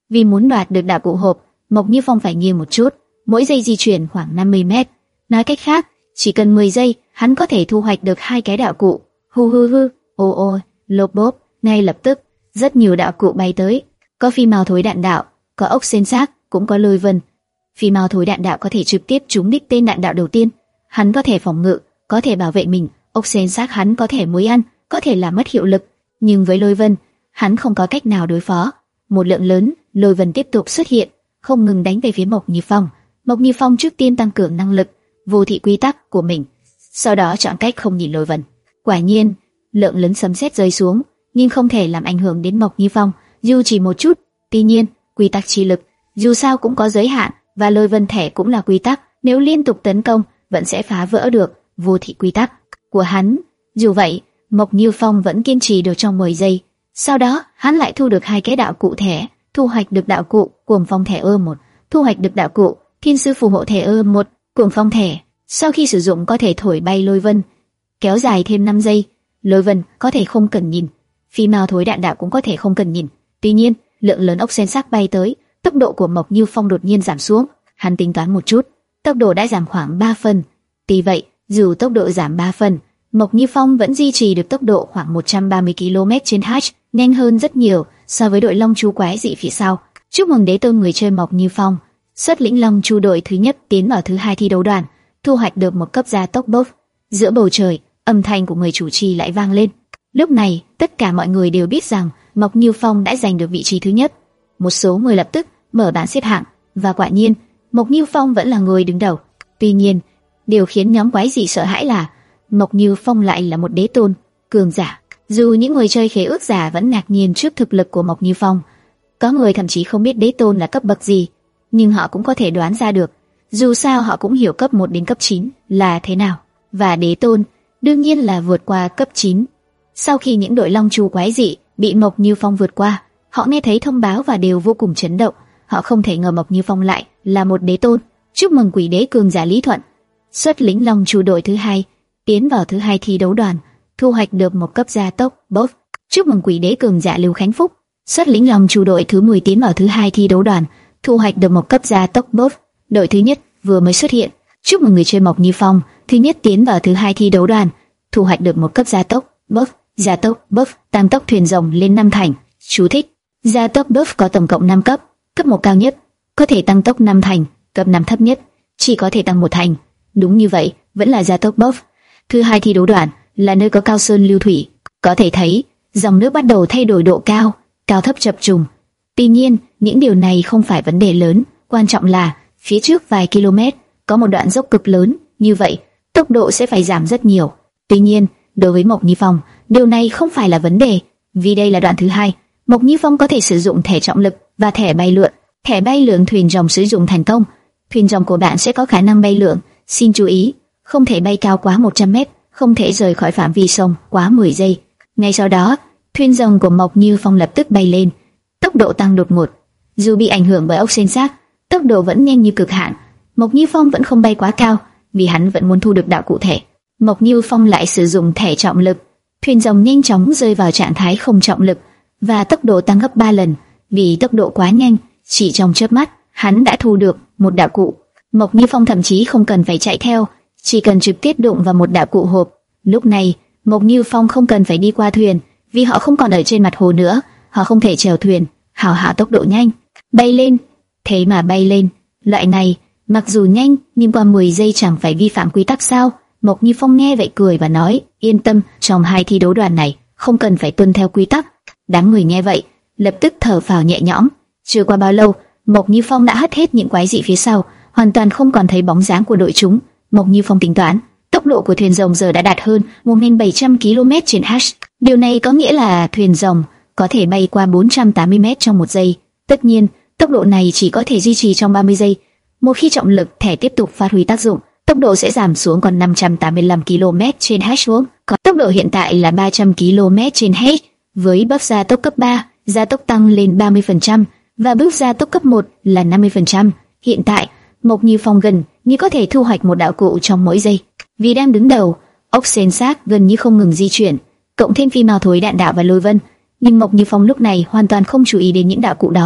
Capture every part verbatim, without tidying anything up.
Vì muốn đoạt được đạo cụ hộp, Mộc Như Phong phải nghiêng một chút, mỗi giây di chuyển khoảng năm mươi mét. Nói cách khác, chỉ cần mười giây, hắn có thể thu hoạch được hai cái đạo cụ. Hu hu hu, ô ô, lốp bốp, ngay lập tức, rất nhiều đạo cụ bay tới. Có phi mao thối đạn đạo, có ốc sên xác, cũng có lôi vân. Phi mao thối đạn đạo có thể trực tiếp trúng đích tên đạn đạo đầu tiên, hắn có thể phòng ngự, có thể bảo vệ mình. Ốc sên xác hắn có thể muối ăn, có thể làm mất hiệu lực. Nhưng với lôi vân, hắn không có cách nào đối phó. Một lượng lớn lôi vân tiếp tục xuất hiện, không ngừng đánh về phía Mộc Như Phong. Mộc Như Phong trước tiên tăng cường năng lực, vô thị quy tắc của mình, sau đó chọn cách không nhìn lôi vân. Quả nhiên, lượng lớn sấm sét rơi xuống, nhưng không thể làm ảnh hưởng đến Mộc Như Phong, dù chỉ một chút. Tuy nhiên, quy tắc chi lực dù sao cũng có giới hạn, và lôi vân thể cũng là quy tắc, nếu liên tục tấn công vẫn sẽ phá vỡ được vô thị quy tắc của hắn. Dù vậy, Mộc Như Phong vẫn kiên trì được trong mười giây. Sau đó, hắn lại thu được hai cái đạo cụ thẻ, thu hoạch được đạo cụ Cuồng Phong thẻ ơ một, thu hoạch được đạo cụ Thiên sư phù hộ thẻ ơ một. Cuồng Phong thẻ sau khi sử dụng có thể thổi bay lôi vân, kéo dài thêm năm giây. Lôi vân có thể không cần nhìn, phi mao thối đạn đạo cũng có thể không cần nhìn. Tuy nhiên, lượng lớn ốc sên xác bay tới, tốc độ của Mộc Như Phong đột nhiên giảm xuống. Hắn tính toán một chút, tốc độ đã giảm khoảng ba phần. Tuy vậy, dù tốc độ giảm ba phần, Mộc Như Phong vẫn duy trì được tốc độ khoảng một trăm ba mươi ki lô mét trên h, nhanh hơn rất nhiều so với đội Long Chu quái dị phía sau. Chúc mừng đế tôn người chơi Mộc Như Phong, xuất lĩnh Long Chu đội thứ nhất tiến vào thứ hai thi đấu đoàn, thu hoạch được một cấp gia tốc buff. Giữa bầu trời, âm thanh của người chủ trì lại vang lên. Lúc này, tất cả mọi người đều biết rằng Mộc Như Phong đã giành được vị trí thứ nhất. Một số người lập tức mở bảng xếp hạng, và quả nhiên, Mộc Như Phong vẫn là người đứng đầu. Tuy nhiên, điều khiến nhóm quái dị sợ hãi là Mộc Như Phong lại là một đế tôn cường giả. Dù những người chơi khế ước giả vẫn ngạc nhiên trước thực lực của Mộc Như Phong, có người thậm chí không biết đế tôn là cấp bậc gì, nhưng họ cũng có thể đoán ra được. Dù sao họ cũng hiểu cấp một đến cấp chín là thế nào, và đế tôn đương nhiên là vượt qua cấp chín. Sau khi những đội Long Chu quái dị bị Mộc Như Phong vượt qua, họ nghe thấy thông báo và đều vô cùng chấn động. Họ không thể ngờ Mộc Như Phong lại là một đế tôn. Chúc mừng quỷ đế cường giả Lý Thuận, xuất lĩnh Long Chu đội thứ hai tiến vào thứ hai thi đấu đoàn, thu hoạch được một cấp gia tốc buff. Chúc mừng quỷ đế cường giả Lưu Khánh Phúc, xuất lĩnh Long Chu đội thứ mười tiến vào thứ hai thi đấu đoàn, thu hoạch được một cấp gia tốc buff. Đội thứ nhất vừa mới xuất hiện. Chúc mừng người chơi Mộc Như Phong, thứ nhất tiến vào thứ hai thi đấu đoàn, thu hoạch được một cấp gia tốc buff. Gia tốc buff tăng tốc thuyền rồng lên năm thành. Chú thích: gia tốc buff có tổng cộng năm cấp, cấp một cao nhất có thể tăng tốc năm thành, cấp năm thấp nhất chỉ có thể tăng một thành. Đúng như vậy, vẫn là gia tốc buff. Thứ hai thi đấu đoàn là nơi có cao sơn lưu thủy, có thể thấy dòng nước bắt đầu thay đổi độ cao, cao thấp chập trùng. Tuy nhiên, những điều này không phải vấn đề lớn, quan trọng là phía trước vài km có một đoạn dốc cực lớn, như vậy tốc độ sẽ phải giảm rất nhiều. Tuy nhiên, đối với Mộc Như Phong, điều này không phải là vấn đề, vì đây là đoạn thứ hai. Mộc Như Phong có thể sử dụng thẻ trọng lực và thẻ bay lượn. Thẻ bay lượn thuyền rồng sử dụng thành công, thuyền rồng của bạn sẽ có khả năng bay lượn. Xin chú ý, không thể bay cao quá một trăm mét, không thể rời khỏi phạm vi sông quá mười giây. Ngay sau đó, thuyền rồng của Mộc Như Phong lập tức bay lên, tốc độ tăng đột ngột. Dù bị ảnh hưởng bởi ốc sên xác, tốc độ vẫn nhanh như cực hạn. Mộc Như Phong vẫn không bay quá cao, vì hắn vẫn muốn thu được đạo cụ thể. Mộc Như Phong lại sử dụng thẻ trọng lực, thuyền rồng nhanh chóng rơi vào trạng thái không trọng lực và tốc độ tăng gấp ba lần. Vì tốc độ quá nhanh, chỉ trong chớp mắt, hắn đã thu được một đạo cụ. Mộc Như Phong thậm chí không cần phải chạy theo, chỉ cần trực tiếp đụng vào một đạo cụ hộp. Lúc này, Mộc Như Phong không cần phải đi qua thuyền, vì họ không còn ở trên mặt hồ nữa, họ không thể chèo thuyền, hào hào tốc độ nhanh, bay lên. Thế mà bay lên, loại này, mặc dù nhanh, nhưng qua mười giây chẳng phải vi phạm quy tắc sao? Mộc Như Phong nghe vậy cười và nói, yên tâm, trong hai thi đấu đoàn này, không cần phải tuân theo quy tắc. Đám người nghe vậy, lập tức thở phào nhẹ nhõm. Chưa qua bao lâu, Mộc Như Phong đã hất hết những quái dị phía sau, hoàn toàn không còn thấy bóng dáng của đội chúng. Mộc Như Phong tính toán, tốc độ của thuyền rồng giờ đã đạt hơn một nghìn bảy trăm ki lô mét trên h. Điều này có nghĩa là thuyền rồng có thể bay qua bốn trăm tám mươi mét trong một giây. Tất nhiên, tốc độ này chỉ có thể duy trì trong ba mươi giây. Một khi trọng lực thẻ tiếp tục phát huy tác dụng, tốc độ sẽ giảm xuống còn năm trăm tám mươi lăm ki lô mét trên h xuống. Còn tốc độ hiện tại là ba trăm ki lô mét trên h. Với buff gia tốc cấp ba, gia tốc tăng lên ba mươi phần trăm và buff gia tốc cấp một là năm mươi phần trăm. Hiện tại, Mộc Như Phong gần như có thể thu hoạch một đạo cụ trong mỗi giây. Vì đang đứng đầu, ốc sên xác gần như không ngừng di chuyển, cộng thêm phi mao thối đạn đạo và lôi vân, nhưng Mộc Như Phong lúc này hoàn toàn không chú ý đến những đạo cụ đó.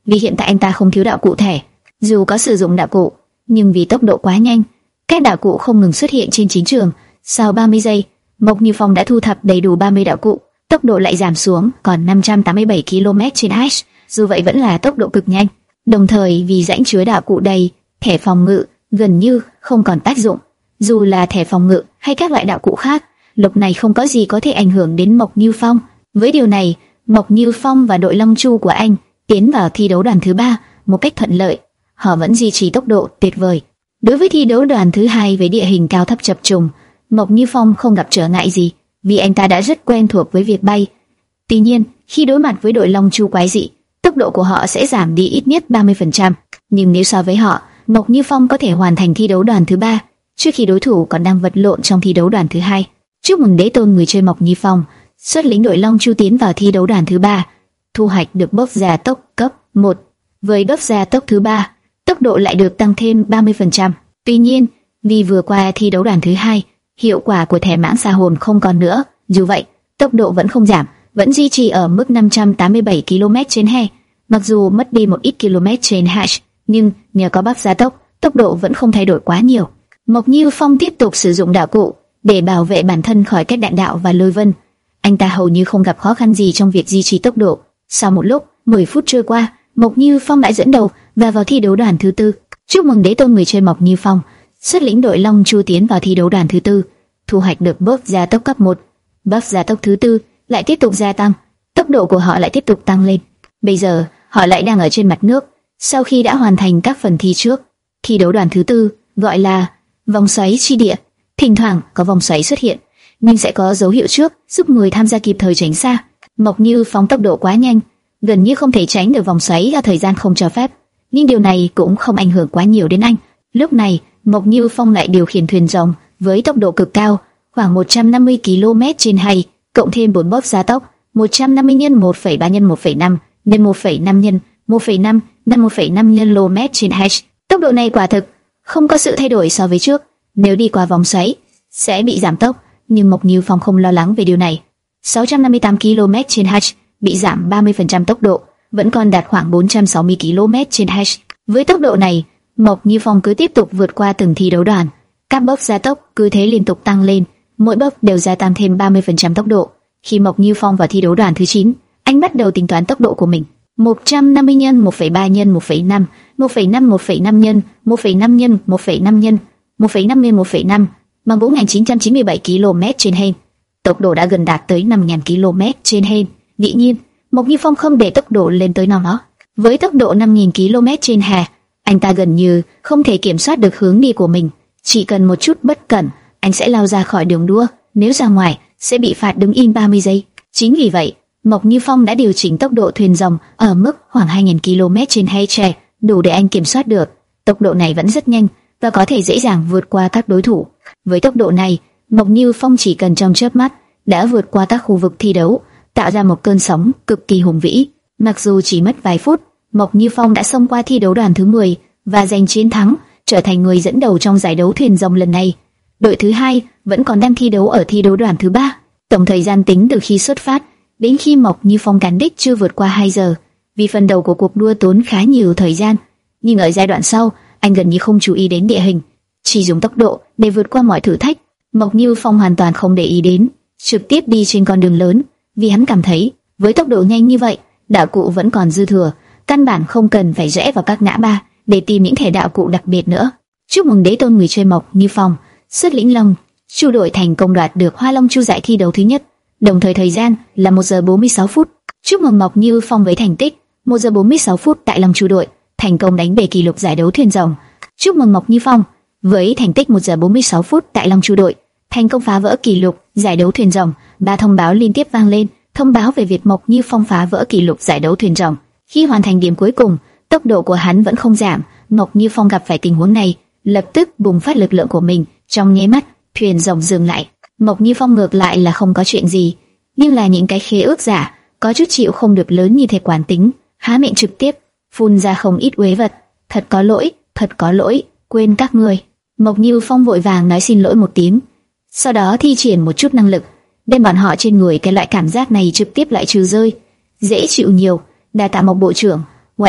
vì hiện tại anh ta không thiếu đạo cụ thẻ. Dù có sử dụng đạo cụ, nhưng vì tốc độ quá nhanh, các đạo cụ không ngừng xuất hiện trên chiến trường. Sau ba mươi giây, Mộc Như Phong đã thu thập đầy đủ ba mươi đạo cụ, tốc độ lại giảm xuống còn năm trăm tám mươi bảy ki lô mét trên h. Dù vậy vẫn là tốc độ cực nhanh. Đồng thời vì rãnh chứa đạo cụ đầy, thẻ phòng ngự gần như không còn tác dụng. Dù là thẻ phòng ngự hay các loại đạo cụ khác, lúc này không có gì có thể ảnh hưởng đến Mộc Như Phong. Với điều này, Mộc Như Phong và đội Long Chu của anh tiến vào thi đấu đoàn thứ ba một cách thuận lợi. Họ vẫn duy trì tốc độ tuyệt vời. Đối với thi đấu đoàn thứ hai với địa hình cao thấp chập trùng, Mộc Như Phong không gặp trở ngại gì, vì anh ta đã rất quen thuộc với việc bay. Tuy nhiên, khi đối mặt với đội Long Chu quái dị, tốc độ của họ sẽ giảm đi ít nhất ba mươi phần trăm. Nhưng nếu so với họ, Mộc Như Phong có thể hoàn thành thi đấu đoàn thứ ba trước khi đối thủ còn đang vật lộn trong thi đấu đoàn thứ hai. Chúc mừng đế tôn người chơi Mộc Như Phong, xuất lĩnh đội Long Chu tiến vào thi đấu đoàn thứ ba, thu hoạch được buff gia tốc cấp một. Với buff gia tốc thứ ba, tốc độ lại được tăng thêm ba mươi phần trăm. Tuy nhiên, vì vừa qua thi đấu đoàn thứ hai, hiệu quả của thẻ mãng xa hồn không còn nữa. Dù vậy, tốc độ vẫn không giảm, vẫn duy trì ở mức năm trăm tám mươi bảy ki lô mét trên he. Mặc dù mất đi một ít km trên h, nhưng nhờ có buff gia tốc, tốc độ vẫn không thay đổi quá nhiều. Mộc Như Phong tiếp tục sử dụng đạo cụ để bảo vệ bản thân khỏi các đạn đạo và lôi vân. Anh ta hầu như không gặp khó khăn gì trong việc duy trì tốc độ. Sau một lúc, mười phút trôi qua, Mộc Như Phong đã dẫn đầu và vào thi đấu đoàn thứ tư. Chúc mừng đế tôn người chơi Mộc Như Phong, xuất lĩnh đội Long Chu tiến vào thi đấu đoàn thứ tư, thu hoạch được buff gia tốc cấp một. Buff gia tốc thứ tư lại tiếp tục gia tăng, tốc độ của họ lại tiếp tục tăng lên. Bây giờ, họ lại đang ở trên mặt nước, sau khi đã hoàn thành các phần thi trước. Thi đấu đoàn thứ tư gọi là vòng xoáy chi địa. Thỉnh thoảng có vòng xoáy xuất hiện, nhưng sẽ có dấu hiệu trước giúp người tham gia kịp thời tránh xa. Mộc Như Phong tốc độ quá nhanh, gần như không thể tránh được vòng xoáy do thời gian không cho phép. Nhưng điều này cũng không ảnh hưởng quá nhiều đến anh. Lúc này, Mộc Như Phong lại điều khiển thuyền rồng với tốc độ cực cao, khoảng một trăm năm mươi ki lô mét trên hay, cộng thêm bốn buff gia tốc, một trăm năm mươi nhân một phẩy ba nhân một phẩy năm nhân một phẩy năm nhân một phẩy năm nhân một phẩy năm nhân lô mét trên h. Tốc độ này quả thực không có sự thay đổi so với trước. Nếu đi qua vòng xoáy sẽ bị giảm tốc, nhưng Mộc Như Phong không lo lắng về điều này. sáu trăm năm mươi tám ki lô mét trên h bị giảm ba mươi phần trăm tốc độ, vẫn còn đạt khoảng bốn trăm sáu mươi ki lô mét trên h. Với tốc độ này, Mộc Như Phong cứ tiếp tục vượt qua từng thi đấu đoàn. Các buff gia tốc cứ thế liên tục tăng lên, mỗi buff đều gia tăng thêm ba mươi phần trăm tốc độ. Khi Mộc Như Phong vào thi đấu đoàn thứ chín, anh bắt đầu tính toán tốc độ của mình. một trăm năm mươi nhân một phẩy ba nhân một phẩy năm, một phẩy năm một phẩy năm nhân một phẩy năm nhân một phẩy năm nhân một phẩy năm nhân một phẩy năm bằng bốn nghìn chín trăm chín mươi bảy ki lô mét trên hen. Tốc độ đã gần đạt tới năm nghìn ki lô mét trên hen. Dĩ nhiên, Mộc Như Phong không để tốc độ lên tới nó. Với tốc độ năm nghìn ki lô mét trên hè, anh ta gần như không thể kiểm soát được hướng đi của mình. Chỉ cần một chút bất cẩn, anh sẽ lao ra khỏi đường đua. Nếu ra ngoài, sẽ bị phạt đứng im ba mươi giây. Chính vì vậy, Mộc Như Phong đã điều chỉnh tốc độ thuyền rồng ở mức khoảng hai nghìn ki lô mét trên hay tre, đủ để anh kiểm soát được. Tốc độ này vẫn rất nhanh và có thể dễ dàng vượt qua các đối thủ. Với tốc độ này, Mộc Như Phong chỉ cần trong chớp mắt đã vượt qua các khu vực thi đấu, tạo ra một cơn sóng cực kỳ hùng vĩ. Mặc dù chỉ mất vài phút, Mộc Như Phong đã xông qua thi đấu đoàn thứ mười và giành chiến thắng, trở thành người dẫn đầu trong giải đấu thuyền rồng lần này. Đội thứ hai vẫn còn đang thi đấu ở thi đấu đoàn thứ ba. Tổng thời gian tính từ khi xuất phát đến khi Mộc Như Phong cán đích chưa vượt qua hai giờ, vì phần đầu của cuộc đua tốn khá nhiều thời gian. Nhưng ở giai đoạn sau, anh gần như không chú ý đến địa hình, chỉ dùng tốc độ để vượt qua mọi thử thách. Mộc Như Phong hoàn toàn không để ý đến, trực tiếp đi trên con đường lớn, vì hắn cảm thấy với tốc độ nhanh như vậy, đạo cụ vẫn còn dư thừa, căn bản không cần phải rẽ vào các ngã ba để tìm những thẻ đạo cụ đặc biệt nữa. Chúc mừng đế tôn người chơi Mộc Như Phong, xuất lĩnh Long Chu đội thành công đoạt được Hoa Long Chu giải thi đấu thứ nhất, đồng thời thời gian là một giờ bốn mươi sáu phút. Chúc mừng Mộc Như Phong với thành tích một giờ bốn mươi sáu phút tại Long Chu đội, thành công đánh bể kỷ lục giải đấu thuyền rồng. Chúc mừng Mộc Như Phong với thành tích một giờ bốn mươi sáu phút tại Long Chu đội, thành công phá vỡ kỷ lục giải đấu thuyền rồng. Ba thông báo liên tiếp vang lên, thông báo về việc Mộc Như Phong phá vỡ kỷ lục giải đấu thuyền rồng. Khi hoàn thành điểm cuối cùng, tốc độ của hắn vẫn không giảm. Mộc Như Phong gặp phải tình huống này, lập tức bùng phát lực lượng của mình, trong nháy mắt, thuyền rồng dừng lại. Mộc Như Phong ngược lại là không có chuyện gì, nhưng là những cái khế ước giả, có chút chịu không được lớn như thể quán tính, há miệng trực tiếp phun ra không ít uế vật. Thật có lỗi, thật có lỗi, quên các người. Mộc Như Phong vội vàng nói xin lỗi một tiếng, sau đó thi triển một chút năng lực, đem bọn họ trên người cái loại cảm giác này trực tiếp lại trừ rơi. Dễ chịu nhiều, đa tạ Mộc bộ trưởng. Quẹ,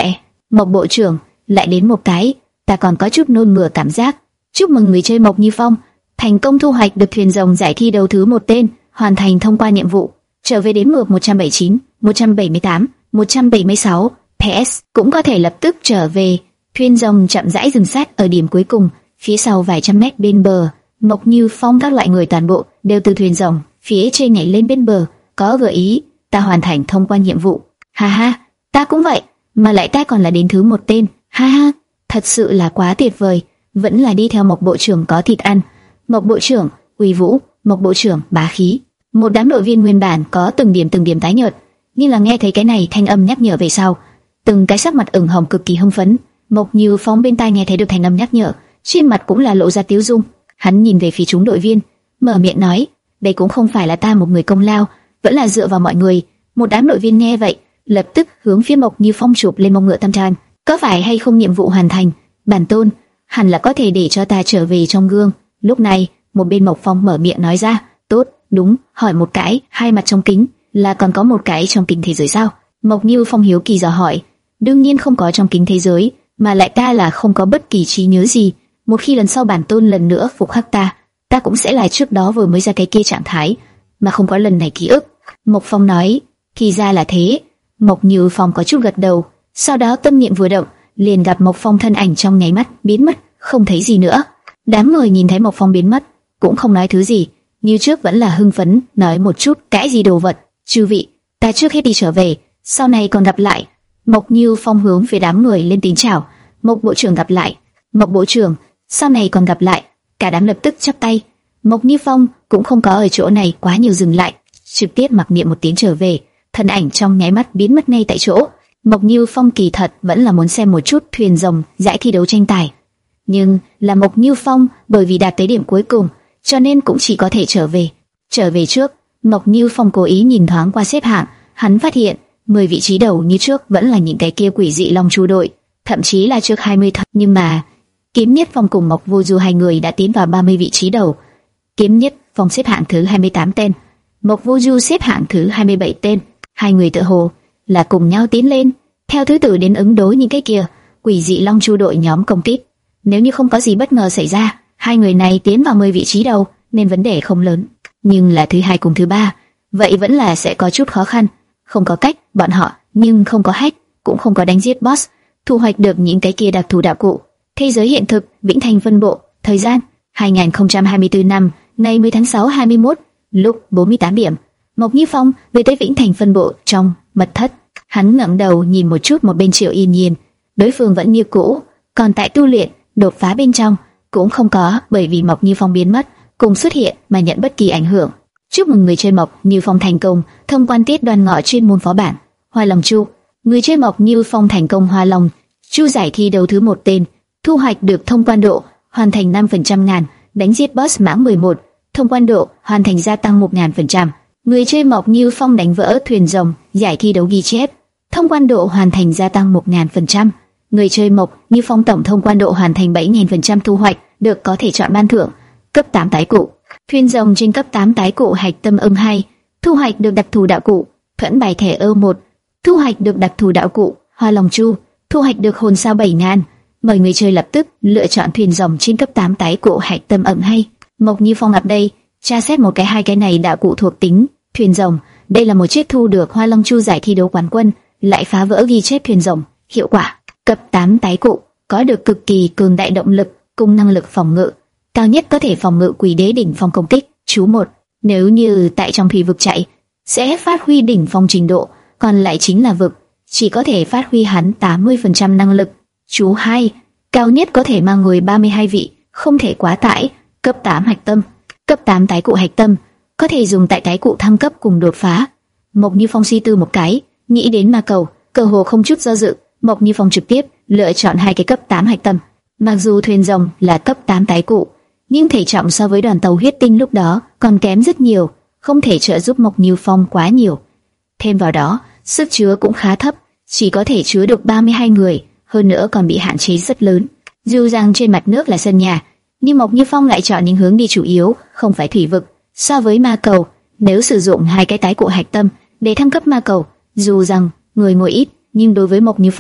Mộc bộ trưởng, lại đến một cái, ta còn có chút nôn mửa cảm giác. Chúc mừng người chơi Mộc Như Phong, thành công thu hoạch được thuyền rồng giải thi đấu thứ một tên, hoàn thành thông qua nhiệm vụ. Trở về đến mục một trăm bảy mươi chín, một trăm bảy mươi tám, một trăm bảy mươi sáu, pê ét cũng có thể lập tức trở về. Thuyền rồng chậm rãi dừng sát ở điểm cuối cùng, phía sau vài trăm mét bên bờ. Mộc Như Phong các loại người toàn bộ đều từ thuyền rồng phía trên nhảy lên bên bờ, có gợi ý, ta hoàn thành thông qua nhiệm vụ. Ha ha, ta cũng vậy, mà lại ta còn là đến thứ một tên. Ha ha, thật sự là quá tuyệt vời, vẫn là đi theo Mộc bộ trưởng có thịt ăn. Mộc bộ trưởng uy vũ, Mộc bộ trưởng bá khí. Một đám đội viên nguyên bản có từng điểm từng điểm tái nhợt, nhưng là nghe thấy cái này thanh âm nhắc nhở về sau, từng cái sắc mặt ửng hồng cực kỳ hưng phấn. Mộc Như Phong bên tai nghe thấy được thanh âm nhắc nhở, trên mặt cũng là lộ ra tiếu dung. Hắn nhìn về phía chúng đội viên, mở miệng nói, đây cũng không phải là ta một người công lao, vẫn là dựa vào mọi người. Một đám đội viên nghe vậy, lập tức hướng phía Mộc Như Phong chụp lên mông ngựa tam tràn. Có phải hay không nhiệm vụ hoàn thành, bản tôn hẳn là có thể để cho ta trở về trong gương. Lúc này, một bên Mộc Phong mở miệng nói ra, tốt, đúng, hỏi một cái, hai mặt trong kính, là còn có một cái trong kính thế giới sao? Mộc Như Phong hiếu kỳ dò hỏi, đương nhiên không có trong kính thế giới, mà lại ta là không có bất kỳ trí nhớ gì. Một khi lần sau bản tôn lần nữa phục khắc ta, ta cũng sẽ là trước đó vừa mới ra cái kia trạng thái, mà không có lần này ký ức. Mộc Phong nói, thì ra là thế. Mộc Như Phong có chút gật đầu, sau đó tâm niệm vừa động, liền gặp Mộc Phong thân ảnh trong nháy mắt biến mất, không thấy gì nữa. Đám người nhìn thấy Mộc Phong biến mất, cũng không nói thứ gì, như trước vẫn là hưng phấn, nói một chút cái gì đồ vật. Chư vị, ta trước hết đi trở về, sau này còn gặp lại. Mộc Như Phong hướng về đám người lên tiếng chào. Mộc bộ trưởng gặp lại. Mộc bộ trưởng, sau này còn gặp lại. Cả đám lập tức chắp tay. Mộc Như Phong cũng không có ở chỗ này quá nhiều dừng lại, trực tiếp mặc niệm một tiếng trở về, thân ảnh trong nháy mắt biến mất ngay tại chỗ. Mộc Như Phong kỳ thật vẫn là muốn xem một chút thuyền rồng giải thi đấu tranh tài, nhưng là Mộc Như Phong bởi vì đạt tới điểm cuối cùng, cho nên cũng chỉ có thể trở về. Trở về trước, Mộc Như Phong cố ý nhìn thoáng qua xếp hạng, hắn phát hiện mười vị trí đầu như trước vẫn là những cái kia quỷ dị Long Chu đội, thậm chí là trước hai mươi thật. Nhưng mà Kiếm Nhất Phong cùng Mộc Vô Du hai người đã tiến vào ba mươi vị trí đầu. Kiếm Nhất Phong xếp hạng thứ hai mươi tám tên, Mộc Vô Du xếp hạng thứ hai mươi bảy tên. Hai người tự hồ là cùng nhau tiến lên, theo thứ tự đến ứng đối những cái kia quỷ dị Long Chu đội nhóm công kích. Nếu như không có gì bất ngờ xảy ra, hai người này tiến vào mười vị trí đầu nên vấn đề không lớn. Nhưng là thứ hai cùng thứ ba, vậy vẫn là sẽ có chút khó khăn. Không có cách, bọn họ nhưng không có hack, cũng không có đánh giết boss, thu hoạch được những cái kia đặc thù đạo cụ. Thế giới hiện thực, Vĩnh Thành phân bộ, thời gian hai nghìn không trăm hai mươi tư năm, ngày mười tháng sáu hai mươi mốt, lúc bốn mươi tám điểm. Mộc Như Phong về tới Vĩnh Thành phân bộ trong mật thất. Hắn ngẩng đầu nhìn một chút một bên Triệu Yên Nhiên, đối phương vẫn như cũ, còn tại tu luyện, đột phá bên trong cũng không có bởi vì Mộc Như Phong biến mất cùng xuất hiện mà nhận bất kỳ ảnh hưởng. Chúc mừng người chơi Mộc Như Phong thành công thông quan tiết đoàn ngọ chuyên môn phó bản Hoa Long Chu. Người chơi Mộc Như Phong thành công Hoa Long Chu giải thi đấu thứ một tên, thu hoạch được thông quan độ hoàn thành năm phần trăm ngàn, đánh giết boss mãng mười một, thông quan độ hoàn thành gia tăng một nghìn phần trăm. Người chơi Mộc Như Phong đánh vỡ thuyền rồng giải thi đấu ghi chép, thông quan độ hoàn thành gia tăng một nghìn phần trăm. Người chơi Mộc Như Phong tổng thông quan độ hoàn thành bảy nghìn phần trăm, thu hoạch được có thể chọn ban thưởng cấp tám tái cụ. Thuyền rồng trên cấp tám tái cụ hạch tâm âm hai, thu hoạch được đặc thù đạo cụ thuẫn bài thẻ ơ một, thu hoạch được đặc thù đạo cụ Hoa Long Chu, thu hoạch được hồn sao bảy ngàn. Mời người chơi lập tức lựa chọn thuyền rồng trên cấp tám tái cụ hạch tâm âm hai. Mộc Như Phong ập đây tra xét một cái hai cái này đạo cụ thuộc tính thuyền rồng. Đây là một chiếc thu được Hoa Long Chu giải thi đấu quán quân, lại phá vỡ ghi chép thuyền rồng. Hiệu quả cấp tám tái cụ, có được cực kỳ cường đại động lực cùng năng lực phòng ngự, cao nhất có thể phòng ngự quỷ đế đỉnh phong công kích. Chú một, nếu như tại trong thủy vực chạy sẽ phát huy đỉnh phong trình độ, còn lại chính là vực, chỉ có thể phát huy hắn tám mươi phần trăm năng lực. Chú hai, cao nhất có thể mang người ba mươi hai vị, không thể quá tải. Cấp tám hạch tâm, cấp tám tái cụ hạch tâm, có thể dùng tại tái cụ thăng cấp cùng đột phá. Mộc Như Phong suy tư một cái, nghĩ đến ma cầu, cơ hồ không chút do dự, Mộc Như Phong trực tiếp lựa chọn hai cái cấp tám hạch tâm. Mặc dù thuyền rồng là cấp tám tái cụ, nhưng thể trọng so với đoàn tàu huyết tinh lúc đó còn kém rất nhiều, không thể trợ giúp Mộc Như Phong quá nhiều. Thêm vào đó, sức chứa cũng khá thấp, chỉ có thể chứa được ba mươi hai người, hơn nữa còn bị hạn chế rất lớn. Dù rằng trên mặt nước là sân nhà, nhưng Mộc Như Phong lại chọn những hướng đi chủ yếu, không phải thủy vực. So với ma cầu, nếu sử dụng hai cái tái cụ hạch tâm để thăng cấp ma cầu, dù rằng người ngồi ít, nhưng đối với Mộc Như Phong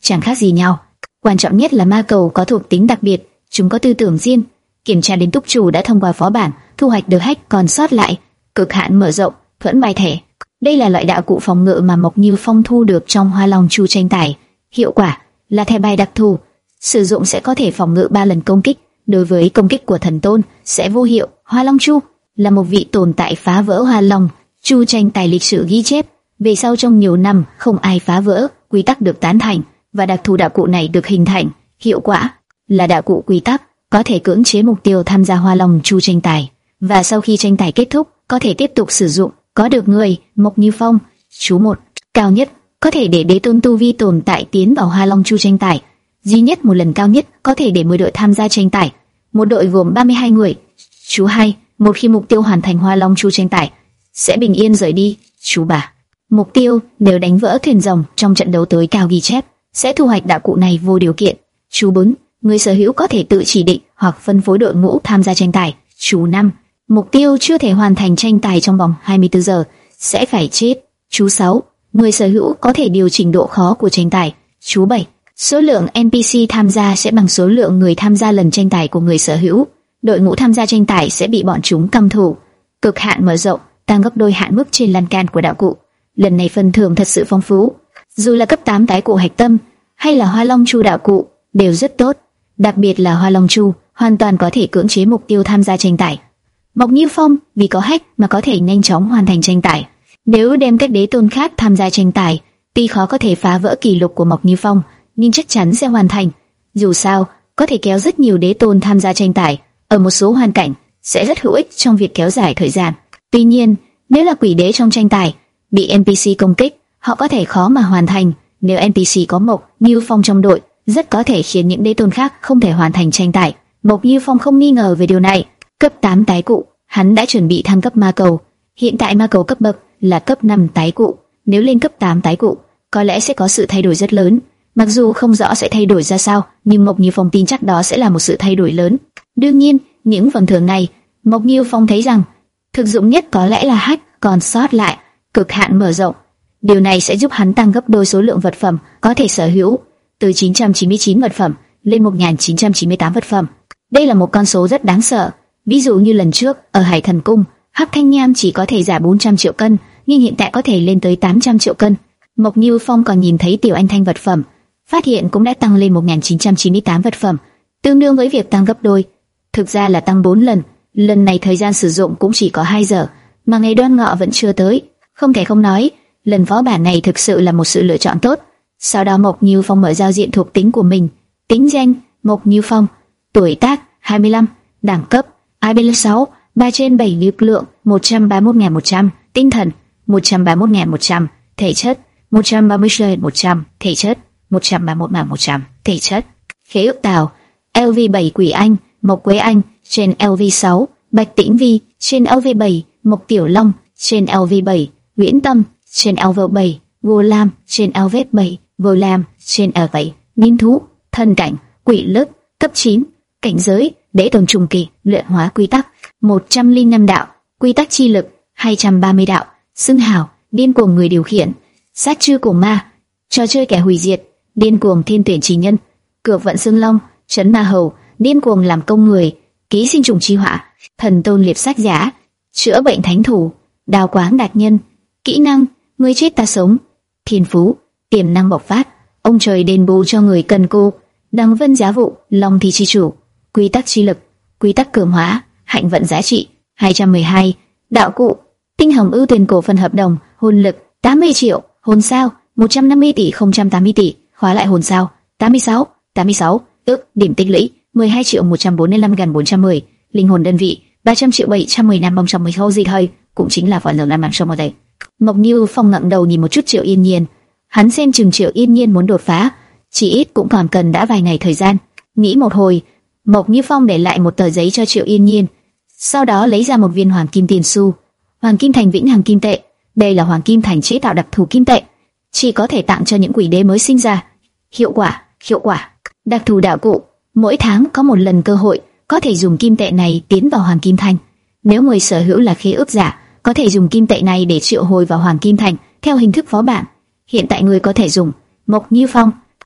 chẳng khác gì nhau. Quan trọng nhất là ma cầu có thuộc tính đặc biệt, chúng có tư tưởng riêng. Kiểm tra đến túc chủ đã thông qua phó bản, thu hoạch được hack còn sót lại, cực hạn mở rộng, thuẫn bài thể. Đây là loại đạo cụ phòng ngự mà Mộc Như Phong thu được trong Hoa Long Chu tranh tài. Hiệu quả là thẻ bài đặc thù, sử dụng sẽ có thể phòng ngự ba lần công kích. Đối với công kích của thần tôn sẽ vô hiệu. Hoa Long Chu là một vị tồn tại phá vỡ Hoa Long Chu tranh tài lịch sử ghi chép. Về sau trong nhiều năm không ai phá vỡ, quy tắc được tán thành và đặc thù đạo cụ này được hình thành. Hiệu quả là đạo cụ quy tắc có thể cưỡng chế mục tiêu tham gia Hoa Long Chu tranh tài, và sau khi tranh tài kết thúc có thể tiếp tục sử dụng. Có được người Mộc Như Phong. Chú một cao nhất có thể để đế tôn tu vi tồn tại tiến vào Hoa Long Chu tranh tài. Duy nhất một lần cao nhất có thể để mười đội tham gia tranh tài. Một đội gồm ba mươi hai người. Chú hai, một khi mục tiêu hoàn thành Hoa Long Chu tranh tài sẽ bình yên rời đi. Chú ba, mục tiêu nếu đánh vỡ thuyền rồng trong trận đấu tối cao ghi chép sẽ thu hoạch đạo cụ này vô điều kiện. Chú bốn, người sở hữu có thể tự chỉ định hoặc phân phối đội ngũ tham gia tranh tài. Chú năm, mục tiêu chưa thể hoàn thành tranh tài trong vòng hai mươi tư giờ sẽ phải chết. Chú sáu, người sở hữu có thể điều chỉnh độ khó của tranh tài. Chú bảy, số lượng en pê xê tham gia sẽ bằng số lượng người tham gia lần tranh tài của người sở hữu. Đội ngũ tham gia tranh tài sẽ bị bọn chúng căm thù. Cực hạn mở rộng, tăng gấp đôi hạn mức trên lan can của đạo cụ. Lần này phần thưởng thật sự phong phú. Dù là cấp tám tái cụ hạch tâm hay là Hoa Long Chu đạo cụ đều rất tốt. Đặc biệt là Hoa Long Chu hoàn toàn có thể cưỡng chế mục tiêu tham gia tranh tài. Mộc Như Phong vì có hack mà có thể nhanh chóng hoàn thành tranh tài. Nếu đem các đế tôn khác tham gia tranh tài, tuy khó có thể phá vỡ kỷ lục của Mộc Như Phong, nhưng chắc chắn sẽ hoàn thành. Dù sao, có thể kéo rất nhiều đế tôn tham gia tranh tài, ở một số hoàn cảnh sẽ rất hữu ích trong việc kéo dài thời gian. Tuy nhiên, nếu là quỷ đế trong tranh tài, bị en pê xê công kích, họ có thể khó mà hoàn thành. Nếu en pê xê có Mộc Như Phong trong đội, rất có thể khiến những đế tôn khác không thể hoàn thành tranh tài. Mộc Như Phong không nghi ngờ về điều này. Cấp tám tái cụ, hắn đã chuẩn bị thăng cấp ma cầu. Hiện tại ma cầu cấp bậc là cấp năm tái cụ, nếu lên cấp tám tái cụ, có lẽ sẽ có sự thay đổi rất lớn. Mặc dù không rõ sẽ thay đổi ra sao, nhưng Mộc Như Phong tin chắc đó sẽ là một sự thay đổi lớn. Đương nhiên, những phần thưởng này, Mộc Như Phong thấy rằng thực dụng nhất có lẽ là hack còn sót lại, cực hạn mở rộng. Điều này sẽ giúp hắn tăng gấp đôi số lượng vật phẩm có thể sở hữu, từ chín trăm chín mươi chín vật phẩm lên một nghìn chín trăm chín mươi tám vật phẩm. Đây là một con số rất đáng sợ. Ví dụ như lần trước ở Hải Thần Cung, Hắc Thanh Nham chỉ có thể giả bốn trăm triệu cân, nhưng hiện tại có thể lên tới tám trăm triệu cân. Mộc Như Phong còn nhìn thấy Tiểu Anh Thanh vật phẩm, phát hiện cũng đã tăng lên một nghìn chín trăm chín mươi tám vật phẩm, tương đương với việc tăng gấp đôi. Thực ra là tăng bốn lần. Lần này thời gian sử dụng cũng chỉ có hai giờ, mà ngày Đoan Ngọ vẫn chưa tới. Không thể không nói, lần phó bản này thực sự là một sự lựa chọn tốt. Sau đó Mộc Như Phong mở giao diện thuộc tính của mình. Tính danh: Mộc Như Phong. Tuổi tác: hai mươi lăm. Đẳng cấp: i bê sáu, ba trên bảy. Lực lượng: một trăm ba mươi mốt nghìn một trăm. Tinh thần: một trăm ba mươi mốt nghìn một trăm. Thể chất: một trăm ba mươi nghìn một trăm. Thể chất: một trăm ba mươi mốt nghìn một trăm. Thể chất. Khế ước tào: lờ vê bảy Quỷ Anh, Mộc Quế Anh trên lờ vê sáu, Bạch Tĩnh Vi trên lờ vê bảy, Mộc Tiểu Long trên lờ vê bảy, Nguyễn Tâm trên lờ vê bảy, Vô Lam trên lờ vê bảy, Vô Lam trên lờ vê bảy. Niên thú: thân cảnh, quỷ lực, cấp chín. Cảnh giới: đế tôn trung kỳ, luyện hóa quy tắc, một trăm lẻ năm đạo, quy tắc chi lực, hai trăm ba mươi đạo. Xưng hào: điên cuồng người điều khiển, sát chư cổ ma, trò chơi kẻ hủy diệt, điên cuồng thiên tuyển chỉ nhân, cược vận xương long, trấn ma hầu, điên cuồng làm công người, ký sinh trùng chi họa, thần tôn liệp sát giả, chữa bệnh thánh thủ, đào quáng đạt nhân. Kỹ năng: người chết ta sống. Thiên phú: tiềm năng bộc phát, ông trời đền bù cho người cần cù, đằng vân giá vụ, long thi chi chủ. Quy tắc chi lực, quy tắc cường hóa, hạnh vận giá trị hai trăm mười hai. Đạo cụ: tinh hồng ưu tuyển cổ phần hợp đồng, hồn lực tám mươi triệu, hồn sao một trăm năm mươi tỷ không trăm tám mươi tỷ, khóa lại hồn sao tám mươi sáu, tám mươi sáu, ước điểm tích lũy mười hai triệu một trăm bốn mươi lăm nghìn bốn trăm mười, linh hồn đơn vị ba trăm triệu bảy trăm mười năm bông trăm mười khâu gì thôi, cũng chính là vạn lượng năm năm trong một đây. Mộc Như Phong ngẩng đầu nhìn một chút Triệu Yên Nhiên, hắn xem chừng Triệu Yên Nhiên muốn đột phá, chỉ ít cũng còn cần đã vài ngày thời gian. Nghĩ một hồi, Mộc Như Phong để lại một tờ giấy cho Triệu Yên Nhiên, sau đó lấy ra một viên hoàng kim tiền xu. Hoàng kim thành vĩnh hằng kim tệ, đây là hoàng kim thành chế tạo đặc thù kim tệ, chỉ có thể tặng cho những quỷ đế mới sinh ra. Hiệu quả, hiệu quả. Đặc thù đạo cụ: mỗi tháng có một lần cơ hội có thể dùng kim tệ này tiến vào hoàng kim thành. Nếu người sở hữu là khế ước giả, có thể dùng kim tệ này để triệu hồi vào hoàng kim thành theo hình thức phó bản. Hiện tại người có thể dùng. Mộc Như Phong.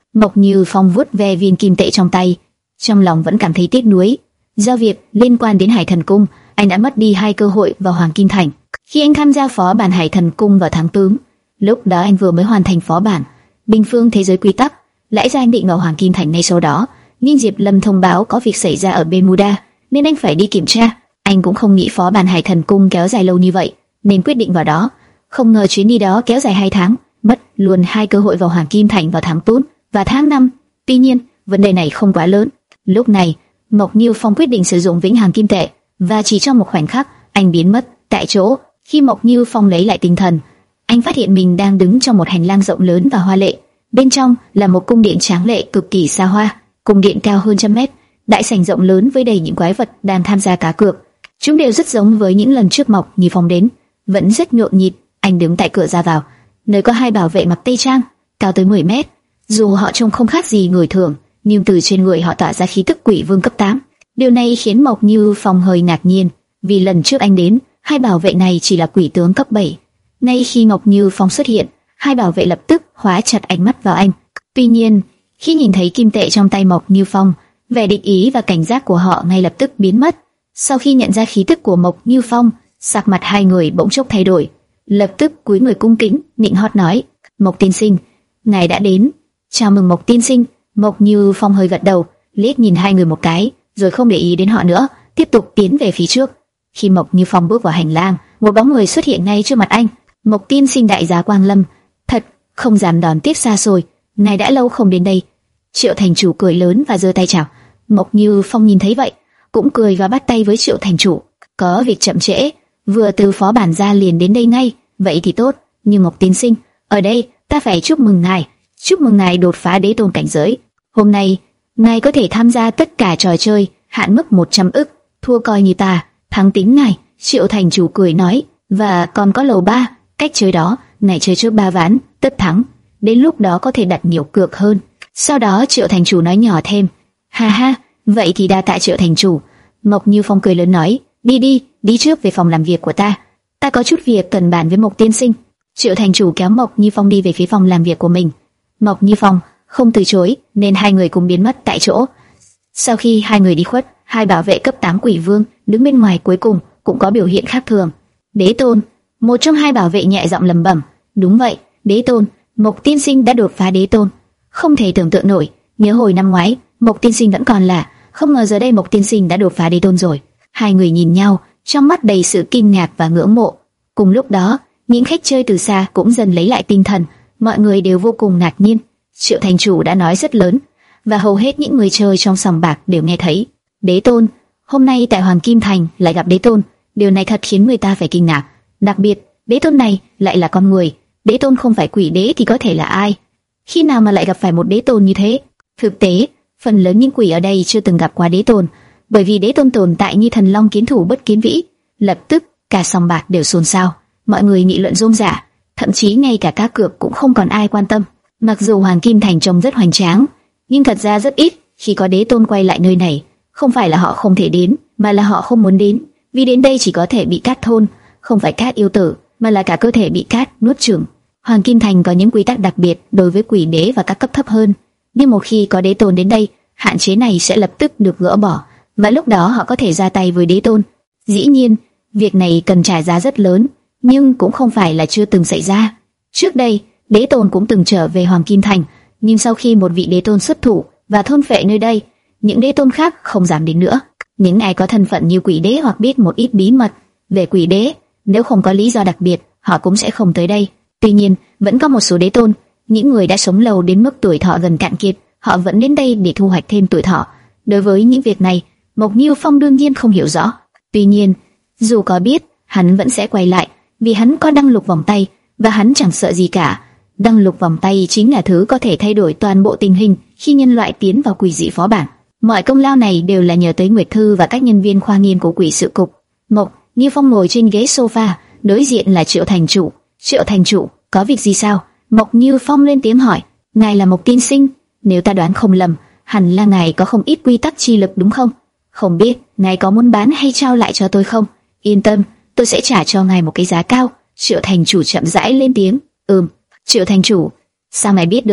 Mộc Như Phong vuốt ve viên kim tệ trong tay, trong lòng vẫn cảm thấy tiếc nuối. Do việc liên quan đến Hải Thần Cung, anh đã mất đi hai cơ hội vào Hoàng Kim Thành. Khi anh tham gia phó bản Hải Thần Cung vào tháng tư, lúc đó anh vừa mới hoàn thành phó bản Bình Phương Thế Giới Quy Tắc, lẽ ra anh định vào Hoàng Kim Thành ngay sau đó, nhưng Diệp Lâm thông báo có việc xảy ra ở Bermuda, nên anh phải đi kiểm tra. Anh cũng không nghĩ phó bản Hải Thần Cung kéo dài lâu như vậy, nên quyết định vào đó. Không ngờ chuyến đi đó kéo dài hai tháng, mất luôn hai cơ hội vào Hoàng Kim Thành vào tháng tư và tháng năm. Tuy nhiên, vấn đề này không quá lớn. Lúc này, Mộc Như Phong quyết định sử dụng Vĩnh Hằng Kim Tệ, và chỉ trong một khoảnh khắc, anh biến mất tại chỗ. Khi Mộc Như Phong lấy lại tinh thần, anh phát hiện mình đang đứng trong một hành lang rộng lớn và hoa lệ. Bên trong là một cung điện tráng lệ cực kỳ xa hoa. Cung điện cao hơn trăm mét, đại sảnh rộng lớn với đầy những quái vật đang tham gia cá cược. Chúng đều rất giống với những lần trước Mộc Như Phong đến, vẫn rất nhộn nhịp. Anh đứng tại cửa ra vào, nơi có hai bảo vệ mặc tây trang, cao tới mười mét. Dù họ trông không khác gì người thường, nhưng từ trên người họ tỏa ra khí tức quỷ vương cấp tám. Điều này khiến Mộc Như Phong hơi ngạc nhiên, vì lần trước anh đến, hai bảo vệ này chỉ là quỷ tướng cấp bảy. Nay khi Mộc Như Phong xuất hiện, hai bảo vệ lập tức khóa chặt ánh mắt vào anh. Tuy nhiên, khi nhìn thấy kim tệ trong tay Mộc Như Phong, vẻ địch ý và cảnh giác của họ ngay lập tức biến mất. Sau khi nhận ra khí tức của Mộc Như Phong, sắc mặt hai người bỗng chốc thay đổi, lập tức cúi người cung kính, nịnh hót nói: "Mộc tiên sinh, ngài đã đến." "Chào mừng Mộc tiên sinh." Mộc Như Phong hơi gật đầu, liếc nhìn hai người một cái, rồi không để ý đến họ nữa, tiếp tục tiến về phía trước. Khi Mộc Như Phong bước vào hành lang, một bóng người xuất hiện ngay trước mặt anh. "Mộc tiên sinh đại giá quang lâm, thật không dám đón tiếp xa xôi, ngài đã lâu không đến đây." Triệu thành chủ cười lớn và giơ tay chào. Mộc Như Phong nhìn thấy vậy, cũng cười và bắt tay với Triệu thành chủ. "Có việc chậm trễ, vừa từ phó bản ra liền đến đây ngay, vậy thì tốt. Nhưng Mộc tiên sinh, ở đây ta phải chúc mừng ngài, chúc mừng ngài đột phá đế tôn cảnh giới. Hôm nay ngài có thể tham gia tất cả trò chơi, hạn mức một trăm ức, thua coi như ta thắng tính ngài." Triệu thành chủ cười nói, "Và còn có lầu ba, cách chơi đó, ngài chơi trước ba ván, tất thắng, đến lúc đó có thể đặt nhiều cược hơn." Sau đó Triệu thành chủ nói nhỏ thêm, "Ha ha, vậy thì đa tạ Triệu thành chủ." Mộc Như Phong cười lớn nói, "Đi đi, đi trước về phòng làm việc của ta, ta có chút việc cần bàn với Mộc tiên sinh." Triệu thành chủ kéo Mộc Như Phong đi về phía phòng làm việc của mình. Mộc Như Phong không từ chối, nên hai người cùng biến mất tại chỗ. Sau khi hai người đi khuất, hai bảo vệ cấp tám quỷ vương đứng bên ngoài cuối cùng cũng có biểu hiện khác thường. "Đế tôn." Một trong hai bảo vệ nhẹ giọng lẩm bẩm, "Đúng vậy, đế tôn, Mộc tiên sinh đã đột phá đế tôn. Không thể tưởng tượng nổi, nhớ hồi năm ngoái, Mộc tiên sinh vẫn còn là, không ngờ giờ đây Mộc tiên sinh đã đột phá đế tôn rồi." Hai người nhìn nhau, trong mắt đầy sự kinh ngạc và ngưỡng mộ. Cùng lúc đó, những khách chơi từ xa cũng dần lấy lại tinh thần, mọi người đều vô cùng ngạc nhiên. Triệu thành chủ đã nói rất lớn, và hầu hết những người chơi trong sòng bạc đều nghe thấy. "Đế tôn, hôm nay tại Hoàng Kim Thành lại gặp đế tôn." Điều này thật khiến người ta phải kinh ngạc. Đặc biệt, đế tôn này lại là con người. Đế tôn không phải quỷ đế thì có thể là ai? Khi nào mà lại gặp phải một đế tôn như thế? Thực tế, phần lớn những quỷ ở đây chưa từng gặp qua đế tôn, bởi vì đế tôn tồn tại như thần long kiến thủ bất kiến vĩ. Lập tức, cả sòng bạc đều xôn xao, mọi người nghị luận rôm rả, thậm chí ngay cả cá cược cũng không còn ai quan tâm. Mặc dù Hoàng Kim Thành trông rất hoành tráng, nhưng thật ra rất ít khi có đế tôn quay lại nơi này. Không phải là họ không thể đến, mà là họ không muốn đến, vì đến đây chỉ có thể bị cát thôn, không phải cát yêu tử, mà là cả cơ thể bị cát nuốt chửng. Hoàng Kim Thành có những quy tắc đặc biệt đối với quỷ đế và các cấp thấp hơn, nhưng một khi có đế tôn đến đây, hạn chế này sẽ lập tức được gỡ bỏ, và lúc đó họ có thể ra tay với đế tôn. Dĩ nhiên, việc này cần trả giá rất lớn, nhưng cũng không phải là chưa từng xảy ra. Trước đây, đế tôn cũng từng trở về Hoàng Kim Thành, nhưng sau khi một vị đế tôn xuất thủ và thôn phệ nơi đây, những đế tôn khác không dám đến nữa. Những ai có thân phận như quỷ đế hoặc biết một ít bí mật về quỷ đế, nếu không có lý do đặc biệt, họ cũng sẽ không tới đây. Tuy nhiên, vẫn có một số đế tôn, những người đã sống lâu đến mức tuổi thọ gần cạn kiệt, họ vẫn đến đây để thu hoạch thêm tuổi thọ. Đối với những việc này, Mộc Như Phong đương nhiên không hiểu rõ. Tuy nhiên, dù có biết, hắn vẫn sẽ quay lại, vì hắn có đăng lục vòng tay và hắn chẳng sợ gì cả. Đăng lục vòng tay chính là thứ có thể thay đổi toàn bộ tình hình khi nhân loại tiến vào quỷ dị phó bản. Mọi công lao này đều là nhờ tới Nguyệt Thư và các nhân viên khoa nghiên của quỷ sự cục. Mộc Như Phong ngồi trên ghế sofa, đối diện là Triệu thành chủ. "Triệu thành chủ, có việc gì sao?" Mộc Như Phong lên tiếng hỏi. "Ngài là Mộc tiên sinh, nếu ta đoán không lầm, hẳn là ngài có không ít quy tắc chi lực đúng không? Không biết ngài có muốn bán hay trao lại cho tôi không? Yên tâm, tôi sẽ trả cho ngài một cái giá cao." Triệu thành chủ chậm rãi lên tiếng. "Ừm." "Triệu thành chủ, sao ngài biết được?"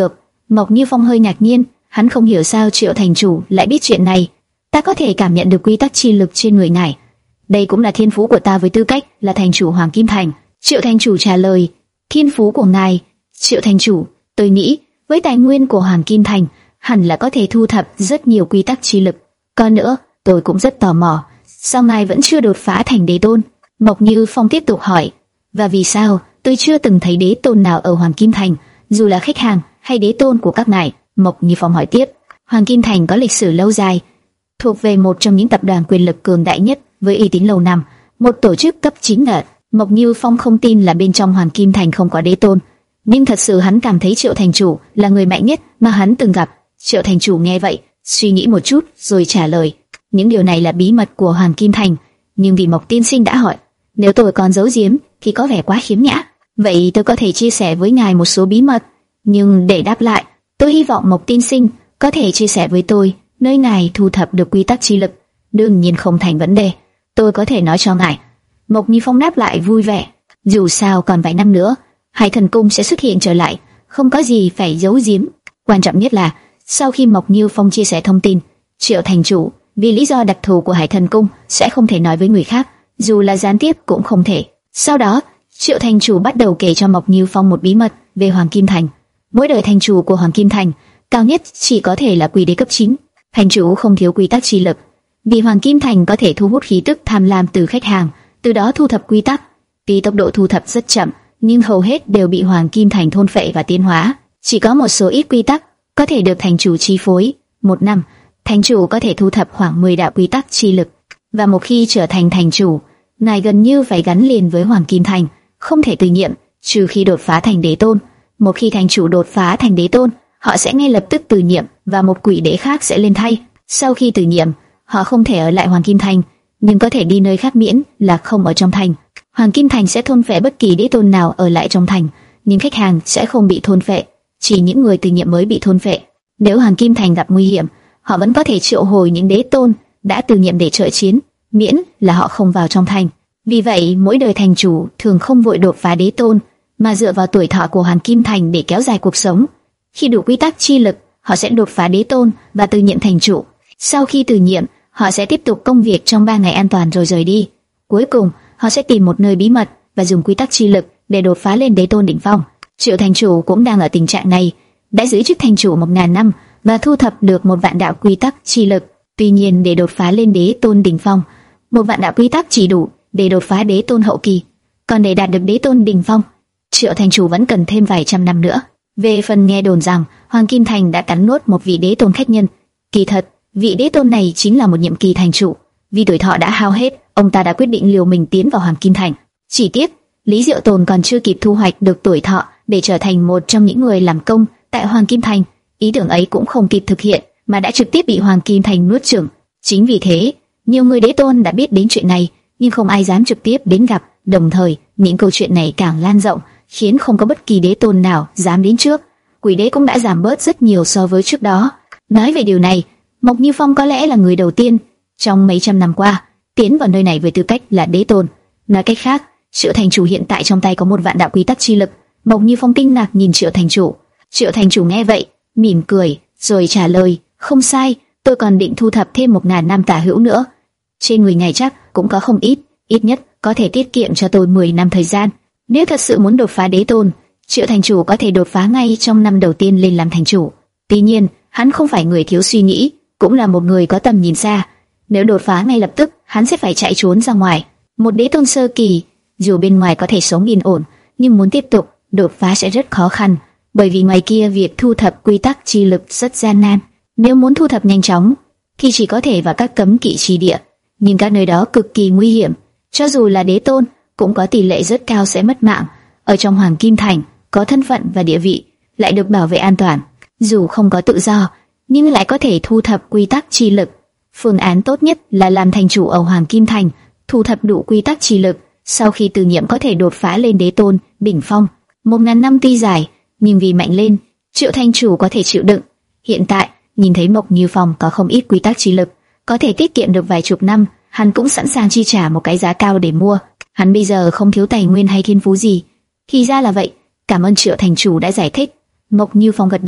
Mộc Như Phong hơi ngạc nhiên, hắn không hiểu sao Triệu thành chủ lại biết chuyện này. Ta có thể cảm nhận được quy tắc chi lực trên người ngài. Đây cũng là thiên phú của ta với tư cách là thành chủ Hoàng Kim Thành. Triệu thành chủ trả lời. Thiên phú của ngài? Triệu thành chủ, tôi nghĩ với tài nguyên của Hoàng Kim Thành hẳn là có thể thu thập rất nhiều quy tắc chi lực. Còn nữa, tôi cũng rất tò mò, sao ngài vẫn chưa đột phá thành đế tôn? Mộc Như Phong tiếp tục hỏi. Và vì sao tôi chưa từng thấy đế tôn nào ở Hoàng Kim Thành, dù là khách hàng hay đế tôn của các ngài? Mộc Như Phong hỏi tiếp. Hoàng Kim Thành có lịch sử lâu dài, thuộc về một trong những tập đoàn quyền lực cường đại nhất với uy tín lâu năm, một tổ chức cấp chín ngợt. Mộc Như Phong không tin là bên trong Hoàng Kim Thành không có đế tôn, nhưng thật sự hắn cảm thấy Triệu thành chủ là người mạnh nhất mà hắn từng gặp. Triệu thành chủ nghe vậy, suy nghĩ một chút rồi trả lời. Những điều này là bí mật của Hoàng Kim Thành, nhưng vì Mộc tiên sinh đã hỏi, nếu tôi còn giấu giếm thì có vẻ quá khiếm nhã. Vậy tôi có thể chia sẻ với ngài một số bí mật, nhưng để đáp lại, tôi hy vọng Mộc tiên sinh có thể chia sẻ với tôi nơi ngài thu thập được quy tắc chi lực. Đương nhiên không thành vấn đề, tôi có thể nói cho ngài. Mộc Như Phong đáp lại vui vẻ. Dù sao còn vài năm nữa, Hải Thần Cung sẽ xuất hiện trở lại, không có gì phải giấu giếm. Quan trọng nhất là sau khi Mộc Như Phong chia sẻ thông tin, Triệu thành chủ vì lý do đặc thù của Hải Thần Cung sẽ không thể nói với người khác, dù là gián tiếp cũng không thể. Sau đó, Triệu thành chủ bắt đầu kể cho Mộc Như Phong một bí mật về Hoàng Kim Thành. Mỗi đời thành chủ của Hoàng Kim Thành cao nhất chỉ có thể là quỷ đế cấp chín. Thành chủ không thiếu quy tắc chi lực, vì Hoàng Kim Thành có thể thu hút khí tức tham lam từ khách hàng, từ đó thu thập quy tắc. Tuy tốc độ thu thập rất chậm, nhưng hầu hết đều bị Hoàng Kim Thành thôn phệ và tiến hóa. Chỉ có một số ít quy tắc có thể được thành chủ chi phối. Một năm, thành chủ có thể thu thập khoảng mười đạo quy tắc chi lực, và một khi trở thành thành chủ, ngài gần như phải gắn liền với Hoàng Kim Thành, không thể từ nhiệm, trừ khi đột phá thành đế tôn. Một khi thành chủ đột phá thành đế tôn, họ sẽ ngay lập tức từ nhiệm và một quỷ đế khác sẽ lên thay. Sau khi từ nhiệm, họ không thể ở lại Hoàng Kim Thành, nhưng có thể đi nơi khác miễn là không ở trong thành. Hoàng Kim Thành sẽ thôn phệ bất kỳ đế tôn nào ở lại trong thành, nhưng khách hàng sẽ không bị thôn phệ, chỉ những người từ nhiệm mới bị thôn phệ. Nếu Hoàng Kim Thành gặp nguy hiểm, họ vẫn có thể triệu hồi những đế tôn đã từ nhiệm để trợ chiến, miễn là họ không vào trong thành. Vì vậy, mỗi đời thành chủ thường không vội đột phá đế tôn, mà dựa vào tuổi thọ của Hoàng Kim Thành để kéo dài cuộc sống. Khi đủ quy tắc chi lực, họ sẽ đột phá đế tôn và từ nhiệm thành chủ. Sau khi từ nhiệm, họ sẽ tiếp tục công việc trong ba ngày an toàn rồi rời đi. Cuối cùng, họ sẽ tìm một nơi bí mật và dùng quy tắc chi lực để đột phá lên đế tôn đỉnh phong. Triệu thành chủ cũng đang ở tình trạng này, đã giữ chức thành chủ một ngàn năm và thu thập được một vạn đạo quy tắc chi lực. Tuy nhiên, để đột phá lên đế tôn đỉnh phong, một vạn đạo quy tắc chỉ đủ để đột phá đế tôn hậu kỳ. Còn để đạt được đế tôn đỉnh phong, Triệu thành chủ vẫn cần thêm vài trăm năm nữa. Về phần nghe đồn rằng Hoàng Kim Thành đã cắn nuốt một vị đế tôn khách nhân, kỳ thật vị đế tôn này chính là một nhiệm kỳ thành chủ. Vì tuổi thọ đã hao hết, ông ta đã quyết định liều mình tiến vào Hoàng Kim Thành. Chỉ tiếc, Lý Diệu Tồn còn chưa kịp thu hoạch được tuổi thọ để trở thành một trong những người làm công tại Hoàng Kim Thành. Ý tưởng ấy cũng không kịp thực hiện, mà đã trực tiếp bị Hoàng Kim Thành nuốt chửng. Chính vì thế, nhiều người đế tôn đã biết đến chuyện này, nhưng không ai dám trực tiếp đến gặp. Đồng thời, những câu chuyện này càng lan rộng, khiến không có bất kỳ đế tôn nào dám đến trước. Quỷ đế cũng đã giảm bớt rất nhiều so với trước đó. Nói về điều này, Mộc Như Phong có lẽ là người đầu tiên trong mấy trăm năm qua tiến vào nơi này với tư cách là đế tôn. Nói cách khác, Triệu thành chủ hiện tại trong tay có một vạn đạo quy tắc chi lực. Mộc Như Phong kinh ngạc nhìn Triệu thành chủ. Triệu thành chủ nghe vậy, mỉm cười, rồi trả lời: không sai, tôi còn định thu thập thêm một ngàn năm tả hữu nữa. Trên người ngài chắc cũng có không ít, ít nhất có thể tiết kiệm cho tôi mười năm thời gian. Nếu thật sự muốn đột phá đế tôn, Triệu thành chủ có thể đột phá ngay trong năm đầu tiên lên làm thành chủ. Tuy nhiên, hắn không phải người thiếu suy nghĩ, cũng là một người có tầm nhìn xa. Nếu đột phá ngay lập tức, hắn sẽ phải chạy trốn ra ngoài. Một đế tôn sơ kỳ, dù bên ngoài có thể sống yên ổn, nhưng muốn tiếp tục đột phá sẽ rất khó khăn, bởi vì ngoài kia việc thu thập quy tắc chi lực rất gian nan. Nếu muốn thu thập nhanh chóng, thì chỉ có thể vào các cấm kỵ chi địa, nhưng các nơi đó cực kỳ nguy hiểm. Cho dù là đế tôn, cũng có tỷ lệ rất cao sẽ mất mạng. Ở trong Hoàng Kim Thành, có thân phận và địa vị, lại được bảo vệ an toàn, dù không có tự do, nhưng lại có thể thu thập quy tắc chi lực. Phương án tốt nhất là làm thành chủ ở Hoàng Kim Thành, thu thập đủ quy tắc chi lực, sau khi từ nhiệm có thể đột phá lên đế tôn đỉnh phong. Một ngàn năm tuy dài, nhưng vì mạnh lên, Triệu thành chủ có thể chịu đựng. Hiện tại, nhìn thấy Mộc Như Phong có không ít quy tắc chi lực, có thể tiết kiệm được vài chục năm, hắn cũng sẵn sàng chi trả một cái giá cao để mua. Hắn bây giờ không thiếu tài nguyên hay thiên phú gì. Thì ra là vậy, cảm ơn Triệu thành chủ đã giải thích. Mộc Như Phong gật đầu,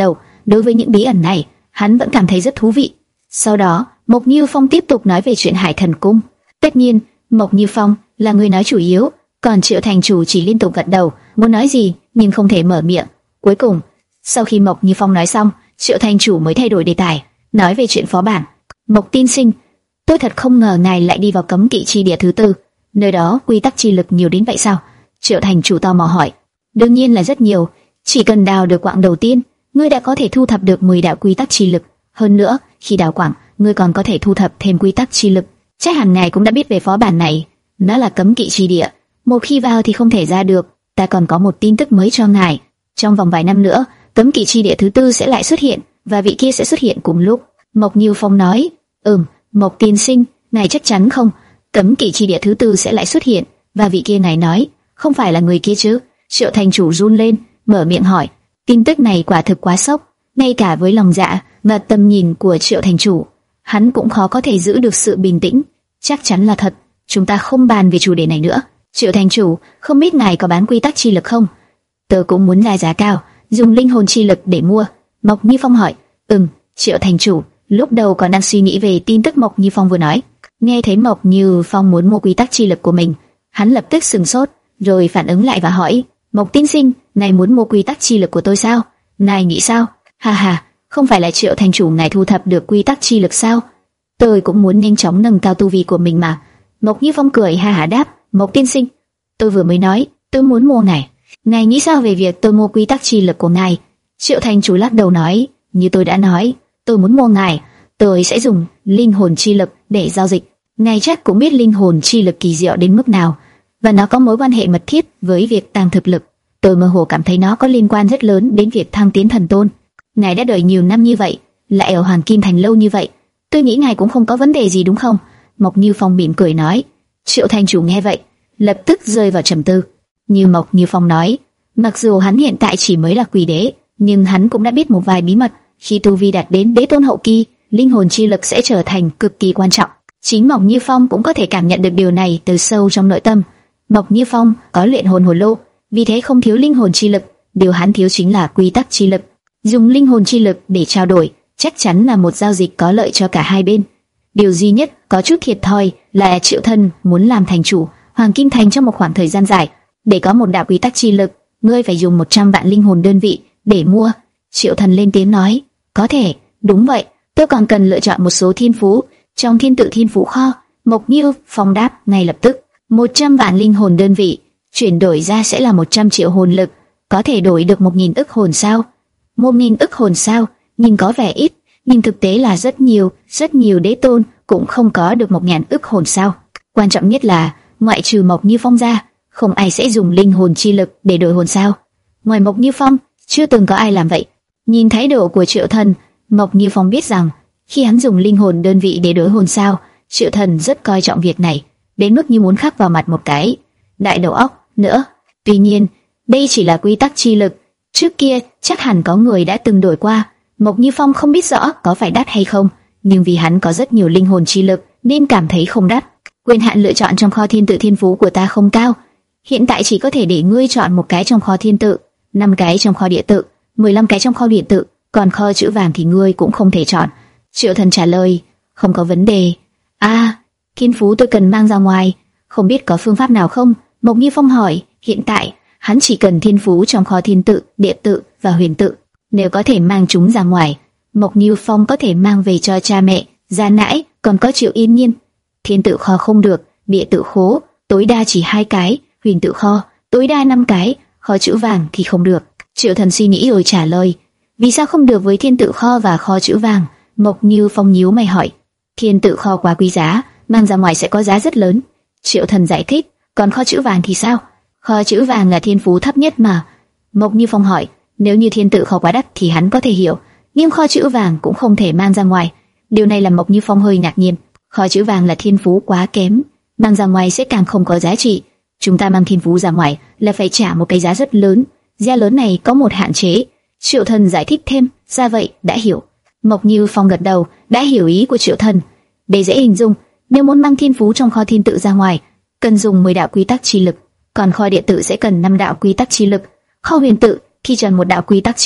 Đối với những bí ẩn này, hắn vẫn cảm thấy rất thú vị. Sau đó, Mộc Như Phong tiếp tục nói về chuyện Hải Thần Cung. Tất nhiên, Mộc Như Phong là người nói chủ yếu, còn Triệu thành chủ chỉ liên tục gật đầu, muốn nói gì nhưng không thể mở miệng. Cuối cùng, sau khi Mộc Như Phong nói xong, Triệu thành chủ mới thay đổi đề tài, nói về chuyện phó bản. Mộc tiên sinh, tôi thật không ngờ ngài lại đi vào cấm kỵ chi địa thứ tư, nơi đó quy tắc chi lực nhiều đến vậy sao? Triệu thành chủ tò mò hỏi. Đương nhiên là rất nhiều, chỉ cần đào được quặng đầu tiên, ngươi đã có thể thu thập được mười đạo quy tắc chi lực. Hơn nữa, khi đào quặng, ngươi còn có thể thu thập thêm quy tắc chi lực. Chắc hẳn ngài cũng đã biết về phó bản này, nó là cấm kỵ chi địa, một khi vào thì không thể ra được. Ta còn có một tin tức mới cho ngài, trong vòng vài năm nữa, cấm kỵ chi địa thứ tư sẽ lại xuất hiện, và vị kia sẽ xuất hiện cùng lúc. Mộc Như Phong nói. Ừm, Mộc tiên sinh, ngài chắc chắn không? Cấm kỵ chi địa thứ tư sẽ lại xuất hiện, và vị kia ngài nói, không phải là người kia chứ? Triệu thành chủ run lên, mở miệng hỏi. Tin tức này quả thực quá sốc, ngay cả với lòng dạ và tầm nhìn của Triệu thành chủ, hắn cũng khó có thể giữ được sự bình tĩnh. Chắc chắn là thật, chúng ta không bàn về chủ đề này nữa. Triệu thành chủ, không biết ngài có bán quy tắc chi lực không? Tớ cũng muốn ra giá cao, dùng linh hồn chi lực để mua. Mộc Như Phong hỏi. Ừm, Triệu thành chủ lúc đầu còn đang suy nghĩ về tin tức Mộc Như Phong vừa nói. Nghe thấy Mộc Như Phong muốn mua quy tắc chi lực của mình, hắn lập tức sừng sốt, rồi phản ứng lại và hỏi. Mộc tiên sinh, ngài muốn mua quy tắc chi lực của tôi sao? Ngài nghĩ sao? Ha ha, không phải là Triệu thành chủ ngài thu thập được quy tắc chi lực sao? Tôi cũng muốn nhanh chóng nâng cao tu vi của mình mà. Mộc Như Phong cười ha hả đáp. Mộc tiên sinh, tôi vừa mới nói tôi muốn mua ngài, ngài nghĩ sao về việc tôi mua quy tắc chi lực của ngài? Triệu thành chủ lắc đầu nói. Như tôi đã nói, tôi muốn mua ngài, tôi sẽ dùng linh hồn chi lực để giao dịch. Ngài chắc cũng biết linh hồn chi lực kỳ diệu đến mức nào, và nó có mối quan hệ mật thiết với việc tăng thực lực. Tôi mơ hồ cảm thấy nó có liên quan rất lớn đến việc thăng tiến thần tôn. Ngài đã đợi nhiều năm như vậy, lại ở Hoàng Kim Thành lâu như vậy, tôi nghĩ ngài cũng không có vấn đề gì đúng không? Mộc Như Phong mỉm cười nói. Triệu thành chủ nghe vậy, lập tức rơi vào trầm tư. Như Mộc Như Phong nói, mặc dù hắn hiện tại chỉ mới là quỷ đế, nhưng hắn cũng đã biết một vài bí mật. Khi tu vi đạt đến đế tôn hậu kỳ, linh hồn chi lực sẽ trở thành cực kỳ quan trọng. Chính Mộc Như Phong cũng có thể cảm nhận được điều này từ sâu trong nội tâm. Mộc Như Phong có luyện hồn hồn lô, vì thế không thiếu linh hồn chi lực. Điều hắn thiếu chính là quy tắc chi lực. Dùng linh hồn chi lực để trao đổi, chắc chắn là một giao dịch có lợi cho cả hai bên. Điều duy nhất có chút thiệt thòi là Triệu Thân muốn làm thành chủ Hoàng Kim Thành trong một khoảng thời gian dài. Để có một đạo quy tắc chi lực, ngươi phải dùng một trăm vạn linh hồn đơn vị để mua. Triệu Thần lên tiếng nói. Có thể, đúng vậy, tôi còn cần lựa chọn một số thiên phú trong thiên tự thiên phú kho. Mộc Như Phong đáp ngay lập tức. một trăm vạn linh hồn đơn vị, chuyển đổi ra sẽ là một trăm triệu hồn lực, có thể đổi được một nghìn ức hồn sao. Một nghìn ức hồn sao, nhìn có vẻ ít, nhưng thực tế là rất nhiều, rất nhiều đế tôn cũng không có được một ngàn ức hồn sao. Quan trọng nhất là, ngoại trừ Mộc Như Phong ra, không ai sẽ dùng linh hồn chi lực để đổi hồn sao. Ngoài Mộc Như Phong, chưa từng có ai làm vậy. Nhìn thái độ của Triệu Thần, Mộc Như Phong biết rằng, khi hắn dùng linh hồn đơn vị để đổi hồn sao, Triệu Thần rất coi trọng việc này, đến mức như muốn khắc vào mặt một cái đại đầu óc nữa. Tuy nhiên, đây chỉ là quy tắc chi lực, trước kia chắc hẳn có người đã từng đổi qua. Mộc Như Phong không biết rõ có phải đắt hay không, nhưng vì hắn có rất nhiều linh hồn chi lực nên cảm thấy không đắt. Quyền hạn lựa chọn trong kho thiên tự thiên phú của ta không cao, hiện tại chỉ có thể để ngươi chọn một cái trong kho thiên tự, năm cái trong kho địa tự, mười lăm cái trong kho điện tự, còn kho chữ vàng thì ngươi cũng không thể chọn. Triệu Thần trả lời. Không có vấn đề. À, thiên phú tôi cần mang ra ngoài, không biết có phương pháp nào không? Mộc Như Phong hỏi. Hiện tại hắn chỉ cần thiên phú trong kho thiên tự, địa tự và huyền tự. Nếu có thể mang chúng ra ngoài, Mộc Như Phong có thể mang về cho cha mẹ, gia nãi, còn có Triệu Yên Nhiên. Thiên tự kho không được, địa tự khố tối đa chỉ hai cái, huyền tự kho tối đa năm cái, kho chữ vàng thì không được. Triệu Thần suy nghĩ rồi trả lời. Vì sao không được với thiên tự kho và kho chữ vàng? Mộc Như Phong nhíu mày hỏi. Thiên tự kho quá quý giá, mang ra ngoài sẽ có giá rất lớn. Triệu Thần giải thích. Còn kho chữ vàng thì sao? Kho chữ vàng là thiên phú thấp nhất mà. Mộc Như Phong hỏi. Nếu như thiên tự kho quá đắt thì hắn có thể hiểu, nhưng kho chữ vàng cũng không thể mang ra ngoài. Điều này làm Mộc Như Phong hơi ngạc nhiên. Kho chữ vàng là thiên phú quá kém, mang ra ngoài sẽ càng không có giá trị. Chúng ta mang thiên phú ra ngoài là phải trả một cái giá rất lớn. Giá lớn này có một hạn chế. Triệu Thần giải thích thêm. Ra vậy, đã hiểu. Mộc Như Phong gật đầu, đã hiểu ý của Triệu Thần. Để dễ hình dung, nếu muốn mang thiên phú trong kho thiên tự ra ngoài, cần dùng mười đạo quy tắc chi lực, còn kho địa tự sẽ cần năm đạo quy tắc chi lực. Kho huyền tự thì cần một đạo quy tắc chi lực,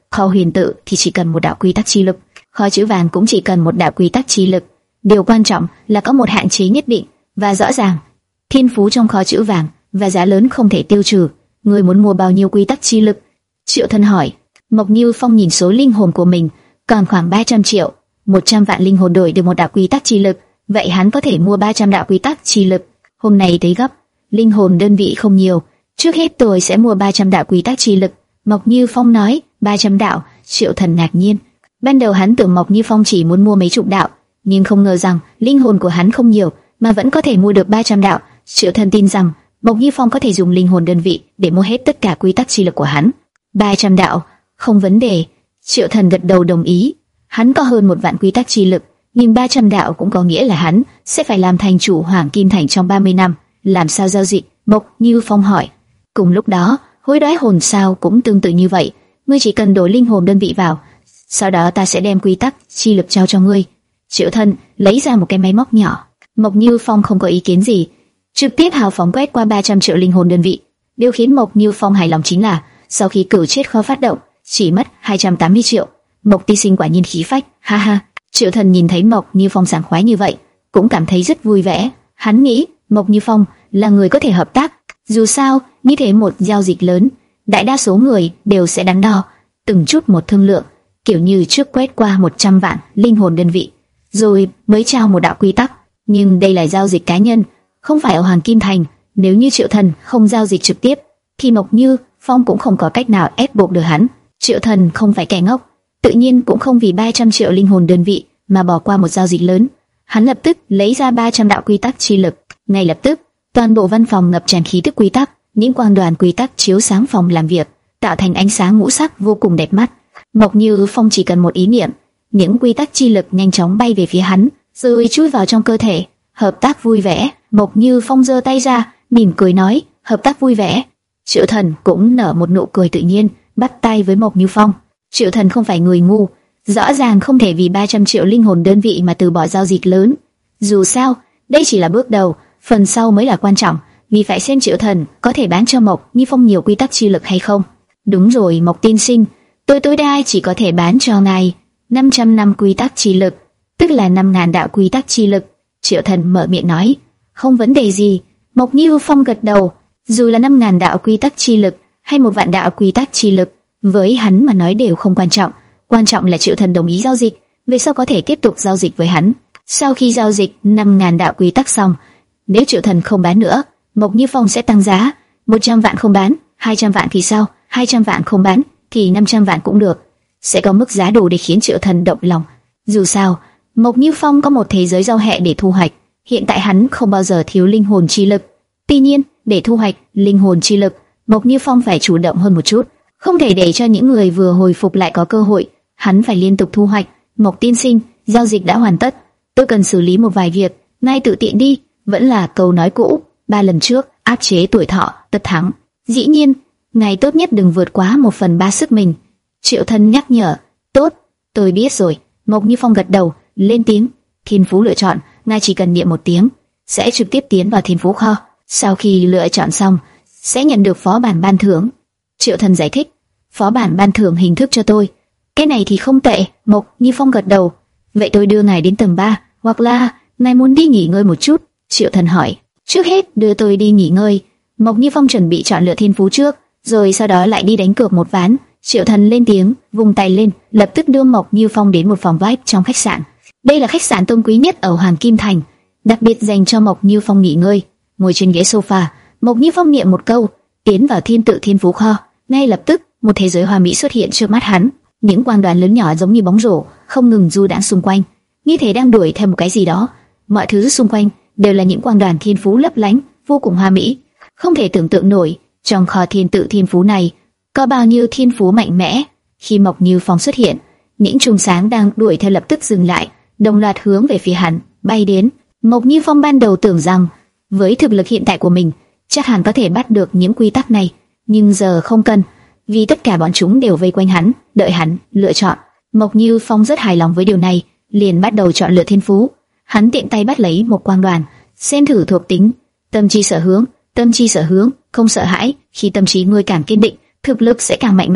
Kho huyền tự thì chỉ cần một đạo quy tắc chi lực, kho chữ vàng cũng chỉ cần một đạo quy tắc chi lực. Điều quan trọng là có một hạn chế nhất định và rõ ràng. Thiên phú trong kho chữ vàng và giá lớn không thể tiêu trừ. Ngươi muốn mua bao nhiêu quy tắc chi lực? Triệu Thần hỏi. Mộc Như Phong nhìn số linh hồn của mình, còn khoảng ba trăm triệu, một trăm vạn linh hồn đổi được một đạo quy tắc chi lực, vậy hắn có thể mua ba trăm đạo quy tắc chi lực. Hôm nay tới gấp, linh hồn đơn vị không nhiều, trước hết tôi sẽ mua ba trăm đạo quy tắc chi lực. Mộc Như Phong nói. Ba trăm đạo. Triệu Thần ngạc nhiên. Ban đầu hắn tưởng Mộc Như Phong chỉ muốn mua mấy chục đạo, nhưng không ngờ rằng linh hồn của hắn không nhiều mà vẫn có thể mua được ba trăm đạo. Triệu Thần tin rằng Mộc Như Phong có thể dùng linh hồn đơn vị để mua hết tất cả quy tắc chi lực của hắn. ba trăm đạo, không vấn đề. Triệu Thần gật đầu đồng ý. Hắn có hơn một vạn quy tắc chi lực, nhưng ba trăm đạo cũng có nghĩa là hắn sẽ phải làm thành chủ Hoàng Kim Thành trong ba mươi năm. Làm sao giao dịch? Mộc Như Phong hỏi. Cùng lúc đó, hối đoái hồn sao cũng tương tự như vậy. Ngươi chỉ cần đổi linh hồn đơn vị vào, sau đó ta sẽ đem quy tắc chi lực trao cho ngươi. Triệu Thần lấy ra một cái máy móc nhỏ. Mộc Như Phong không có ý kiến gì, trực tiếp hào phóng quét qua ba trăm triệu linh hồn đơn vị. Điều khiến Mộc Như Phong hài lòng chính là sau khi cửu chết kho phát động, chỉ mất hai trăm tám mươi triệu. Mộc Tiên Sinh quả nhiên khí phách, ha ha. Triệu Thần nhìn thấy Mộc Như Phong sảng khoái như vậy, cũng cảm thấy rất vui vẻ. Hắn nghĩ Mộc Như Phong là người có thể hợp tác. Dù sao, như thế một giao dịch lớn, đại đa số người đều sẽ đắn đo, từng chút một thương lượng, kiểu như trước quét qua một trăm vạn linh hồn đơn vị, rồi mới trao một đạo quy tắc. Nhưng đây là giao dịch cá nhân, không phải ở Hoàng Kim Thành. Nếu như Triệu Thần không giao dịch trực tiếp, thì Mộc Như Phong cũng không có cách nào ép buộc được hắn. Triệu Thần không phải kẻ ngốc, tự nhiên cũng không vì ba trăm triệu linh hồn đơn vị mà bỏ qua một giao dịch lớn. Hắn lập tức lấy ra ba trăm đạo quy tắc chi lực. Ngay lập tức, toàn bộ văn phòng ngập tràn khí tức quy tắc, những quang đoàn quy tắc chiếu sáng phòng làm việc, tạo thành ánh sáng ngũ sắc vô cùng đẹp mắt. Mộc Như Phong chỉ cần một ý niệm, những quy tắc chi lực nhanh chóng bay về phía hắn, rồi chui vào trong cơ thể. Hợp tác vui vẻ. Mộc Như Phong giơ tay ra, mỉm cười nói, hợp tác vui vẻ. Triệu Thần cũng nở một nụ cười tự nhiên, bắt tay với Mộc Như Phong. Triệu Thần không phải người ngu, rõ ràng không thể vì ba trăm triệu linh hồn đơn vị mà từ bỏ giao dịch lớn. Dù sao, đây chỉ là bước đầu, phần sau mới là quan trọng, vì phải xem Triệu Thần có thể bán cho Mộc Như Phong nhiều quy tắc chi lực hay không. Đúng rồi Mộc Tiên Sinh, tôi tối đa chỉ có thể bán cho ngài năm trăm năm quy tắc chi lực, tức là năm ngàn đạo quy tắc chi lực. Triệu Thần mở miệng nói. Không vấn đề gì. Mộc Như Phong gật đầu. Dù là năm ngàn đạo quy tắc chi lực hay một vạn đạo quy tắc chi lực, với hắn mà nói đều không quan trọng. Quan trọng là Triệu Thần đồng ý giao dịch, về sau có thể tiếp tục giao dịch với hắn. Sau khi giao dịch năm ngàn đạo quy tắc xong, nếu Triệu Thần không bán nữa, Mộc Như Phong sẽ tăng giá. Một trăm vạn không bán, hai trăm vạn thì sao? Hai trăm vạn không bán thì năm trăm vạn cũng được. Sẽ có mức giá đủ để khiến Triệu Thần động lòng. Dù sao, Mộc Như Phong có một thế giới giao hẹ để thu hoạch. Hiện tại hắn không bao giờ thiếu linh hồn chi lực. Tuy nhiên, để thu hoạch linh hồn chi lực, Mộc Như Phong phải chủ động hơn một chút, không thể để cho những người vừa hồi phục lại có cơ hội. Hắn phải liên tục thu hoạch. Mộc Tiên Sinh, giao dịch đã hoàn tất, tôi cần xử lý một vài việc, nay tự tiện đi. Vẫn là câu nói cũ, ba lần trước áp chế tuổi thọ tất thắng. Dĩ nhiên, ngài tốt nhất đừng vượt quá một phần ba sức mình. Triệu Thần nhắc nhở. Tốt, tôi biết rồi. Mộc Như Phong gật đầu, lên tiếng. Thiên phú lựa chọn, ngài chỉ cần niệm một tiếng, sẽ trực tiếp tiến vào thiên phú kho. Sau khi lựa chọn xong, sẽ nhận được phó bản ban thưởng. Triệu Thần giải thích. Phó bản ban thưởng hình thức cho tôi. Cái này thì không tệ. Mộc Như Phong gật đầu. Vậy tôi đưa ngài đến tầng ba, hoặc là ngài muốn đi nghỉ ngơi một chút? Triệu Thần hỏi. Trước hết đưa tôi đi nghỉ ngơi. Mộc Như Phong chuẩn bị chọn lựa thiên phú trước, rồi sau đó lại đi đánh cược một ván. Triệu Thần lên tiếng, vung tay lên, lập tức đưa Mộc Như Phong đến một phòng vi ai pi trong khách sạn. Đây là khách sạn tôn quý nhất ở Hoàng Kim Thành, đặc biệt dành cho Mộc Như Phong nghỉ ngơi. Ngồi trên ghế sofa, Mộc Như Phong niệm một câu, tiến vào thiên tự thiên phú kho. Ngay lập tức, một thế giới hoa mỹ xuất hiện trước mắt hắn. Những quang đoàn lớn nhỏ giống như bóng rổ, không ngừng du đãng xung quanh, như thể đang đuổi theo một cái gì đó. Mọi thứ xung quanh đều là những quang đoàn thiên phú lấp lánh, vô cùng hoa mỹ. Không thể tưởng tượng nổi, trong kho thiên tự thiên phú này có bao nhiêu thiên phú mạnh mẽ. Khi Mộc Như Phong xuất hiện, những chùm sáng đang đuổi theo lập tức dừng lại, đồng loạt hướng về phía hắn bay đến. Mộc Như Phong ban đầu tưởng rằng với thực lực hiện tại của mình, chắc hẳn có thể bắt được những quy tắc này, nhưng giờ không cần, vì tất cả bọn chúng đều vây quanh hắn, đợi hắn lựa chọn. Mộc Như Phong rất hài lòng với điều này, liền bắt đầu chọn lựa thiên phú. Hắn tiện tay bắt lấy một quang đoàn, xem thử thuộc tính. Tâm chi sở hướng, tâm chi sở hướng, không sợ hãi. Khi tâm trí ngươi càng kiên định, thực lực sẽ càng mạnh mẽ.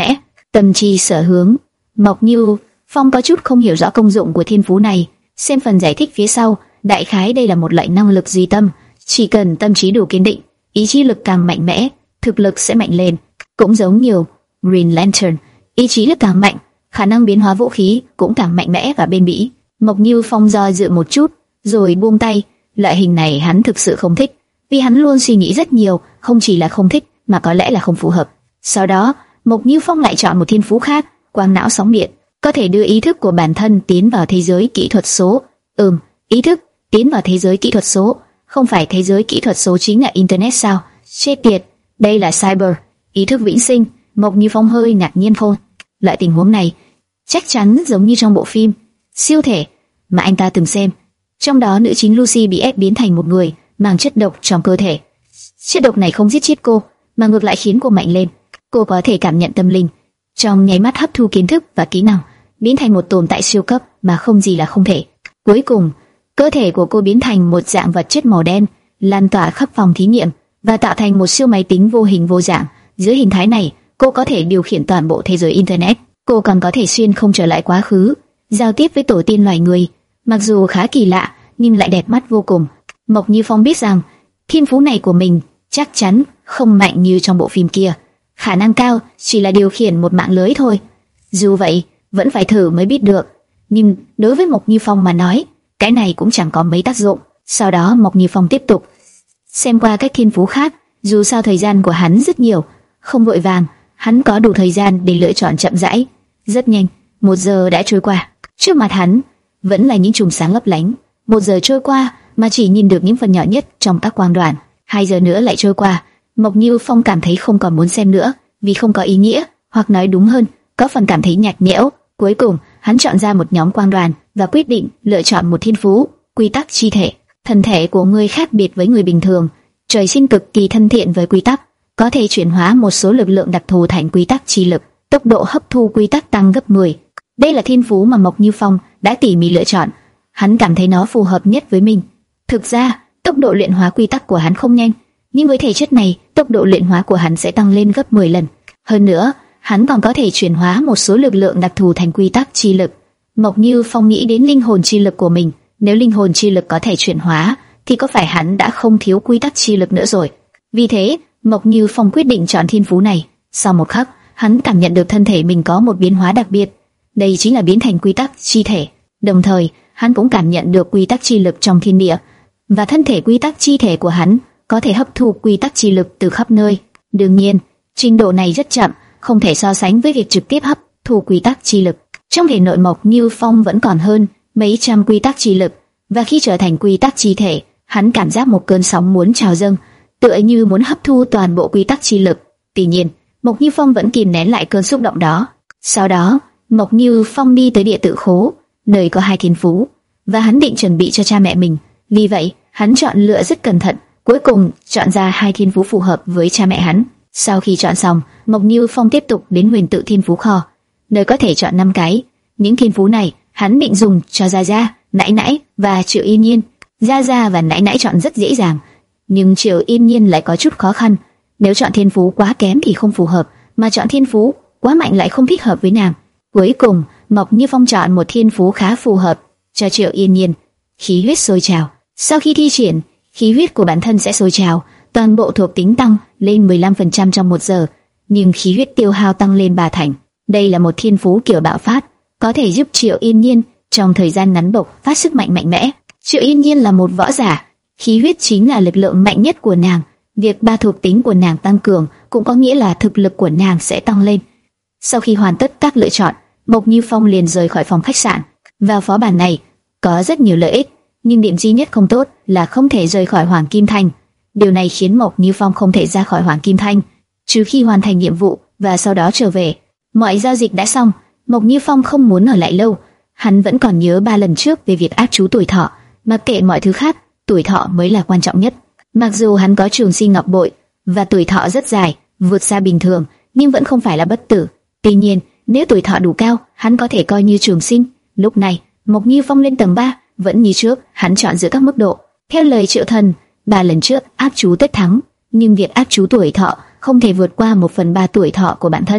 tâm trí sở hướng. Mộc Như Phong có chút không hiểu rõ công dụng của thiên phú này, xem phần giải thích phía sau, đại khái đây là một loại năng lực duy tâm, chỉ cần tâm trí đủ kiên định, ý chí lực càng mạnh mẽ, thực lực sẽ mạnh lên. Cũng giống như Green Lantern, ý chí lực càng mạnh, khả năng biến hóa vũ khí cũng càng mạnh mẽ và bền bỉ. Mộc Như Phong do dự một chút, rồi buông tay. Loại hình này hắn thực sự không thích, vì hắn luôn suy nghĩ rất nhiều, không chỉ là không thích, mà có lẽ là không phù hợp. Sau đó, Mộc Như Phong lại chọn một thiên phú khác, quang não sóng điện, có thể đưa ý thức của bản thân tiến vào thế giới kỹ thuật số. Ừm, ý thức tiến vào thế giới kỹ thuật số, không phải thế giới kỹ thuật số chính là internet sao? Chết tiệt, đây là cyber, ý thức vĩnh sinh. Mộc Như Phong hơi ngạc nhiên thôi. Loại tình huống này chắc chắn giống như trong bộ phim siêu thể mà anh ta từng xem. Trong đó nữ chính Lucy bị ép biến thành một người mang chất độc trong cơ thể. Chất độc này không giết chết cô, mà ngược lại khiến cô mạnh lên. Cô có thể cảm nhận tâm linh, trong nháy mắt hấp thu kiến thức và kỹ năng, biến thành một tồn tại siêu cấp mà không gì là không thể. Cuối cùng, cơ thể của cô biến thành một dạng vật chất màu đen, lan tỏa khắp phòng thí nghiệm và tạo thành một siêu máy tính vô hình vô dạng. Dưới hình thái này, cô có thể điều khiển toàn bộ thế giới internet. Cô còn có thể xuyên không trở lại quá khứ, giao tiếp với tổ tiên loài người. Mặc dù khá kỳ lạ, nhưng lại đẹp mắt vô cùng. Mộc Như Phong biết rằng thiên phú này của mình chắc chắn không mạnh như trong bộ phim kia, khả năng cao chỉ là điều khiển một mạng lưới thôi. Dù vậy, vẫn phải thử mới biết được. Nhưng đối với Mộc Như Phong mà nói, cái này cũng chẳng có mấy tác dụng. Sau đó Mộc Như Phong tiếp tục xem qua các thiên phú khác. Dù sao thời gian của hắn rất nhiều, không vội vàng, hắn có đủ thời gian để lựa chọn chậm rãi. Rất nhanh, một giờ đã trôi qua. Trước mặt hắn vẫn là những chùm sáng lấp lánh. Một giờ trôi qua mà chỉ nhìn được những phần nhỏ nhất trong các quang đoàn. Hai giờ nữa lại trôi qua. Mộc Như Phong cảm thấy không còn muốn xem nữa, vì không có ý nghĩa, hoặc nói đúng hơn, có phần cảm thấy nhạt nhẽo. Cuối cùng, hắn chọn ra một nhóm quang đoàn và quyết định lựa chọn một thiên phú, quy tắc chi thể. Thân thể của người khác biệt với người bình thường, trời sinh cực kỳ thân thiện với quy tắc, có thể chuyển hóa một số lực lượng đặc thù thành quy tắc chi lực, tốc độ hấp thu quy tắc tăng gấp mười. Đây là thiên phú mà Mộc Như Phong đã tỉ mỉ lựa chọn, hắn cảm thấy nó phù hợp nhất với mình. Thực ra, tốc độ luyện hóa quy tắc của hắn không nhanh, nhưng với thể chất này, tốc độ luyện hóa của hắn sẽ tăng lên gấp mười lần. Hơn nữa, hắn còn có thể chuyển hóa một số lực lượng đặc thù thành quy tắc chi lực. Mộc Như Phong nghĩ đến linh hồn chi lực của mình, nếu linh hồn chi lực có thể chuyển hóa, thì có phải hắn đã không thiếu quy tắc chi lực nữa rồi? Vì thế, Mộc Như Phong quyết định chọn thiên phú này. Sau một khắc, hắn cảm nhận được thân thể mình có một biến hóa đặc biệt, đây chính là biến thành quy tắc chi thể. Đồng thời, hắn cũng cảm nhận được quy tắc chi lực trong thiên địa, và thân thể quy tắc chi thể của hắn có thể hấp thu quy tắc chi lực từ khắp nơi. Đương nhiên, trình độ này rất chậm, không thể so sánh với việc trực tiếp hấp thu quy tắc chi lực. Trong thể nội Mộc Như Phong vẫn còn hơn mấy trăm quy tắc chi lực, và khi trở thành quy tắc chi thể, hắn cảm giác một cơn sóng muốn trào dâng, tựa như muốn hấp thu toàn bộ quy tắc chi lực. Tuy nhiên, Mộc Như Phong vẫn kìm nén lại cơn xúc động đó. Sau đó, Mộc Như Phong đi tới địa tự khố, nơi có hai thiên phú, và hắn định chuẩn bị cho cha mẹ mình. Vì vậy, hắn chọn lựa rất cẩn thận, cuối cùng chọn ra hai thiên phú phù hợp với cha mẹ hắn. Sau khi chọn xong, Mộc Như Phong tiếp tục đến Huyền Tự Thiên Phú Kho, nơi có thể chọn năm cái. Những thiên phú này hắn định dùng cho Gia Gia, Nãi Nãi và Triệu Yên Nhiên. Gia Gia và Nãi Nãi chọn rất dễ dàng, nhưng Triệu Yên Nhiên lại có chút khó khăn. Nếu chọn thiên phú quá kém thì không phù hợp, mà chọn thiên phú quá mạnh lại không thích hợp với nàng. Cuối cùng, Mộc Như Phong chọn một thiên phú khá phù hợp cho Triệu Yên Nhiên, khí huyết sôi trào. Sau khi thi triển, khí huyết của bản thân sẽ sôi trào, toàn bộ thuộc tính tăng lên mười lăm phần trăm trong một giờ, nhưng khí huyết tiêu hao tăng lên ba thành. Đây là một thiên phú kiểu bạo phát, có thể giúp Triệu Yên Nhiên trong thời gian ngắn bộc phát sức mạnh mạnh mẽ. Triệu Yên Nhiên là một võ giả, khí huyết chính là lực lượng mạnh nhất của nàng. Việc ba thuộc tính của nàng tăng cường cũng có nghĩa là thực lực của nàng sẽ tăng lên. Sau khi hoàn tất các lựa chọn, Mộc Như Phong liền rời khỏi phòng khách sạn. Vào phó bản này có rất nhiều lợi ích, nhưng điểm duy nhất không tốt là không thể rời khỏi Hoàng Kim Thành. Điều này khiến Mộc Như Phong không thể ra khỏi Hoàng Kim Thành, trừ khi hoàn thành nhiệm vụ và sau đó trở về. Mọi giao dịch đã xong, Mộc Như Phong không muốn ở lại lâu. Hắn vẫn còn nhớ ba lần trước về việc áp chú tuổi thọ, mặc kệ mọi thứ khác, tuổi thọ mới là quan trọng nhất. Mặc dù hắn có Trường Sinh Ngọc Bội và tuổi thọ rất dài, vượt xa bình thường, nhưng vẫn không phải là bất tử. Tuy nhiên, nếu tuổi thọ đủ cao, hắn có thể coi như trường sinh. Lúc này, Mộc Như Phong lên tầng ba, vẫn như trước, hắn chọn giữa các mức độ. Theo lời Triệu Thần, ba lần trước áp chú tất thắng, nhưng việc áp chú tuổi thọ không thể vượt qua một phần ba tuổi thọ của bản thân.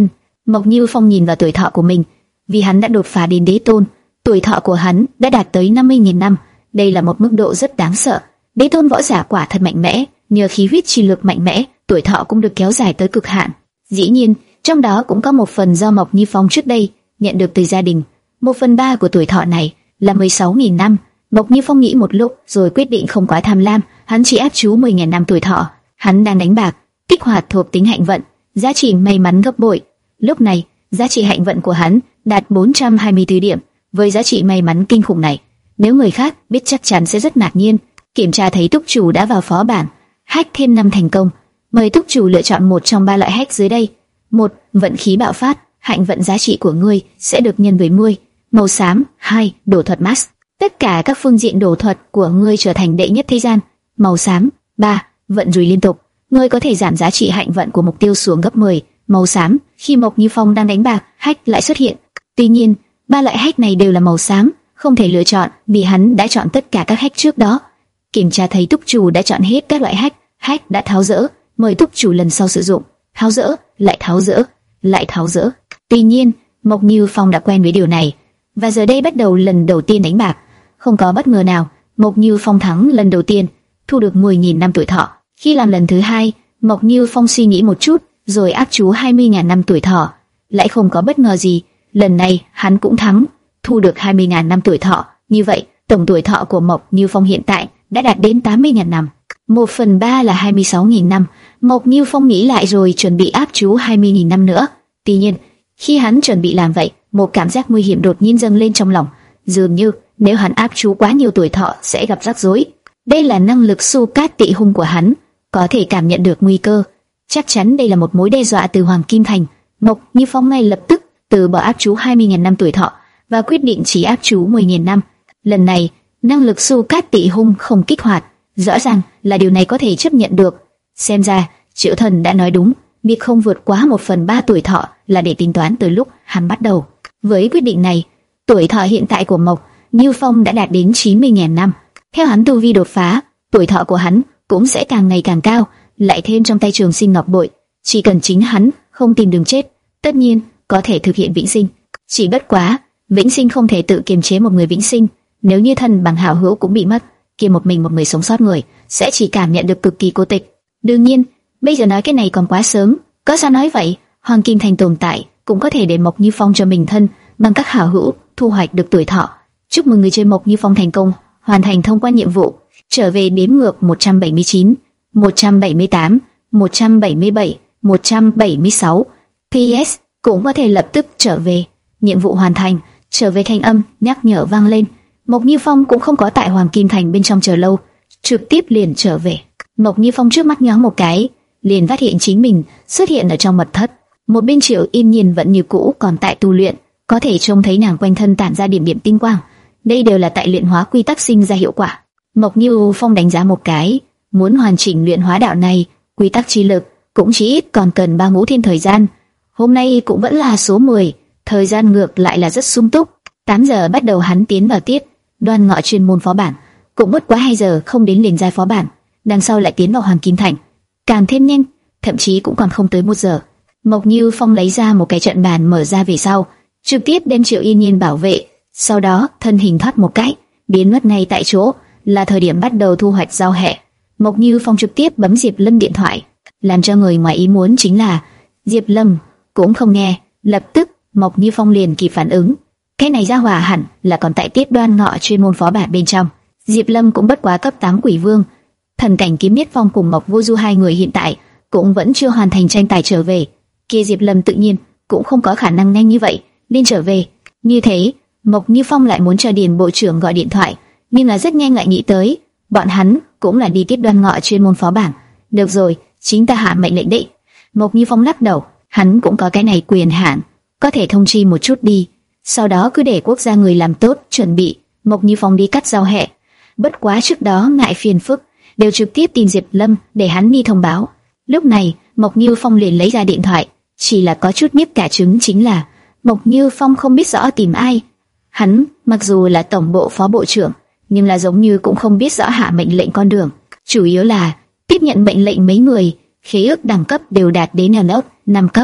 Mộc Như Phong nhìn vào tuổi thọ của mình, vì hắn đã đột phá đến đế tôn, tuổi thọ của hắn đã đạt tới năm mươi nghìn năm. Đây là một mức độ rất đáng sợ. Đế tôn võ giả quả thật mạnh mẽ, nhờ khí huyết chi lực mạnh mẽ, tuổi thọ cũng được kéo dài tới cực hạn. Dĩ nhiên, trong đó cũng có một phần do Mộc Như Phong trước đây nhận được từ gia đình. Một phần ba của tuổi thọ này là mười sáu nghìn năm. Mộc Như Phong nghĩ một lúc rồi quyết định không quá tham lam, hắn chỉ áp chú mười nghìn năm tuổi thọ. Hắn đang đánh bạc, kích hoạt thuộc tính hạnh vận, giá trị may mắn gấp bội. Lúc này, giá trị hạnh vận của hắn đạt bốn trăm hai mươi tư điểm. Với giá trị may mắn kinh khủng này, nếu người khác biết chắc chắn sẽ rất ngạc nhiên. Kiểm tra thấy túc chủ đã vào phó bản, hack thêm năm thành công. Mời túc chủ lựa chọn một trong ba loại hack dưới đây. Một, vận khí bạo phát, hạnh vận giá trị của ngươi sẽ được nhân với mươi. Màu xám. Hai, đổ thuật max, tất cả các phương diện đổ thuật của ngươi trở thành đệ nhất thế gian. Màu xám. Ba, vận rủi liên tục, ngươi có thể giảm giá trị hạnh vận của mục tiêu xuống gấp mười. Màu xám. Khi Mộc Như Phong đang đánh bạc, hack lại xuất hiện. Tuy nhiên, ba loại hack này đều là màu xám, không thể lựa chọn vì hắn đã chọn tất cả các hack trước đó. Kiểm tra thấy túc chủ đã chọn hết các loại hack, hack đã tháo dỡ, mời túc chủ lần sau sử dụng. Tháo dỡ, lại tháo dỡ, lại tháo dỡ. Tuy nhiên, Mộc Như Phong đã quen với điều này, và giờ đây bắt đầu lần đầu tiên đánh bạc. Không có bất ngờ nào, Mộc Như Phong thắng lần đầu tiên, thu được mười nghìn năm tuổi thọ. Khi làm lần thứ hai, Mộc Như Phong suy nghĩ một chút, rồi áp chú hai mươi nghìn năm tuổi thọ. Lại không có bất ngờ gì, lần này hắn cũng thắng, thu được hai mươi nghìn năm tuổi thọ. Như vậy, tổng tuổi thọ của Mộc Như Phong hiện tại đã đạt đến tám mươi nghìn năm. Một phần ba là hai mươi sáu nghìn năm. Mộc Như Phong nghĩ lại rồi chuẩn bị áp chú hai mươi nghìn năm nữa. Tuy nhiên, khi hắn chuẩn bị làm vậy, một cảm giác nguy hiểm đột nhiên dâng lên trong lòng. Dường như nếu hắn áp chú quá nhiều tuổi thọ sẽ gặp rắc rối. Đây là năng lực Su Cát Tị Hung của hắn, có thể cảm nhận được nguy cơ. Chắc chắn đây là một mối đe dọa từ Hoàng Kim Thành. Mộc Như Phong ngay lập tức từ bỏ áp chú hai mươi nghìn năm tuổi thọ và quyết định chỉ áp chú mười nghìn năm. Lần này, năng lực Su Cát Tị Hung không kích hoạt, rõ ràng là điều này có thể chấp nhận được. Xem ra, Triệu Thần đã nói đúng, việc không vượt quá một phần ba tuổi thọ là để tính toán từ lúc hắn bắt đầu. Với quyết định này, tuổi thọ hiện tại của Mộc Như Phong đã đạt đến chín mươi nghìn năm. Theo hắn tu vi đột phá, tuổi thọ của hắn cũng sẽ càng ngày càng cao. Lại thêm trong tay Trường Sinh Ngọc Bội, chỉ cần chính hắn không tìm đường chết, tất nhiên có thể thực hiện vĩnh sinh. Chỉ bất quá, vĩnh sinh không thể tự kiềm chế một người vĩnh sinh. Nếu như thân bằng hảo hữu cũng bị mất, kia một mình một người sống sót người sẽ chỉ cảm nhận được cực kỳ cô tịch. Đương nhiên, bây giờ nói cái này còn quá sớm. Có sao nói vậy, Hoàng Kim Thành tồn tại cũng có thể để Mộc Như Phong cho mình thân bằng các hảo hữu thu hoạch được tuổi thọ. Chúc mừng người chơi Mộc Như Phong thành công hoàn thành thông qua nhiệm vụ, trở về đếm ngược một trăm bảy mươi chín, một trăm bảy mươi tám, một trăm bảy mươi bảy, một trăm bảy mươi sáu. pê ét cũng có thể lập tức trở về. Nhiệm vụ hoàn thành, trở về thanh âm nhắc nhở vang lên. Mộc Như Phong cũng không có tại Hoàng Kim Thành bên trong chờ lâu, trực tiếp liền trở về. Mộc Như Phong trước mắt nhoáng một cái, liền phát hiện chính mình xuất hiện ở trong mật thất. Một bên Triệu Yên Nhiên vẫn như cũ còn tại tu luyện, có thể trông thấy nàng quanh thân tản ra điểm điểm tinh quang. Đây đều là tại luyện hóa quy tắc sinh ra hiệu quả. Mộc Như Phong đánh giá một cái, muốn hoàn chỉnh luyện hóa đạo này, quy tắc chi lực cũng chỉ ít còn cần ba ngũ thiên thời gian. Hôm nay cũng vẫn là số mười, thời gian ngược lại là rất sung túc. tám giờ bắt đầu hắn tiến vào tiết Đoan Ngọ chuyên môn phó bản, cũng mất quá hai giờ không đến liền giai phó bản. Đằng sau lại tiến vào Hoàng Kim Thành, càng thêm nhanh, thậm chí cũng còn không tới một giờ. Mộc Như Phong lấy ra một cái trận bàn mở ra về sau, trực tiếp đem Triệu Yên Nhiên bảo vệ, sau đó thân hình thoát một cái, biến mất ngay tại chỗ. Là thời điểm bắt đầu thu hoạch rau hẹ. Mộc Như Phong trực tiếp bấm Diệp Lâm điện thoại. Làm cho người ngoài ý muốn chính là Diệp Lâm cũng không nghe. Lập tức Mộc Như Phong liền kịp phản ứng, cái này ra hỏa hẳn là còn tại tiết Đoan Ngọ chuyên môn phó bản bên trong. Diệp Lâm cũng bất quá cấp tám quỷ vương. Thần cảnh Kiếm Miết Phong cùng Mộc Vô Du hai người hiện tại cũng vẫn chưa hoàn thành tranh tài trở về. Kia Diệp Lâm tự nhiên cũng không có khả năng nhanh như vậy nên trở về. Như thế, Mộc Như Phong lại muốn cho Điền bộ trưởng gọi điện thoại, nhưng là rất nhanh lại nghĩ tới, bọn hắn cũng là đi tiết Đoan Ngọ chuyên môn phó bản. Được rồi, chính ta hạ mệnh lệnh đấy. Mộc Như Phong lắc đầu, hắn cũng có cái này quyền hạn, có thể thông chi một chút đi. Sau đó cứ để quốc gia người làm tốt chuẩn bị. Mộc Như Phong đi cắt rau hẹ. Bất quá trước đó ngại phiền phức, đều trực tiếp tìm Diệp Lâm để hắn đi thông báo. Lúc này Mộc Như Phong liền lấy ra điện thoại, chỉ là có chút nhiếp cả trứng chính là Mộc Như Phong không biết rõ tìm ai. Hắn mặc dù là tổng bộ phó bộ trưởng, nhưng là giống như cũng không biết rõ hạ mệnh lệnh con đường. Chủ yếu là tiếp nhận mệnh lệnh mấy người, khế ước đẳng cấp đều đạt đến ở lớp năm cấp.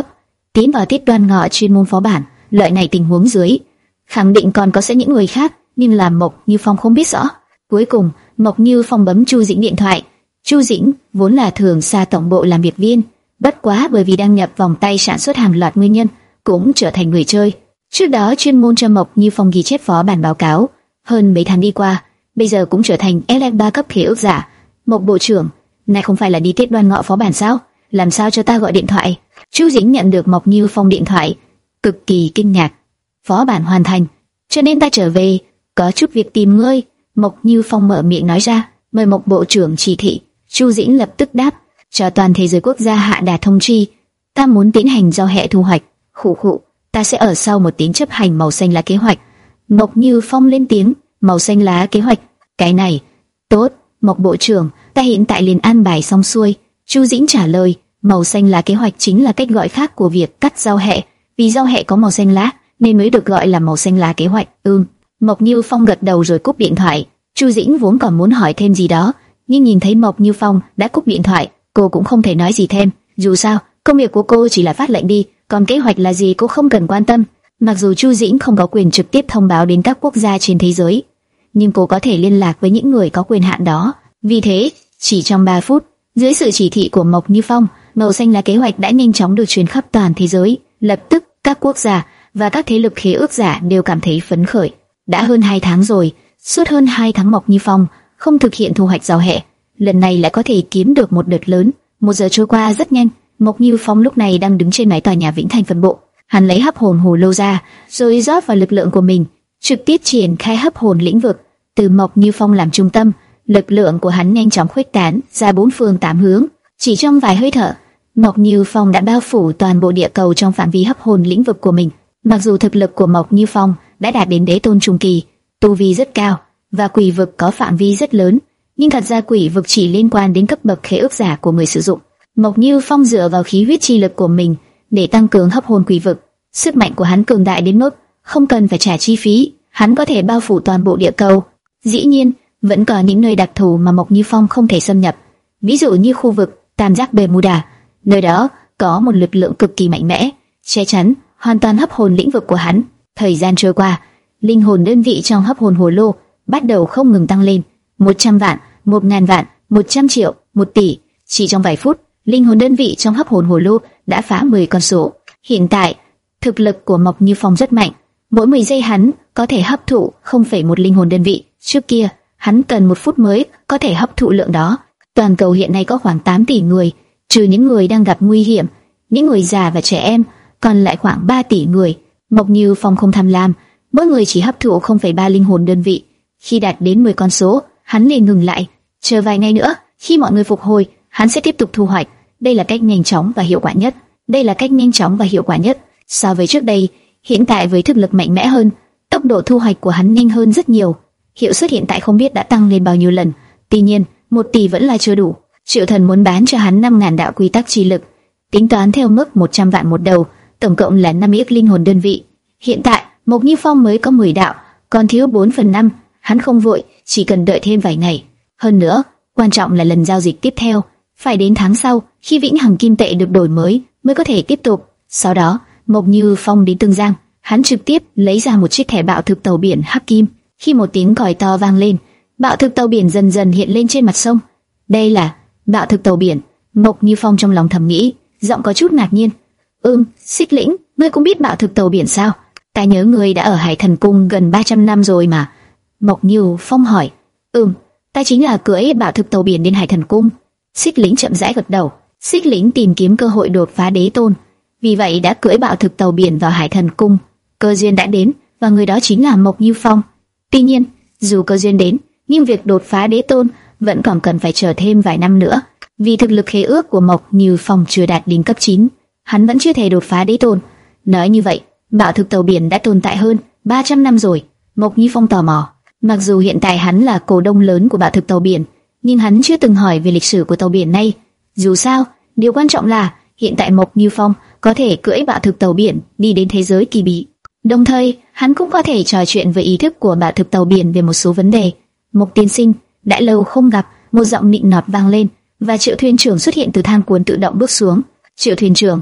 tiến vào Tiết Đoan Ngọ chuyên môn phó bản. Loại này tình huống dưới, khẳng định còn có sẽ những người khác, nhưng là Mộc Như Phong không biết rõ. Cuối cùng, Mộc Như Phong bấm Chu Dĩnh điện thoại. Chu Dĩnh vốn là thường xa tổng bộ làm việc viên, bất quá bởi vì đăng nhập vòng tay sản xuất hàng loạt nguyên nhân, cũng trở thành người chơi. Trước đó chuyên môn cho Mộc Như Phong ghi chép phó bản báo cáo. Hơn mấy tháng đi qua, bây giờ cũng trở thành ép ép ba cấp khế ước giả. Mộc bộ trưởng, này không phải là đi Tiết Đoan Ngọ phó bản sao? Làm sao cho ta gọi điện thoại? Chu Dĩnh nhận được Mộc Như Phong điện thoại, cực kỳ kinh ngạc. Phó bản hoàn thành, cho nên ta trở về, có chút việc tìm ngươi. Mộc Như Phong mở miệng nói ra, mời Mộc bộ trưởng chỉ thị. Chu Dĩnh lập tức đáp, cho toàn thế giới quốc gia hạ đạt thông chi, ta muốn tiến hành giao hệ thu hoạch. Khụ khụ, ta sẽ ở sau một tiếng chấp hành màu xanh lá kế hoạch. Mộc Như Phong lên tiếng, màu xanh lá kế hoạch, cái này tốt. Mộc bộ trưởng, ta hiện tại liền an bài xong xuôi. Chu Dĩnh trả lời, màu xanh lá kế hoạch chính là cách gọi khác của việc cắt giao hệ, vì giao hệ có màu xanh lá nên mới được gọi là màu xanh lá kế hoạch. Ừm. Mộc Như Phong gật đầu rồi cúp điện thoại. Chu Dĩnh vốn còn muốn hỏi thêm gì đó, nhưng nhìn thấy Mộc Như Phong đã cúp điện thoại, cô cũng không thể nói gì thêm. Dù sao, công việc của cô chỉ là phát lệnh đi, còn kế hoạch là gì cô không cần quan tâm. Mặc dù Chu Dĩnh không có quyền trực tiếp thông báo đến các quốc gia trên thế giới, nhưng cô có thể liên lạc với những người có quyền hạn đó. Vì thế, chỉ trong ba phút, dưới sự chỉ thị của Mộc Như Phong, màu xanh lá kế hoạch đã nhanh chóng được truyền khắp toàn thế giới. Lập tức, các quốc gia và các thế lực khế ước giả đều cảm thấy phấn khởi. Đã hơn hai tháng rồi, suốt hơn hai tháng Mộc Như Phong không thực hiện thu hoạch giao hệ, lần này lại có thể kiếm được một đợt lớn. Một giờ trôi qua rất nhanh. Mộc Như Phong lúc này đang đứng trên mái tòa nhà Vĩnh Thành phân bộ. Hắn lấy hấp hồn hồ lô ra, rồi rót vào lực lượng của mình, trực tiếp triển khai hấp hồn lĩnh vực. Từ Mộc Như Phong làm trung tâm, lực lượng của hắn nhanh chóng khuếch tán ra bốn phương tám hướng. Chỉ trong vài hơi thở, Mộc Như Phong đã bao phủ toàn bộ địa cầu trong phạm vi hấp hồn lĩnh vực của mình. Mặc dù thực lực của Mộc Như Phong đã đạt đến đế tôn trung kỳ, tu vi rất cao và quỷ vực có phạm vi rất lớn, nhưng thật ra quỷ vực chỉ liên quan đến cấp bậc khế ước giả của người sử dụng. Mộc Như Phong dựa vào khí huyết chi lực của mình để tăng cường hấp hồn quỷ vực. Sức mạnh của hắn cường đại đến mức không cần phải trả chi phí, hắn có thể bao phủ toàn bộ địa cầu. Dĩ nhiên, vẫn có những nơi đặc thù mà Mộc Như Phong không thể xâm nhập, ví dụ như khu vực Tam Giác Bermuda, nơi đó có một lực lượng cực kỳ mạnh mẽ, che chắn hoàn toàn hấp hồn lĩnh vực của hắn. Thời gian trôi qua, linh hồn đơn vị trong hấp hồn hồ lô bắt đầu không ngừng tăng lên, một trăm vạn, một ngàn vạn, một trăm triệu, một tỷ. Chỉ trong vài phút, linh hồn đơn vị trong hấp hồn hồ lô đã phá mười con số. Hiện tại, thực lực của Mộc Như Phong rất mạnh, mỗi mười giây hắn có thể hấp thụ không phẩy một linh hồn đơn vị. Trước kia, hắn cần một phút mới có thể hấp thụ lượng đó. Toàn cầu hiện nay có khoảng tám tỷ người, trừ những người đang gặp nguy hiểm, những người già và trẻ em, còn lại khoảng ba tỷ người. Mộc Như Phong không tham lam, mỗi người chỉ hấp thụ không phẩy ba linh hồn đơn vị. Khi đạt đến mười con số, hắn liền ngừng lại, chờ vài ngày nữa, khi mọi người phục hồi, hắn sẽ tiếp tục thu hoạch. Đây là cách nhanh chóng và hiệu quả nhất. Đây là cách nhanh chóng và hiệu quả nhất. So với trước đây, hiện tại với thực lực mạnh mẽ hơn, tốc độ thu hoạch của hắn nhanh hơn rất nhiều. Hiệu suất hiện tại không biết đã tăng lên bao nhiêu lần. Tuy nhiên, một tỷ vẫn là chưa đủ. Triệu Thần muốn bán cho hắn năm ngàn đạo quy tắc chi lực, tính toán theo mức một trăm vạn một đầu, tổng cộng là năm mươi ức linh hồn đơn vị. Hiện tại, Mộc Như Phong mới có mười đạo, còn thiếu bốn phần năm. Hắn không vội, chỉ cần đợi thêm vài ngày. Hơn nữa, quan trọng là lần giao dịch tiếp theo phải đến tháng sau, khi Vĩnh Hằng Kim Tệ được đổi mới mới có thể tiếp tục. Sau đó, Mộc Như Phong đến Tương Giang, hắn trực tiếp lấy ra một chiếc thẻ bạo thực tàu biển hắc kim. Khi một tiếng còi to vang lên, bạo thực tàu biển dần dần hiện lên trên mặt sông. Đây là bạo thực tàu biển. Mộc Như Phong trong lòng thầm nghĩ, giọng có chút ngạc nhiên. Ừm, Xích Lĩnh, ngươi cũng biết bạo thực tàu biển sao? Ta nhớ ngươi đã ở Hải Thần Cung gần ba trăm năm rồi mà. Mộc Như Phong hỏi. Ừm, ta chính là cưỡi bạo thực tàu biển đến Hải Thần Cung. Xích Lĩnh chậm rãi gật đầu. Xích Lĩnh tìm kiếm cơ hội đột phá đế tôn, vì vậy đã cưỡi bạo thực tàu biển vào Hải Thần Cung. Cơ duyên đã đến, và người đó chính là Mộc Như Phong. Tuy nhiên, dù cơ duyên đến, nhưng việc đột phá đế tôn vẫn còn cần phải chờ thêm vài năm nữa. Vì thực lực khế ước của Mộc Như Phong chưa đạt đến cấp chín, hắn vẫn chưa thể đột phá đế tôn. Nói như vậy, bạo thực tàu biển đã tồn tại hơn ba trăm năm rồi. Mộc Như Phong tò mò. Mặc dù hiện tại hắn là cổ đông lớn của bạo thực tàu biển, nhưng hắn chưa từng hỏi về lịch sử của tàu biển này. Dù sao, điều quan trọng là hiện tại Mộc Như Phong có thể cưỡi bạo thực tàu biển đi đến thế giới kỳ bí. Đồng thời, hắn cũng có thể trò chuyện với ý thức của bạo thực tàu biển về một số vấn đề. Mộc tiên sinh, đã lâu không gặp. Một giọng nịnh nọt vang lên, và Triệu thuyền trưởng xuất hiện từ thang cuốn tự động bước xuống. Triệu thuyền trưởng,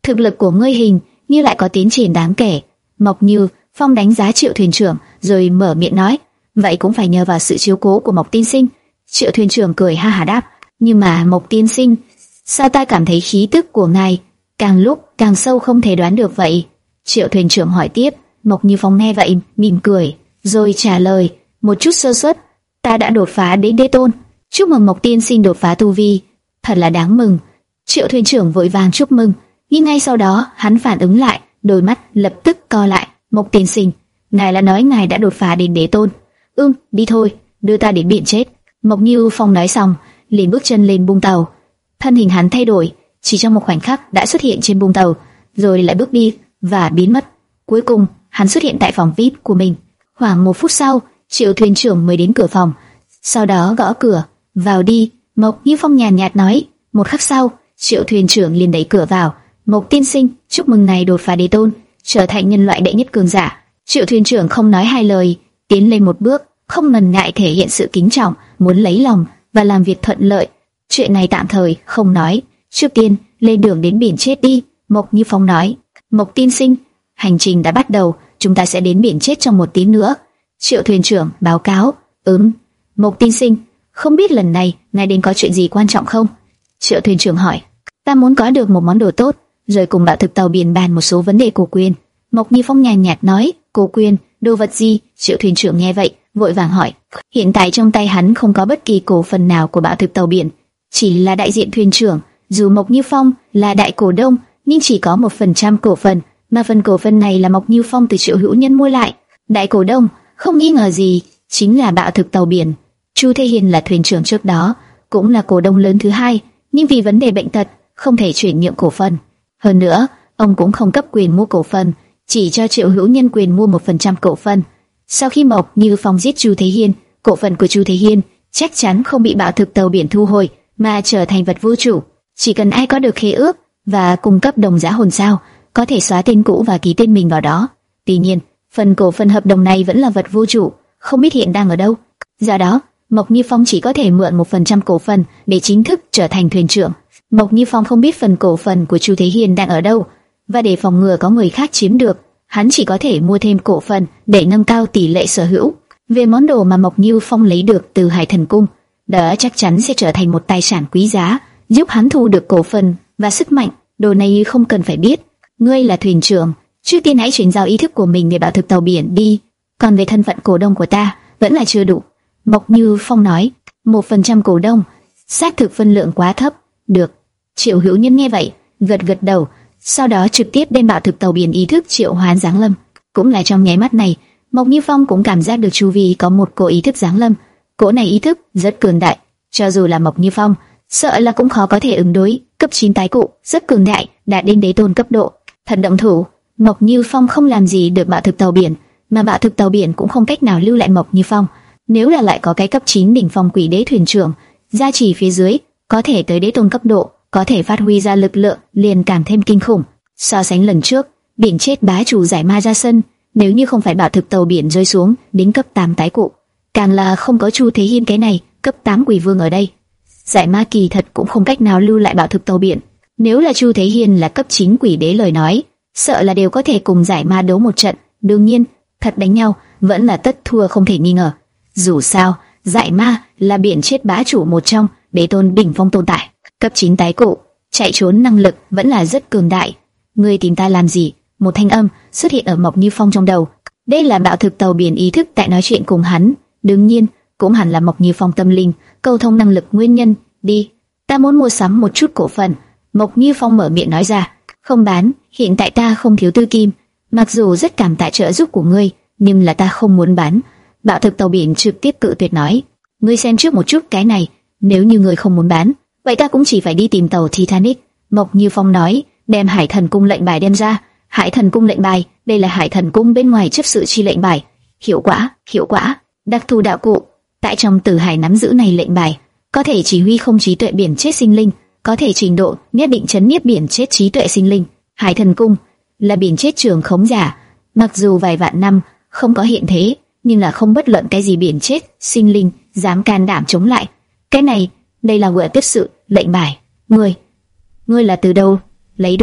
thực lực của ngươi hình như lại có tiến triển đáng kể. Mộc Như Phong đánh giá Triệu thuyền trưởng, rồi mở miệng nói, vậy cũng phải nhờ vào sự chiếu cố của Mộc tiên sinh. Triệu thuyền trưởng cười ha hả đáp, nhưng mà Mộc tiên sinh, sao ta cảm thấy khí tức của ngài càng lúc càng sâu không thể đoán được vậy? Triệu thuyền trưởng hỏi tiếp. Mộc Như Phong nghe vậy mỉm cười, rồi trả lời, một chút sơ suất, ta đã đột phá đến đế tôn. Chúc mừng Mộc tiên sinh đột phá tu vi, thật là đáng mừng. Triệu thuyền trưởng vội vàng chúc mừng, nhưng ngay sau đó hắn phản ứng lại, đôi mắt lập tức co lại. Mộc tiên sinh, ngài là nói ngài đã đột phá đến đế tôn? Ừm, đi thôi, đưa ta đến biển chết. Mộc Như Phong nói xong, liền bước chân lên bung tàu. Thân hình hắn thay đổi, chỉ trong một khoảnh khắc đã xuất hiện trên bung tàu, rồi lại bước đi và biến mất. Cuối cùng, hắn xuất hiện tại phòng vi ai pi của mình. Khoảng một phút sau, Triệu thuyền trưởng mới đến cửa phòng, sau đó gõ cửa. Vào đi, Mộc Như Phong nhàn nhạt nói. Một khắc sau, Triệu thuyền trưởng liền đẩy cửa vào. Mộc tiên sinh, chúc mừng ngài đột phá đế tôn, trở thành nhân loại đệ nhất cường giả. Triệu thuyền trưởng không nói hai lời, tiến lên một bước, không ngần ngại thể hiện sự kính trọng, muốn lấy lòng và làm việc thuận lợi. Chuyện này tạm thời không nói, trước tiên lên đường đến biển chết đi. Mộc Như Phong nói. Mộc tiên sinh, hành trình đã bắt đầu, chúng ta sẽ đến biển chết trong một tiếng nữa. Triệu thuyền trưởng báo cáo. Ừm. Mộc tiên sinh, không biết lần này ngài đến có chuyện gì quan trọng không? Triệu thuyền trưởng hỏi. Ta muốn có được một món đồ tốt, rồi cùng bạo thực tàu biển bàn một số vấn đề cổ quyền. Mộc Như Phong nhàn nhạt nói. Cổ quyền, đồ vật gì? Triệu thuyền trưởng nghe vậy vội vàng hỏi. Hiện tại trong tay hắn không có bất kỳ cổ phần nào của bạo thực tàu biển, chỉ là đại diện thuyền trưởng. Dù Mộc Như Phong là đại cổ đông, nhưng chỉ có một phần trăm cổ phần, mà phần cổ phần này là Mộc Như Phong từ Triệu Hữu Nhân mua lại. Đại cổ đông, không nghi ngờ gì, chính là bạo thực tàu biển. Chu Thế Hiền là thuyền trưởng trước đó, cũng là cổ đông lớn thứ hai, nhưng vì vấn đề bệnh tật, không thể chuyển nhượng cổ phần. Hơn nữa, ông cũng không cấp quyền mua cổ phần, chỉ cho Triệu Hữu Nhân quyền mua một phần trăm cổ phần. Sau khi Mộc Như Phong giết Chu Thế Hiên, cổ phần của Chu Thế Hiên chắc chắn không bị bạo thực tàu biển thu hồi, mà trở thành vật vô chủ. Chỉ cần ai có được khế ước và cung cấp đồng giá hồn sao, có thể xóa tên cũ và ký tên mình vào đó. Tuy nhiên, phần cổ phần hợp đồng này vẫn là vật vô chủ, không biết hiện đang ở đâu. Do đó, Mộc Như Phong chỉ có thể mượn một phần trăm cổ phần để chính thức trở thành thuyền trưởng. Mộc Như Phong không biết phần cổ phần của Chu Thế Hiên đang ở đâu, và để phòng ngừa có người khác chiếm được, hắn chỉ có thể mua thêm cổ phần để nâng cao tỷ lệ sở hữu. Về món đồ mà Mộc Như Phong lấy được từ Hải Thần Cung, đó chắc chắn sẽ trở thành một tài sản quý giá, giúp hắn thu được cổ phần và sức mạnh. Đồ này không cần phải biết. Ngươi là thuyền trưởng, trước tiên hãy chuyển giao ý thức của mình về bạo thực tàu biển đi. Còn về thân phận cổ đông của ta, vẫn là chưa đủ. Mộc Như Phong nói. Một phần trăm cổ đông, xác thực phân lượng quá thấp. Được. Triệu Hữu Nhân nghe vậy, gật gật đầu, sau đó trực tiếp đem bạo thực tàu biển ý thức triệu hoán giáng lâm. Cũng là trong nháy mắt này, Mộc Như Phong cũng cảm giác được chu vi có một cỗ ý thức giáng lâm. Cỗ này ý thức rất cường đại, cho dù là Mộc Như Phong, sợ là cũng khó có thể ứng đối. Cấp chín tái cụ, rất cường đại, đạt đến đế tôn cấp độ. Thần động thủ, Mộc Như Phong không làm gì được bạo thực tàu biển, mà bạo thực tàu biển cũng không cách nào lưu lại Mộc Như Phong. Nếu là lại có cái cấp chín đỉnh phong quỷ đế thuyền trưởng gia trì phía dưới, có thể tới đế tôn cấp độ, có thể phát huy ra lực lượng liền càng thêm kinh khủng. So sánh lần trước, biển chết bá chủ giải ma ra sân, nếu như không phải bạo thực tàu biển rơi xuống đến cấp tám tái cụ, càng là không có Chu Thế Hiên cái này cấp tám quỷ vương ở đây, giải ma kỳ thật cũng không cách nào lưu lại bạo thực tàu biển. Nếu là Chu Thế Hiên là cấp chín quỷ đế lời nói, sợ là đều có thể cùng giải ma đấu một trận. Đương nhiên, thật đánh nhau vẫn là tất thua không thể nghi ngờ. Dù sao, giải ma là biển chết bá chủ một trong, đế tôn đỉnh phong tồn tại, cấp chín tái cụ, chạy trốn năng lực vẫn là rất cường đại. Ngươi tìm ta làm gì? Một thanh âm xuất hiện ở Mộc Như Phong trong đầu. Đây là bạo thực tàu biển ý thức tại nói chuyện cùng hắn. Đương nhiên, cũng hẳn là Mộc Như Phong tâm linh, câu thông năng lực nguyên nhân. Đi, ta muốn mua sắm một chút cổ phần. Mộc Như Phong mở miệng nói ra. Không bán, hiện tại ta không thiếu tư kim. Mặc dù rất cảm tạ trợ giúp của ngươi, nhưng là ta không muốn bán. Bạo thực tàu biển trực tiếp cự tuyệt nói. Ngươi xem trước một chút cái này, nếu như ngươi không muốn bán, vậy ta cũng chỉ phải đi tìm tàu Titanic. Mộc Như Phong nói, đem Hải Thần Cung lệnh bài đem ra. Hải Thần Cung lệnh bài, đây là Hải Thần Cung bên ngoài chấp sự chi lệnh bài. Hiệu quả, hiệu quả, đặc thù đạo cụ. Tại trong Tử Hải nắm giữ này lệnh bài, có thể chỉ huy không trí tuệ biển chết sinh linh, có thể trình độ nhất định chấn nhiếp biển chết trí tuệ sinh linh. Hải Thần Cung là biển chết trường khống giả, mặc dù vài vạn năm không có hiện thế, nhưng là không bất luận cái gì biển chết sinh linh dám can đảm chống lại. Cái này, đây là vừa tiếp sự lệnh bài. Ngươi, ngươi là từ đâu lấy được?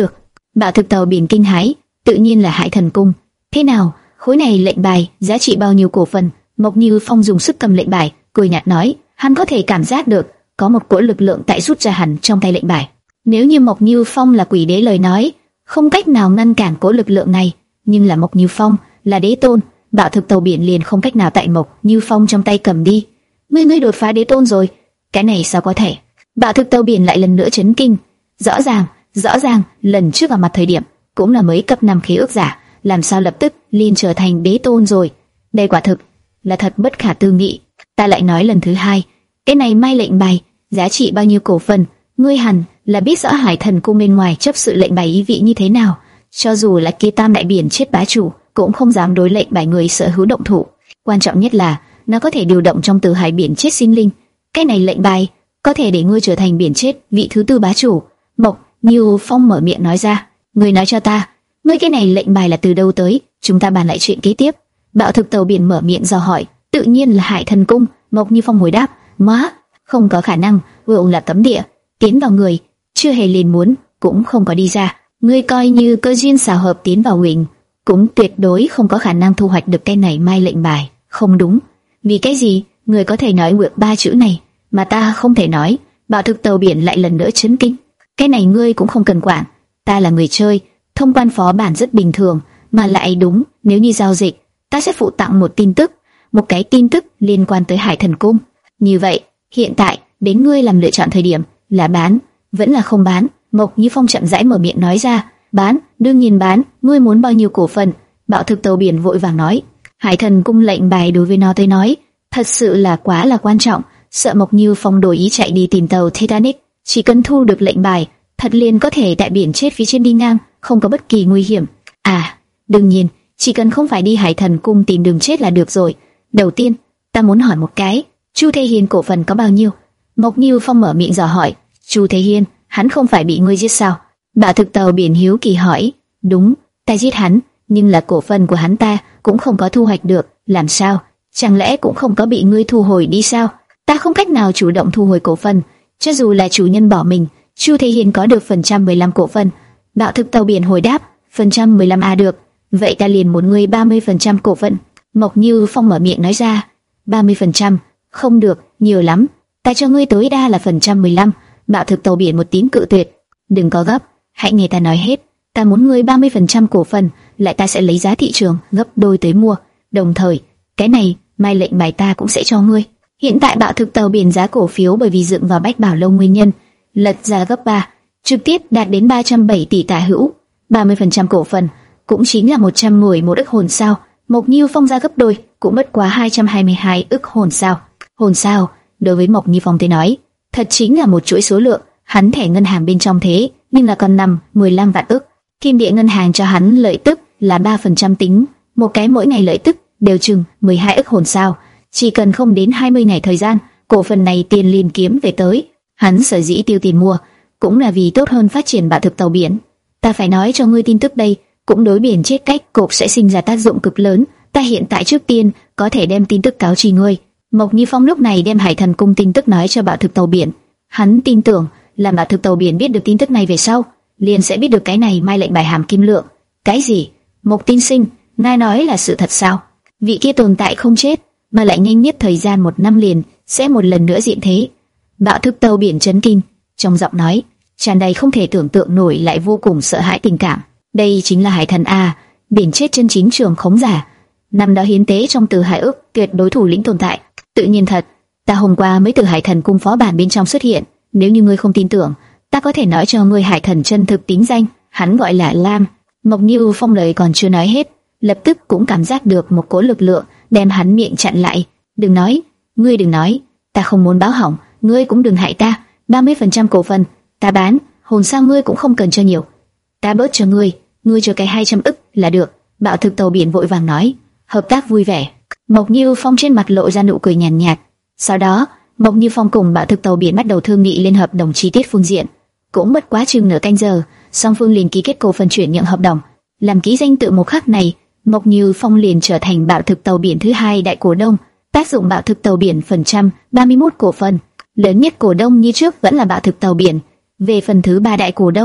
Bạo thực tàu biển kinh hãi, tự nhiên là Hải Thần Cung. Thế nào, khối này lệnh bài giá trị bao nhiêu cổ phần? Mộc Như Phong dùng sức cầm lệnh bài, cười nhạt nói, hắn có thể cảm giác được có một cỗ lực lượng tại rút ra hẳn trong tay lệnh bài. Nếu như Mộc Như Phong là quỷ đế lời nói, không cách nào ngăn cản cỗ lực lượng này, nhưng là Mộc Như Phong là đế tôn, bạo thực tàu biển liền không cách nào tại Mộc Như Phong trong tay cầm đi. Ngươi ngươi đột phá đế tôn rồi? Cái này sao có thể? Bạo thực tàu biển lại lần nữa chấn kinh. Rõ ràng, rõ ràng lần trước gặp mặt thời điểm cũng là mới cấp năm khí ước giả, làm sao lập tức liền trở thành đế tôn rồi? Đây quả thực là thật bất khả tư nghị. Ta lại nói lần thứ hai, cái này mai lệnh bài giá trị bao nhiêu cổ phần? Ngươi hẳn là biết rõ Hải Thần Cung bên ngoài chấp sự lệnh bài ý vị như thế nào. Cho dù là kia tam đại biển chết bá chủ cũng không dám đối lệnh bài người sở hữu động thủ. Quan trọng nhất là nó có thể điều động trong từ hải biển chết sinh linh. Cái này lệnh bài có thể để ngươi trở thành biển chết vị thứ tư bá chủ. Mộc Như Phong mở miệng nói ra, ngươi nói cho ta, ngươi cái này lệnh bài là từ đâu tới? Chúng ta bàn lại chuyện kế tiếp. Bạo thực tàu biển mở miệng dò hỏi, tự nhiên là Hải Thần Cung. Mộc Như Phong hồi đáp, má, không có khả năng, vượng là cấm địa, tiến vào người chưa hề liền muốn, cũng không có đi ra. Ngươi coi như cơ duyên xào hợp tiến vào huỳnh, cũng tuyệt đối không có khả năng thu hoạch được cái này mai lệnh bài. Không đúng, vì cái gì ngươi có thể nói vượng ba chữ này mà ta không thể nói? Bạo thực tàu biển lại lần nữa chấn kinh. Cái này ngươi cũng không cần quản, ta là người chơi, thông quan phó bản rất bình thường, mà lại đúng, nếu như giao dịch, ta sẽ phụ tặng một tin tức, một cái tin tức liên quan tới Hải Thần Cung. Như vậy, hiện tại đến ngươi làm lựa chọn thời điểm, là bán, vẫn là không bán? Mộc Như Phong chậm rãi mở miệng nói ra, bán, đương nhiên bán, ngươi muốn bao nhiêu cổ phần? Bạo thực tàu biển vội vàng nói, Hải Thần Cung lệnh bài đối với nó tới nói, thật sự là quá là quan trọng, sợ Mộc Như Phong đổi ý chạy đi tìm tàu Titanic, chỉ cần thu được lệnh bài, thật liền có thể tại biển chết phía trên đi ngang, không có bất kỳ nguy hiểm. À, đương nhiên, chỉ cần không phải đi Hải Thần Cung tìm đường chết là được rồi. Đầu tiên, ta muốn hỏi một cái, Chu Thế Hiên cổ phần có bao nhiêu? Mộc Như Phong mở miệng dò hỏi, Chu Thế Hiên, hắn không phải bị ngươi giết sao? Bạo thực tàu biển hiếu kỳ hỏi, đúng, ta giết hắn, nhưng là cổ phần của hắn ta cũng không có thu hoạch được, làm sao? Chẳng lẽ cũng không có bị ngươi thu hồi đi sao? Ta không cách nào chủ động thu hồi cổ phần, cho dù là chủ nhân bỏ mình, Chu Thế Hiên có được phần trăm mười lăm cổ phần. Bạo thực tàu biển hồi đáp, phần trăm mười lăm a được, vậy ta liền muốn ngươi ba mươi phần trăm cổ phần. Mộc Như Phong mở miệng nói ra, ba mươi phần trăm, không được, nhiều lắm, ta cho ngươi tối đa là phần trăm mười lăm. Bạo thực tàu biển một tín cự tuyệt, đừng có gấp, hãy nghe ta nói hết, ta muốn ngươi ba mươi phần trăm cổ phần, lại ta sẽ lấy giá thị trường gấp đôi tới mua, đồng thời, cái này, mai lệnh bài ta cũng sẽ cho ngươi. Hiện tại bạo thực tàu biển giá cổ phiếu bởi vì dựng vào Bách Bảo Lâu nguyên nhân, lật ra gấp ba, trực tiếp đạt đến ba trăm bảy tỷ tả hữu, ba mươi phần trăm cổ phần, cũng chính là một trăm mười một ức hồn sao. Mộc Như Phong ra gấp đôi, cũng bất quá hai trăm hai mươi hai ức hồn sao. Hồn sao, đối với Mộc Như Phong tới nói, thật chính là một chuỗi số lượng, hắn thẻ ngân hàng bên trong thế, nhưng là còn nằm mười lăm vạn ức. Kim địa ngân hàng cho hắn lợi tức là ba phần trăm tính, một cái mỗi ngày lợi tức đều chừng mười hai ức hồn sao. Chỉ cần không đến hai mươi ngày thời gian, cổ phần này tiền liền kiếm về tới. Hắn sở dĩ tiêu tiền mua, cũng là vì tốt hơn phát triển bạo thực tàu biển. Ta phải nói cho ngươi tin tức đây, cũng đối biển chết cách cục sẽ sinh ra tác dụng cực lớn. Ta hiện tại trước tiên có thể đem tin tức cáo tri ngươi. Mộc Như Phong lúc này đem Hải Thần Cung tin tức nói cho bạo thực tàu biển. Hắn tin tưởng là bạo thực tàu biển biết được tin tức này về sau, liền sẽ biết được cái này mai lệnh bài hàm kim lượng. Cái gì? Mộc tiên sinh, ngài nói là sự thật sao? Vị kia tồn tại không chết, mà lại nhanh nhất thời gian một năm liền sẽ một lần nữa diện thế. Bạo thực tàu biển chấn kinh, trong giọng nói tràn đầy không thể tưởng tượng nổi lại vô cùng sợ hãi tình cảm. Đây chính là Hải Thần a, biển chết chân chính trường khống giả, năm đó hiến tế trong từ hải ước tuyệt đối thủ lĩnh tồn tại. Tự nhiên thật, ta hôm qua mới từ Hải Thần Cung phó bản bên trong xuất hiện. Nếu như ngươi không tin tưởng, ta có thể nói cho ngươi Hải Thần chân thực tính danh, hắn gọi là Lam. Mộc Như Phong lời còn chưa nói hết, lập tức cũng cảm giác được một cỗ lực lượng đem hắn miệng chặn lại. Đừng nói, ngươi đừng nói, ta không muốn báo hỏng, ngươi cũng đừng hại ta. ba mươi phần trăm cổ phần, ta bán, hồn sao ngươi cũng không cần cho nhiều, ta bớt cho ngươi, ngươi cho cái hai trăm ức là được. Bạo thực tàu biển vội vàng nói, hợp tác vui vẻ. Mộc Như Phong trên mặt lộ ra nụ cười nhàn nhạt, nhạt. Sau đó, Mộc Như Phong cùng bạo thực tàu biển bắt đầu thương nghị lên hợp đồng chi tiết phương diện. Cũng bất quá chừng nửa canh giờ, song phương liền ký kết cổ phần chuyển nhượng hợp đồng. Làm ký danh tự một khắc này, Mộc Như Phong liền trở thành bạo thực tàu biển thứ hai đại cổ đông. Tác dụng bạo thực tàu biển phần trăm ba mươi mốt cổ phần, lớn nhất cổ đông như trước vẫn là bạo thực tàu biển. Về phần thứ ba đại cổ đông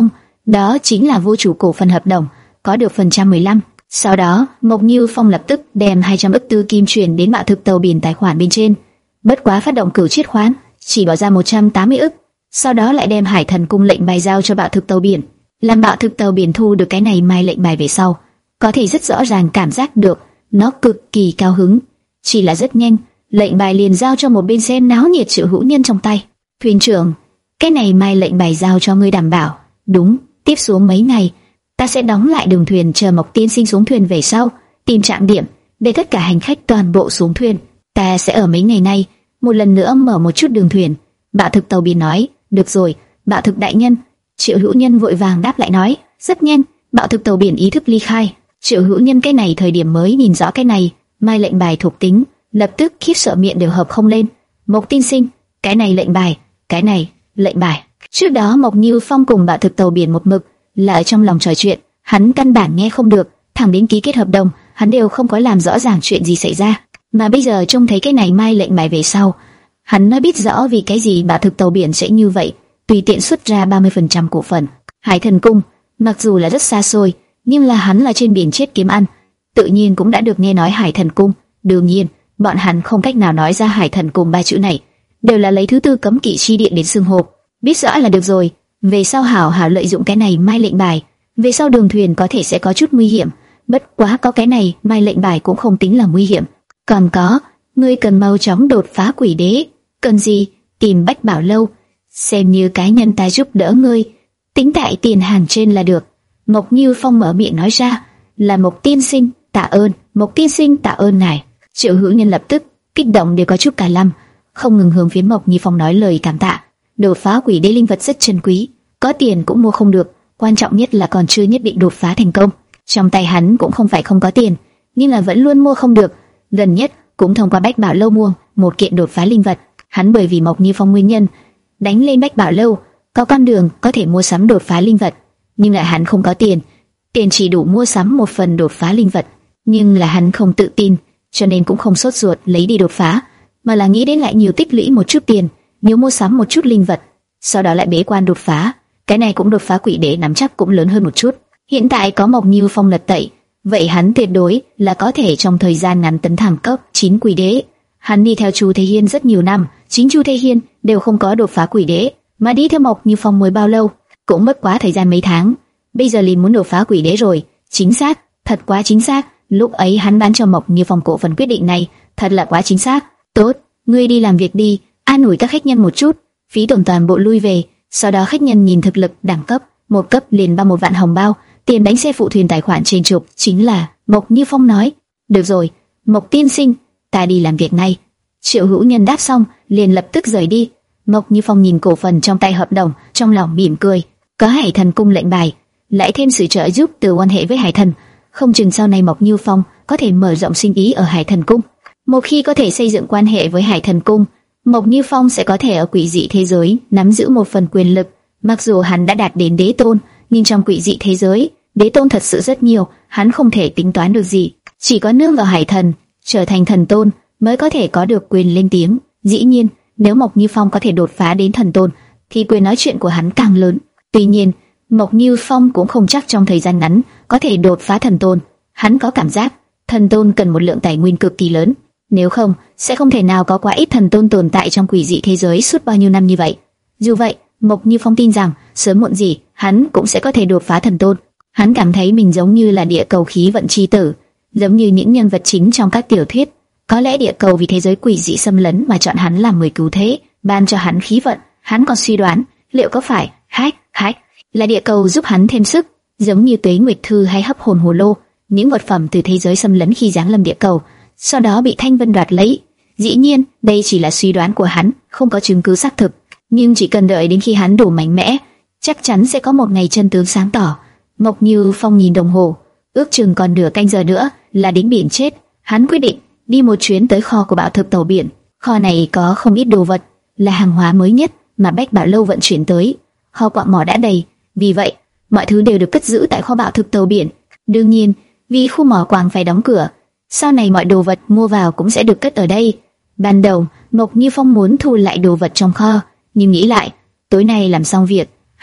đó chính là vô chủ cổ phần hợp đồng, có được phần trăm mười lăm. Sau đó, Mộc Như Phong lập tức đem hai trăm ức tư kim chuyển đến Bạo Thực Tàu Biển tài khoản bên trên. Bất quá phát động cử chiết khoán, chỉ bỏ ra một trăm tám mươi ức. Sau đó lại đem Hải Thần Cung lệnh bài giao cho Bạo Thực Tàu Biển. Làm Bạo Thực Tàu Biển thu được cái này mai lệnh bài về sau, có thể rất rõ ràng cảm giác được nó cực kỳ cao hứng. Chỉ là rất nhanh, lệnh bài liền giao cho một bên xem náo nhiệt Triệu Hữu Nhân trong tay. Thuyền trưởng, cái này mai lệnh bài giao cho ngươi đảm bảo. Đúng, tiếp xuống mấy ngày, ta sẽ đóng lại đường thuyền chờ Mộc tiên sinh xuống thuyền về sau, tìm trạm điểm để tất cả hành khách toàn bộ xuống thuyền. Ta sẽ ở mấy ngày nay một lần nữa mở một chút đường thuyền. Bạo Thực Tàu Biển nói, được rồi, Bạo Thực đại nhân. Triệu Hữu Nhân vội vàng đáp lại nói, rất nhanh, Bạo Thực Tàu Biển ý thức ly khai. Triệu Hữu Nhân cái này thời điểm mới nhìn rõ cái này mai lệnh bài thuộc tính, lập tức khiếp sợ miệng đều hợp không lên. Mộc tiên sinh, cái này lệnh bài, cái này lệnh bài. Trước đó Mộc Như Phong cùng Bạo Thực Tàu Biển một mực là ở trong lòng trò chuyện, hắn căn bản nghe không được, thẳng đến ký kết hợp đồng, hắn đều không có làm rõ ràng chuyện gì xảy ra. Mà bây giờ trông thấy cái này mai lệnh bài về sau, hắn đã biết rõ vì cái gì Bạo Thực Tàu Biển sẽ như vậy, tùy tiện xuất ra ba mươi phần trăm cổ phần. Hải Thần Cung, mặc dù là rất xa xôi, nhưng là hắn là trên biển chết kiếm ăn, tự nhiên cũng đã được nghe nói Hải Thần Cung. Đương nhiên, bọn hắn không cách nào nói ra Hải Thần Cung ba chữ này, đều là lấy thứ tư cấm kỵ chi điện đến xưng hô. Biết rõ là được rồi, về sau hảo hảo lợi dụng cái này mai lệnh bài, về sau đường thuyền có thể sẽ có chút nguy hiểm, bất quá có cái này mai lệnh bài cũng không tính là nguy hiểm. Còn có, ngươi cần mau chóng đột phá quỷ đế. Cần gì? Tìm Bách Bảo Lâu, xem như cá nhân ta giúp đỡ ngươi, tính tại tiền hàng trên là được. Mộc Như Phong mở miệng nói ra, là Mộc tiên sinh, tạ ơn, Mộc tiên sinh tạ ơn ngài. Triệu Hữu Nhân lập tức kích động đều có chút cả lâm, không ngừng hướng phía Mộc Như Phong nói lời cảm tạ. Đột phá quỷ đế linh vật rất chân quý, có tiền cũng mua không được, quan trọng nhất là còn chưa nhất định đột phá thành công. Trong tay hắn cũng không phải không có tiền, nhưng là vẫn luôn mua không được. Gần nhất cũng thông qua Bách Bảo Lâu mua một kiện đột phá linh vật. Hắn bởi vì Mộc Như Phong nguyên nhân, đánh lên Bách Bảo Lâu, có con đường có thể mua sắm đột phá linh vật, nhưng lại hắn không có tiền, tiền chỉ đủ mua sắm một phần đột phá linh vật, nhưng là hắn không tự tin, cho nên cũng không sốt ruột lấy đi đột phá, mà là nghĩ đến lại nhiều tích lũy một chút tiền, nhiều mua sắm một chút linh vật, sau đó lại bế quan đột phá. Cái này cũng đột phá quỷ đế nắm chắc cũng lớn hơn một chút. Hiện tại có Mộc Như Phong lật tẩy, vậy hắn tuyệt đối là có thể trong thời gian ngắn tấn thẳng cấp chín quỷ đế. Hắn đi theo Chu Thế Hiên rất nhiều năm, chính Chu Thế Hiên đều không có đột phá quỷ đế, mà đi theo Mộc Như Phong mới bao lâu, cũng mất quá thời gian mấy tháng, bây giờ liền muốn đột phá quỷ đế rồi. Chính xác, thật quá chính xác. Lúc ấy hắn bán cho Mộc Như Phong cổ phần quyết định này, thật là quá chính xác. Tốt, ngươi đi làm việc đi, an ủi các khách nhân một chút, phí tổn toàn bộ lui về. Sau đó khách nhân nhìn thực lực đẳng cấp, một cấp liền ba một vạn hồng bao, tiền bánh xe phụ thuyền tài khoản trên trục, chính là. Mộc Như Phong nói, được rồi, Mộc tiên sinh, ta đi làm việc này. Triệu Hữu Nhân đáp xong, liền lập tức rời đi. Mộc Như Phong nhìn cổ phần trong tay hợp đồng, trong lòng mỉm cười. Có Hải Thần Cung lệnh bài, lại thêm sự trợ giúp từ quan hệ với Hải Thần, không chừng sau này Mộc Như Phong có thể mở rộng sinh ý ở Hải Thần Cung. Một khi có thể xây dựng quan hệ với Hải Thần Cung, Mộc Như Phong sẽ có thể ở quỷ dị thế giới nắm giữ một phần quyền lực. Mặc dù hắn đã đạt đến đế tôn, nhưng trong quỷ dị thế giới, đế tôn thật sự rất nhiều, hắn không thể tính toán được gì. Chỉ có nương vào Hải Thần, trở thành thần tôn mới có thể có được quyền lên tiếng. Dĩ nhiên, nếu Mộc Như Phong có thể đột phá đến thần tôn, thì quyền nói chuyện của hắn càng lớn. Tuy nhiên, Mộc Như Phong cũng không chắc trong thời gian ngắn có thể đột phá thần tôn. Hắn có cảm giác thần tôn cần một lượng tài nguyên cực kỳ lớn, nếu không sẽ không thể nào có quá ít thần tôn tồn tại trong quỷ dị thế giới suốt bao nhiêu năm như vậy. Dù vậy, Mộc Như Phong tin rằng sớm muộn gì hắn cũng sẽ có thể đột phá thần tôn. Hắn cảm thấy mình giống như là địa cầu khí vận chi tử, giống như những nhân vật chính trong các tiểu thuyết. Có lẽ địa cầu vì thế giới quỷ dị xâm lấn mà chọn hắn làm người cứu thế, ban cho hắn khí vận. Hắn còn suy đoán liệu có phải hách hách là địa cầu giúp hắn thêm sức, giống như Tuế Nguyệt Thư hay Hấp Hồn Hồ Lô, những vật phẩm từ thế giới xâm lấn khi giáng lâm địa cầu, sau đó bị Thanh Vân đoạt lấy. Dĩ nhiên, đây chỉ là suy đoán của hắn, không có chứng cứ xác thực, nhưng chỉ cần đợi đến khi hắn đủ mạnh mẽ, chắc chắn sẽ có một ngày chân tướng sáng tỏ. Mộc Như Phong nhìn đồng hồ, ước chừng còn nửa canh giờ nữa là đến biển chết. Hắn quyết định đi một chuyến tới kho của Bạo Thực Tàu Biển. Kho này có không ít đồ vật, là hàng hóa mới nhất mà Bách Bảo Lâu vận chuyển tới. Kho quặng mỏ đã đầy, vì vậy mọi thứ đều được cất giữ tại kho Bạo Thực Tàu Biển. Đương nhiên, vì khu mỏ quặng phải đóng cửa, sau này mọi đồ vật mua vào cũng sẽ được cất ở đây. Ban đầu, Mộc Như Phong muốn thu lại đồ vật trong kho, nhưng nghĩ lại, tối nay làm xong việc,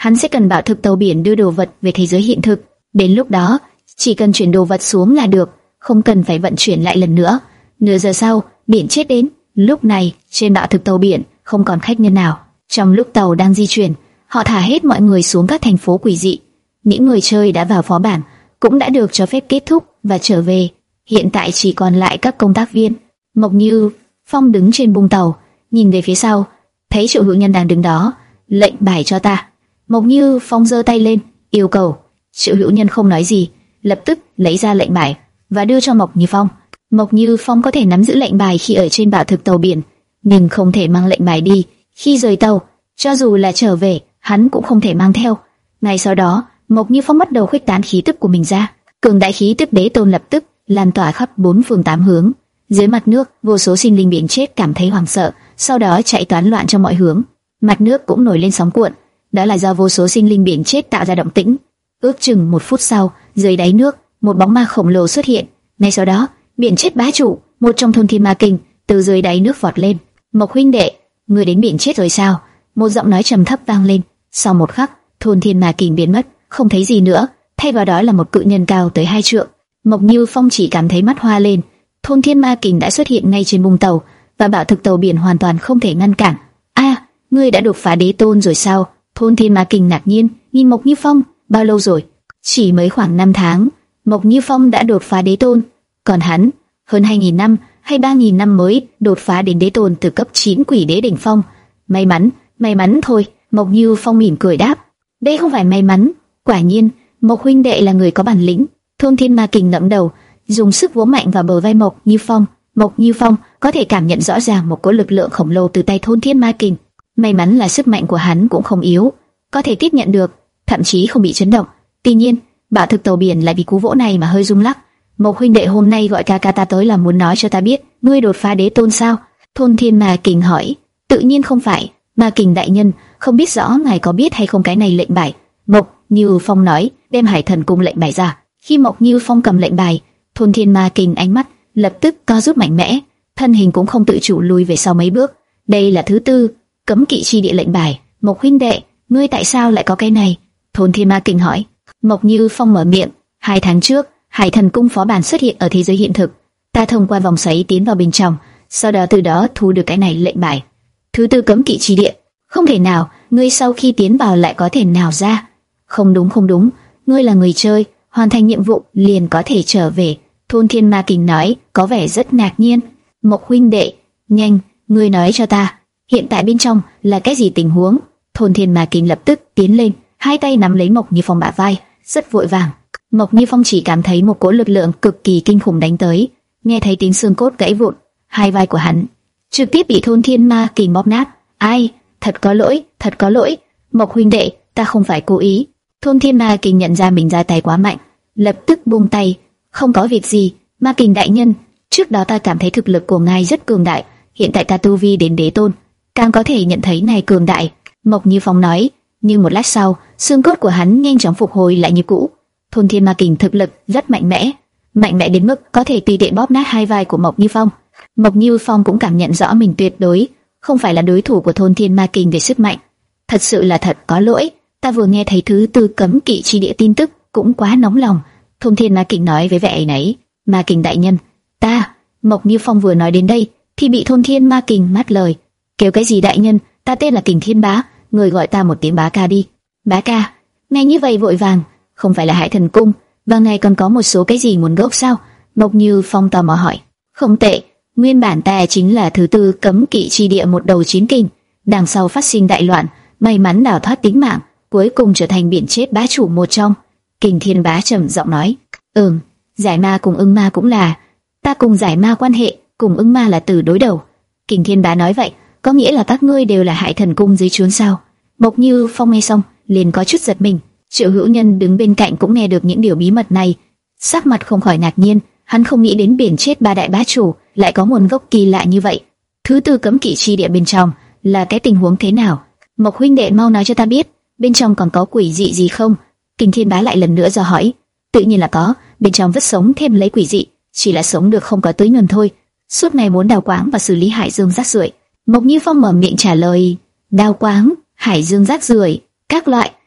hắn sẽ cần bảo thực tàu biển đưa đồ vật về thế giới hiện thực. Đến lúc đó, chỉ cần chuyển đồ vật xuống là được, không cần phải vận chuyển lại lần nữa. Nửa giờ sau, biển chết đến. Lúc này, trên bạo thực tàu biển không còn khách nhân nào. Trong lúc tàu đang di chuyển, họ thả hết mọi người xuống các thành phố quỷ dị. Những người chơi đã vào phó bản cũng đã được cho phép kết thúc và trở về. Hiện tại chỉ còn lại các công tác viên. Mộc Như Phong đứng trên bung tàu, nhìn về phía sau, thấy Triệu Hữu Nhân đang đứng đó. Lệnh bài cho ta. Mộc Như Phong giơ tay lên, yêu cầu. Triệu Hữu Nhân không nói gì, lập tức lấy ra lệnh bài và đưa cho Mộc Như Phong. Mộc Như Phong có thể nắm giữ lệnh bài khi ở trên bạo thực tàu biển, nhưng không thể mang lệnh bài đi khi rời tàu. Cho dù là trở về, hắn cũng không thể mang theo. Ngay sau đó, Mộc Như Phong bắt đầu khuếch tán khí tức của mình ra. Cường đại khí tức đế tôn lập tức lan tỏa khắp bốn phương tám hướng. Dưới mặt nước, vô số sinh linh biển chết cảm thấy hoảng sợ, sau đó chạy toán loạn trong mọi hướng. Mặt nước cũng nổi lên sóng cuộn, đó là do vô số sinh linh biển chết tạo ra động tĩnh. Ước chừng một phút sau, dưới đáy nước, một bóng ma khổng lồ xuất hiện. Ngay sau đó, biển chết bá chủ, một trong thôn thiên ma kình, từ dưới đáy nước vọt lên. Mộc huynh đệ, ngươi đến biển chết rồi sao? Một giọng nói trầm thấp vang lên. Sau một khắc, thôn thiên ma kình biến mất, không thấy gì nữa, thay vào đó là một cự nhân cao tới hai trượng. Mộc Như Phong chỉ cảm thấy mắt hoa lên. Thôn thiên ma kình đã xuất hiện ngay trên bung tàu, và bạo thực tàu biển hoàn toàn không thể ngăn cản. A, ngươi đã đột phá đế tôn rồi sao? Thôn thiên ma kình ngạc nhiên nhìn Mộc Như Phong. Bao lâu rồi? Chỉ mới khoảng năm tháng. Mộc Như Phong đã đột phá đế tôn, còn hắn hơn hai nghìn năm hay ba nghìn năm mới đột phá đến đế tôn từ cấp chín quỷ đế đỉnh phong. May mắn, may mắn thôi. Mộc Như Phong mỉm cười đáp. Đây không phải may mắn, quả nhiên Mộc huynh đệ là người có bản lĩnh. Thôn thiên ma kình ngẩng đầu, dùng sức vỗ mạnh vào bờ vai Mộc Như Phong. Mộc Như Phong có thể cảm nhận rõ ràng một cỗ lực lượng khổng lồ từ tay thôn thiên ma kình. May mắn là sức mạnh của hắn cũng không yếu, có thể tiếp nhận được, thậm chí không bị chấn động. Tuy nhiên, bạo thực tàu biển lại bị cú vỗ này mà hơi rung lắc. Mộc huynh đệ hôm nay gọi ca ca ta tới là muốn nói cho ta biết ngươi đột phá đế tôn sao? Thôn thiên ma kình hỏi. Tự nhiên không phải, ma kình đại nhân, không biết rõ ngài có biết hay không cái này lệnh bài. Mộc Như Phong nói, đem Hải Thần Cung lệnh bài ra. Khi Mộc Như Phong cầm lệnh bài, thôn thiên ma kình ánh mắt lập tức co rút mạnh mẽ, thân hình cũng không tự chủ lùi về sau mấy bước. Đây là thứ tư cấm kỵ chi địa lệnh bài. Mộc huynh đệ, ngươi tại sao lại có cái này? Thôn thiên ma kình hỏi. Mộc Như Phong mở miệng. Hai tháng trước, Hải Thần Cung phó bản xuất hiện ở thế giới hiện thực. Ta thông qua vòng xoáy tiến vào bên trong, sau đó từ đó thu được cái này lệnh bài. Thứ tư cấm kỵ chi địa. Không thể nào, ngươi sau khi tiến vào lại có thể nào ra? Không đúng không đúng, ngươi là người chơi, hoàn thành nhiệm vụ liền có thể trở về. Thôn thiên ma kình nói, có vẻ rất ngạc nhiên. Mộc huynh đệ, nhanh, ngươi nói cho ta, hiện tại bên trong là cái gì tình huống? Thôn thiên ma kình lập tức tiến lên, hai tay nắm lấy Mộc Như Phong bả vai, rất vội vàng. Mộc Như Phong chỉ cảm thấy một cỗ lực lượng cực kỳ kinh khủng đánh tới, nghe thấy tiếng xương cốt gãy vụn, hai vai của hắn trực tiếp bị thôn thiên ma kình bóp nát. Ai, thật có lỗi, thật có lỗi, Mộc huynh đệ, ta không phải cố ý. Thôn thiên ma kình nhận ra mình ra tay quá mạnh, lập tức buông tay. Không có việc gì, ma kình đại nhân, trước đó ta cảm thấy thực lực của ngài rất cường đại, hiện tại ta tu vi đến đế tôn, càng có thể nhận thấy ngài cường đại. Mộc Như Phong nói, nhưng một lát sau, xương cốt của hắn nhanh chóng phục hồi lại như cũ. Thôn thiên ma kình thực lực rất mạnh mẽ, mạnh mẽ đến mức có thể tùy tiện bóp nát hai vai của Mộc Như Phong. Mộc Như Phong cũng cảm nhận rõ mình tuyệt đối không phải là đối thủ của thôn thiên ma kình về sức mạnh. Thật sự là thật có lỗi, ta vừa nghe thấy thứ tư cấm kỵ chi địa tin tức cũng quá nóng lòng. Thôn thiên ma kình nói với vẻ ấy nấy. Ma kình đại nhân, ta. Mộc Như Phong vừa nói đến đây thì bị thôn thiên ma kình ngắt lời. Kêu cái gì đại nhân, ta tên là Kình Thiên Bá, người gọi ta một tiếng bá ca đi. Bá ca? Nghe như vậy vội vàng, không phải là Hải Thần Cung, và ngài còn có một số cái gì nguồn gốc sao? Mộc Như Phong tò mò hỏi. Không tệ, nguyên bản ta chính là thứ tư cấm kỵ chi địa một đầu chiến kình, đằng sau phát sinh đại loạn, may mắn đào thoát tính mạng, cuối cùng trở thành biển chết bá chủ một trong. Kình Thiên Bá trầm giọng nói. Ừm, giải ma cùng ưng ma cũng là. Ta cùng giải ma quan hệ, cùng ưng ma là từ đối đầu. Kình Thiên Bá nói vậy, có nghĩa là các ngươi đều là Hải Thần Cung dưới trướng sao? Mộc Như Phong nghe xong, liền có chút giật mình. Triệu Hữu Nhân đứng bên cạnh cũng nghe được những điều bí mật này, sắc mặt không khỏi ngạc nhiên. Hắn không nghĩ đến biển chết ba đại bá chủ lại có nguồn gốc kỳ lạ như vậy. Thứ tư cấm kỵ chi địa bên trong là cái tình huống thế nào? Mộc huynh đệ mau nói cho ta biết, bên trong còn có quỷ dị gì không? Kình Thiên Bá lại lần nữa dò hỏi. Tự nhiên là có, bên trong vất sống thêm lấy quỷ dị, chỉ là sống được không có tới nguồn thôi. Suốt ngày muốn đào quáng và xử lý hải dương rác rưởi. Mộc Như Phong mở miệng trả lời. Đào quáng, hải dương rác rưởi, các loại.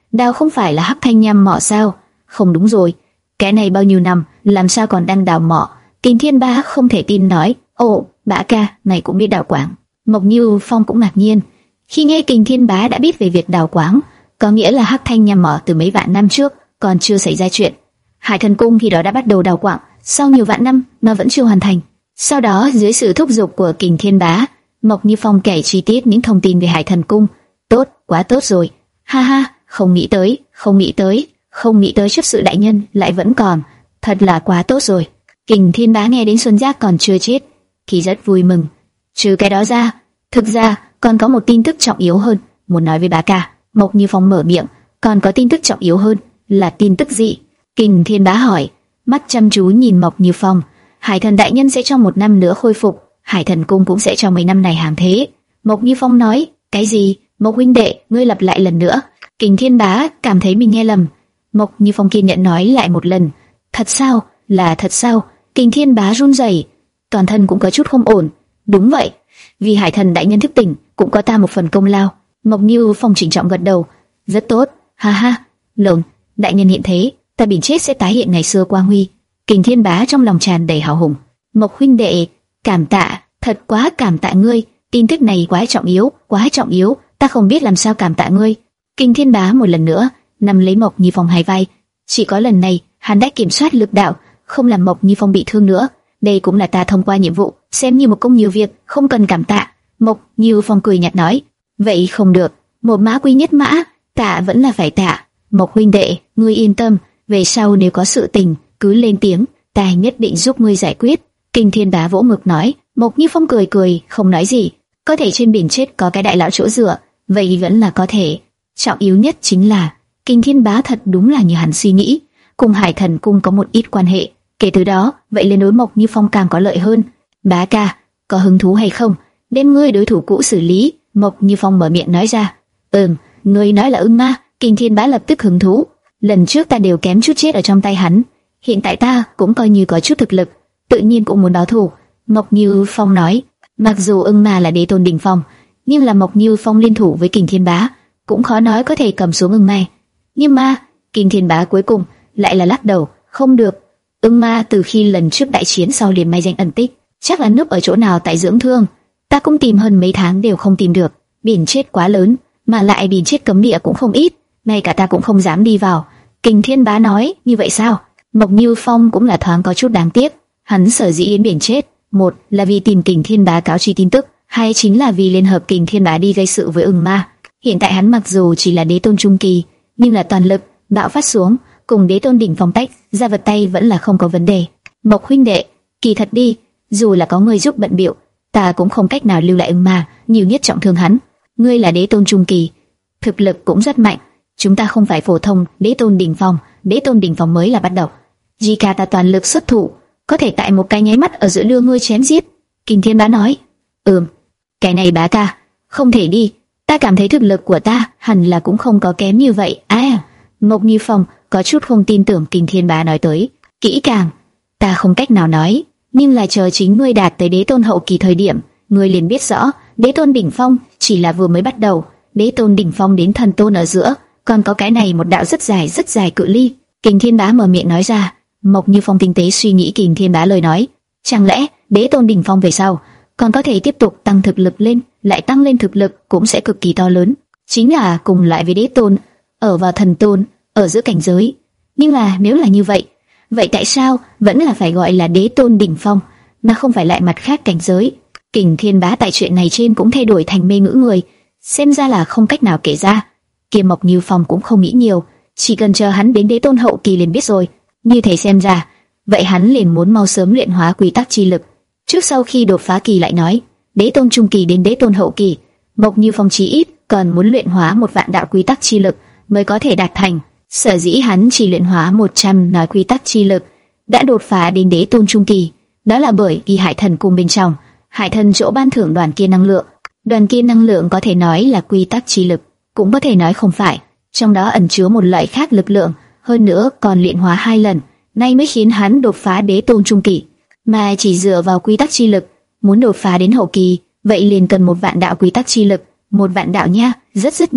đào không phải là hắc thanh nham mỏ sao? Không đúng rồi, cái này bao nhiêu năm, làm sao còn đang đào mỏ? Kình Thiên Bá không thể tin nói, ồ, Bá ca, này cũng biết đào quáng. Mộc Như Phong cũng ngạc nhiên, khi nghe Kình Thiên Bá đã biết về việc đào quáng, có nghĩa là hắc thanh nham mỏ từ mấy vạn năm trước còn chưa xảy ra chuyện. Hải Thần Cung khi đó đã bắt đầu đào quáng, sau nhiều vạn năm mà vẫn chưa hoàn thành. Sau đó dưới sự thúc giục của Kình Thiên Bá, Mộc Như Phong kể chi tiết những thông tin về Hải Thần Cung. Tốt, quá tốt rồi. Ha ha, không nghĩ tới, không nghĩ tới, không nghĩ tới chấp sự đại nhân lại vẫn còn. Thật là quá tốt rồi. Kình Thiên Bá nghe đến Xuân Giác còn chưa chết thì rất vui mừng. Trừ cái đó ra, thực ra còn có một tin tức trọng yếu hơn muốn nói với bá ca. Mộc Như Phong mở miệng, còn có tin tức trọng yếu hơn, là tin tức gì? Kình Thiên Bá hỏi, mắt chăm chú nhìn Mộc Như Phong. Hải Thần đại nhân sẽ trong một năm nữa khôi phục, Hải Thần Cung cũng sẽ trong mấy năm này hàng thế. Mộc Như Phong nói, cái gì? Mộc huynh đệ, ngươi lặp lại lần nữa. Kình Thiên Bá cảm thấy mình nghe lầm. Mộc Như Phong kiên nhẫn nói lại một lần. Thật sao? Là thật sao? Kình Thiên Bá run rẩy, toàn thân cũng có chút không ổn. Đúng vậy, vì Hải Thần đại nhân thức tỉnh cũng có ta một phần công lao. Mộc Như Phong chỉnh trọng gật đầu. Rất tốt, ha ha. Lộn, đại nhân hiện thế, ta biển chết sẽ tái hiện ngày xưa quang huy. Kình Thiên Bá trong lòng tràn đầy hào hùng. Mộc huynh đệ, cảm tạ, thật quá cảm tạ ngươi. Tin tức này quá trọng yếu, quá trọng yếu, ta không biết làm sao cảm tạ ngươi. Kình Thiên Bá một lần nữa nắm lấy Mộc Như Phong hai vai. Chỉ có lần này, hắn đã kiểm soát lực đạo, không làm Mộc Như Phong bị thương nữa. Đây cũng là ta thông qua nhiệm vụ, xem như một công nhiều việc, không cần cảm tạ. Mộc Như Phong cười nhạt nói, vậy không được, một mã quy nhất mã, tạ vẫn là phải tạ. Mộc huynh đệ, ngươi yên tâm, về sau nếu có sự tình, cứ lên tiếng, ta nhất định giúp ngươi giải quyết. Kình Thiên Bá vỗ ngực nói. Mộc Như Phong cười cười, không nói gì. Có thể trên biển chết có cái đại lão chỗ dựa, vậy vẫn là có thể. Trọng yếu nhất chính là Kình Thiên Bá thật đúng là như hắn suy nghĩ, cùng Hải Thần Cung có một ít quan hệ. Kể từ đó, vậy lên đối Mộc Như Phong càng có lợi hơn. Bá ca, có hứng thú hay không? Đem ngươi đối thủ cũ xử lý. Mộc Như Phong mở miệng nói ra. Ừm, ngươi nói là ưng ma. Kình Thiên Bá lập tức hứng thú. Lần trước ta đều kém chút chết ở trong tay hắn, hiện tại ta cũng coi như có chút thực lực, tự nhiên cũng muốn báo thù. Mộc Như Phong nói, mặc dù ưng ma là đế tôn đỉnh phong, nhưng là Mộc Như Phong liên thủ với Kình Thiên Bá, cũng khó nói có thể cầm xuống ưng ma. Nhưng mà Kình Thiên Bá cuối cùng lại là lắc đầu, không được. Ưng ma từ khi lần trước đại chiến sau liền mai danh ẩn tích, chắc là núp ở chỗ nào tại dưỡng thương. Ta cũng tìm hơn mấy tháng đều không tìm được. Biển chết quá lớn, mà lại biển chết cấm địa cũng không ít, ngay cả ta cũng không dám đi vào. Kình Thiên Bá nói, như vậy sao? Mộc Như Phong cũng là thoáng có chút đáng tiếc. Hắn sở dĩ yến biển chết, một là vì tìm Kình Thiên Bá cáo chi tin tức, hai chính là vì liên hợp Kình Thiên Bá đi gây sự với ưng ma. Hiện tại hắn mặc dù chỉ là đế tôn trung kỳ, nhưng là toàn lực bạo phát xuống, cùng đế tôn đỉnh phong tách ra vật tay vẫn là không có vấn đề. Mộc huynh đệ, kỳ thật đi, dù là có người giúp bận bịu, ta cũng không cách nào lưu lại ưng ma, nhiều nhất trọng thương hắn. Ngươi là đế tôn trung kỳ, thực lực cũng rất mạnh, chúng ta không phải phổ thông đế tôn đỉnh phong, đế tôn đỉnh phong mới là bắt đầu. Di ca ta toàn lực xuất thủ, có thể tại một cái nháy mắt ở giữa đưa ngươi chém giết. Kình Thiên Bá nói, ừm, cái này bá ca, không thể đi. Ta cảm thấy thực lực của ta hẳn là cũng không có kém như vậy. À, Mộc Như Phong có chút không tin tưởng Kình Thiên Bá nói tới kỹ càng. Ta không cách nào nói, nhưng là chờ chính ngươi đạt tới đế tôn hậu kỳ thời điểm, ngươi liền biết rõ, đế tôn đỉnh phong chỉ là vừa mới bắt đầu, đế tôn đỉnh phong đến thần tôn ở giữa, còn có cái này một đạo rất dài rất dài cự ly. Kình Thiên Bá mở miệng nói ra. Mộc Như Phong tinh tế suy nghĩ Kình Thiên Bá lời nói, chẳng lẽ đế tôn đỉnh phong về sau còn có thể tiếp tục tăng thực lực lên, lại tăng lên thực lực cũng sẽ cực kỳ to lớn, chính là cùng lại với đế tôn, ở vào thần tôn, ở giữa cảnh giới. Nhưng là nếu là như vậy, vậy tại sao vẫn là phải gọi là đế tôn đỉnh phong, mà không phải lại mặt khác cảnh giới? Kình Thiên Bá tại chuyện này trên cũng thay đổi thành mê ngữ người, xem ra là không cách nào kể ra. Kia Mộc Như Phong cũng không nghĩ nhiều, chỉ cần chờ hắn đến đế tôn hậu kỳ liền biết rồi. Như thế xem ra, vậy hắn liền muốn mau sớm luyện hóa quy tắc chi lực. Trước sau khi đột phá kỳ lại nói, đế tôn trung kỳ đến đế tôn hậu kỳ, Mộc Như Phong chí ít cần muốn luyện hóa một vạn đạo quy tắc chi lực mới có thể đạt thành. Sở dĩ hắn chỉ luyện hóa một trăm nói quy tắc chi lực, đã đột phá đến đế tôn trung kỳ, đó là bởi vì Hải Thần Cung bên trong, Hải Thần chỗ ban thưởng đoàn kia năng lượng. Đoàn kia năng lượng có thể nói là quy tắc chi lực, cũng có thể nói không phải, trong đó ẩn chứa một loại khác lực lượng, hơn nữa còn luyện hóa hai lần, nay mới khiến hắn đột phá đế tôn trung kỳ. Mà chỉ dựa vào quy tắc chi lực, muốn đột phá đến hậu kỳ, vậy liền cần một vạn đạo quy tắc chi lực, một vạn đạo nha, rất rất nhiều.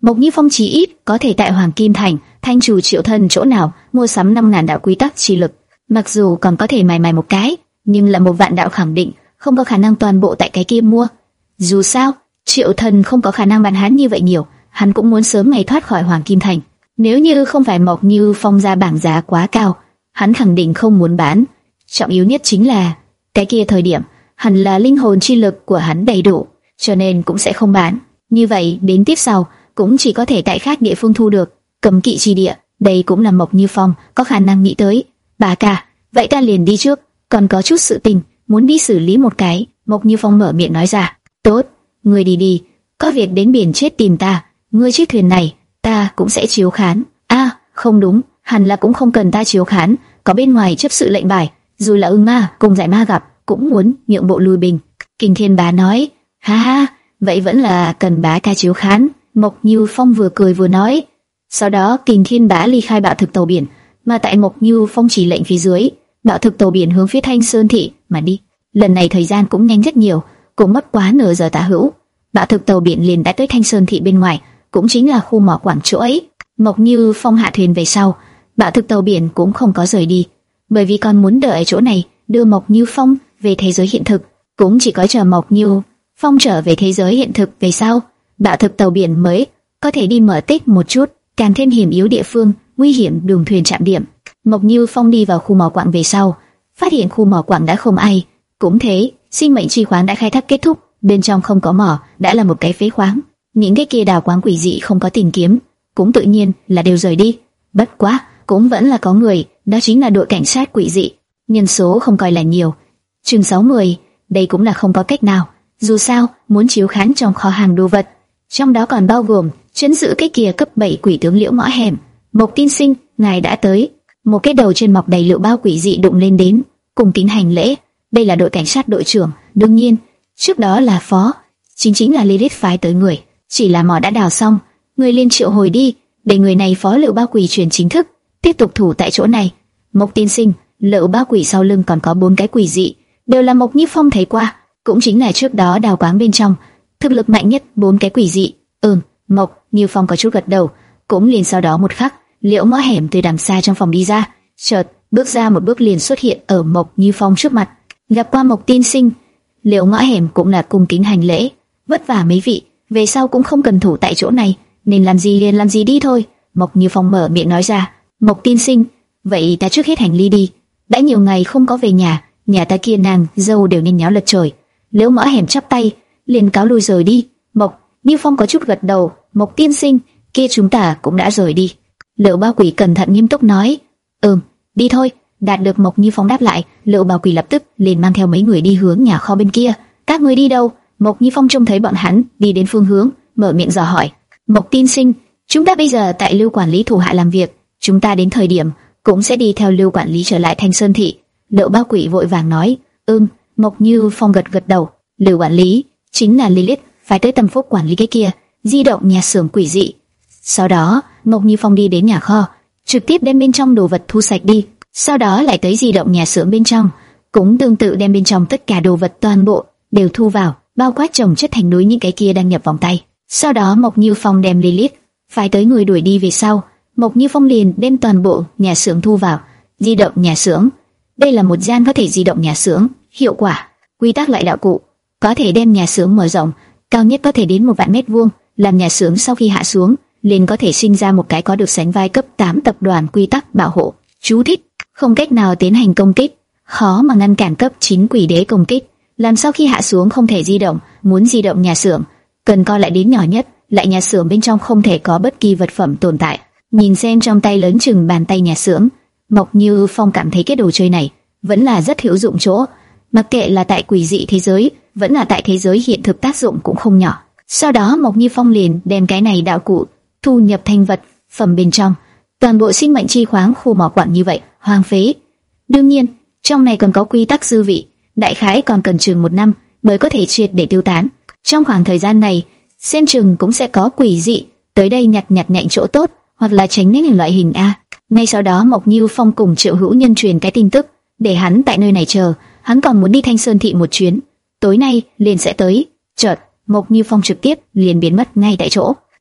Mộc Như Phong chí ít có thể tại Hoàng Kim Thành, Thanh Trù Triệu Thân chỗ nào mua sắm năm ngàn đạo quy tắc chi lực. Mặc dù còn có thể mài mài một cái, nhưng là một vạn đạo khẳng định không có khả năng toàn bộ tại cái kia mua. Dù sao, Triệu Thân không có khả năng bán hắn như vậy nhiều, hắn cũng muốn sớm ngày thoát khỏi Hoàng Kim Thành. Nếu như không phải Mộc Như Phong ra bảng giá quá cao, hắn khẳng định không muốn bán. Trọng yếu nhất chính là cái kia thời điểm hẳn là linh hồn chi lực của hắn đầy đủ, cho nên cũng sẽ không bán. Như vậy đến tiếp sau cũng chỉ có thể tại khác địa phương thu được. Cấm kỵ chi địa, đây cũng là Mộc Như Phong có khả năng nghĩ tới. Bà cả, vậy ta liền đi trước, còn có chút sự tình muốn đi xử lý một cái. Mộc Như Phong mở miệng nói ra. Tốt, ngươi đi đi, có việc đến biển chết tìm ta, ngươi chiếc thuyền này ta cũng sẽ chiếu khán. A, à, không đúng, hẳn là cũng không cần ta chiếu khán, có bên ngoài chấp sự lệnh bài, dù là ưng ma cùng giải ma gặp cũng muốn nhượng bộ lui bình. Kình Thiên Bá nói. Ha ha, vậy vẫn là cần bá ca chiếu khán. Mộc Như Phong vừa cười vừa nói. Sau đó Kình Thiên Bá ly khai bạo thực tàu biển, mà tại Mộc Như Phong chỉ lệnh phía dưới, bạo thực tàu biển hướng phía Thanh Sơn thị mà đi. Lần này thời gian cũng nhanh rất nhiều, cũng mất quá nửa giờ tả hữu, bạo thực tàu biển liền đã tới Thanh Sơn thị bên ngoài, cũng chính là khu mỏ quảng chỗ ấy. Mộc Như Phong hạ thuyền về sau, bạo thực tàu biển cũng không có rời đi, bởi vì còn muốn đợi ở chỗ này đưa Mộc Như Phong về thế giới hiện thực. Cũng chỉ có chờ Mộc Như Phong trở về thế giới hiện thực về sau, bạo thực tàu biển mới có thể đi mở tích một chút, càng thêm hiểm yếu địa phương, nguy hiểm đường thuyền chạm điểm. Mộc Như Phong đi vào khu mỏ quặng về sau, phát hiện khu mỏ quặng đã không ai. Cũng thế, sinh mệnh chi khoáng đã khai thác kết thúc, bên trong không có mỏ, đã là một cái phế khoáng. Những cái kia đào quáng quỷ dị không có tìm kiếm, cũng tự nhiên là đều rời đi. Bất quá, cũng vẫn là có người, đó chính là đội cảnh sát quỷ dị. Nhân số không coi là nhiều, chừng sáu mươi, đây cũng là không có cách nào. Dù sao, muốn chiếu khán trong kho hàng đồ vật, trong đó còn bao gồm trấn giữ cái kia cấp bảy quỷ tướng Liễu Mõ Hẻm. Mộc tiên sinh, ngài đã tới. Một cái đầu trên mọc đầy lựu bao quỷ dị đụng lên đến, cùng kính hành lễ. Đây là đội cảnh sát đội trưởng, đương nhiên, trước đó là phó, chính chính là Lilith phái tới người, chỉ là mỏ đã đào xong, người liên triệu hồi đi, để người này phó lựu bao quỷ truyền chính thức, tiếp tục thủ tại chỗ này. Mộc tiên sinh, lựu bao quỷ sau lưng còn có bốn cái quỷ dị, đều là Mộc Như Phong thấy qua, cũng chính là trước đó đào quáng bên trong, thực lực mạnh nhất bốn cái quỷ dị. Ừm, Mộc Như Phong có chút gật đầu, cũng liền sau đó một khắc, Liễu Mõ Hẻm từ đằng xa trong phòng đi ra, chợt bước ra một bước liền xuất hiện ở Mộc Như Phong trước mặt. Gặp qua Mộc tiên sinh, Liễu Mõ Hẻm cũng là cung kính hành lễ. Vất vả mấy vị, về sau cũng không cần thủ tại chỗ này, nên làm gì liền làm gì đi thôi. Mộc Như Phong mở miệng nói ra. Mộc tiên sinh, vậy ta trước hết hành ly đi, đã nhiều ngày không có về nhà, nhà ta kia nàng dâu đều nên nháo lật trời. Liễu Mõ Hẻm chắp tay, liền cáo lui rời đi. Mộc Như Phong có chút gật đầu. Mộc tiên sinh, kia chúng ta cũng đã rời đi. Lựu Bao Quỷ cẩn thận nghiêm túc nói. Ừm, đi thôi. Đạt được Mộc Như Phong đáp lại, Lựu Bao Quỷ lập tức liền mang theo mấy người đi hướng nhà kho bên kia. Các người đi đâu? Mộc Như Phong trông thấy bọn hắn đi đến phương hướng, mở miệng dò hỏi. Mộc tiên sinh, chúng ta bây giờ tại Lưu quản lý thủ hạ làm việc, chúng ta đến thời điểm cũng sẽ đi theo Lưu quản lý trở lại Thanh Sơn thị. Lựu Bao Quỷ vội vàng nói. Ừm. Mộc Như Phong gật gật đầu. Lưu quản lý chính là Lilith phải tới Tâm Phúc quản lý cái kia di động nhà xưởng quỷ dị. Sau đó Mộc Như Phong đi đến nhà kho, trực tiếp đem bên trong đồ vật thu sạch đi. Sau đó lại tới di động nhà xưởng bên trong, cũng tương tự đem bên trong tất cả đồ vật toàn bộ đều thu vào, bao quát chồng chất thành núi những cái kia đang nhập vòng tay. Sau đó Mộc Như Phong đem Lilith phải tới người đuổi đi về sau, Mộc Như Phong liền đem toàn bộ nhà xưởng thu vào. Di động nhà xưởng, đây là một gian có thể di động nhà xưởng, hiệu quả, quy tắc lại đạo cụ, có thể đem nhà xưởng mở rộng, cao nhất có thể đến một vạn mét vuông. Làm nhà xưởng sau khi hạ xuống, liền có thể sinh ra một cái có được sánh vai cấp tám tập đoàn quy tắc bảo hộ. Chú thích: không cách nào tiến hành công kích, khó mà ngăn cản cấp chín quỷ đế công kích. Làm sau khi hạ xuống không thể di động, muốn di động nhà xưởng, cần co lại đến nhỏ nhất, lại nhà xưởng bên trong không thể có bất kỳ vật phẩm tồn tại. Nhìn xem trong tay lớn chừng bàn tay nhà xưởng, Mộc Như Phong cảm thấy cái đồ chơi này vẫn là rất hữu dụng chỗ, mặc kệ là tại quỷ dị thế giới, vẫn là tại thế giới hiện thực tác dụng cũng không nhỏ. Sau đó Mộc Như Phong liền đem cái này đạo cụ thu nhập thành vật phẩm bên trong. Toàn bộ sinh mệnh chi khoáng khu mỏ quặng như vậy hoang phế. Đương nhiên, trong này còn có quy tắc dư vị, đại khái còn cần chừng một năm mới có thể triệt để tiêu tán. Trong khoảng thời gian này, xem chừng cũng sẽ có quỷ dị tới đây nhặt nhặt nhạnh chỗ tốt, hoặc là tránh né loại hình A. Ngay sau đó Mộc Như Phong cùng Triệu Hữu Nhân truyền cái tin tức, để hắn tại nơi này chờ, hắn còn muốn đi Thanh Sơn thị một chuyến, tối nay liền sẽ tới. Chợt Mộc Như Phong trực tiếp liền biến mất ngay tại chỗ.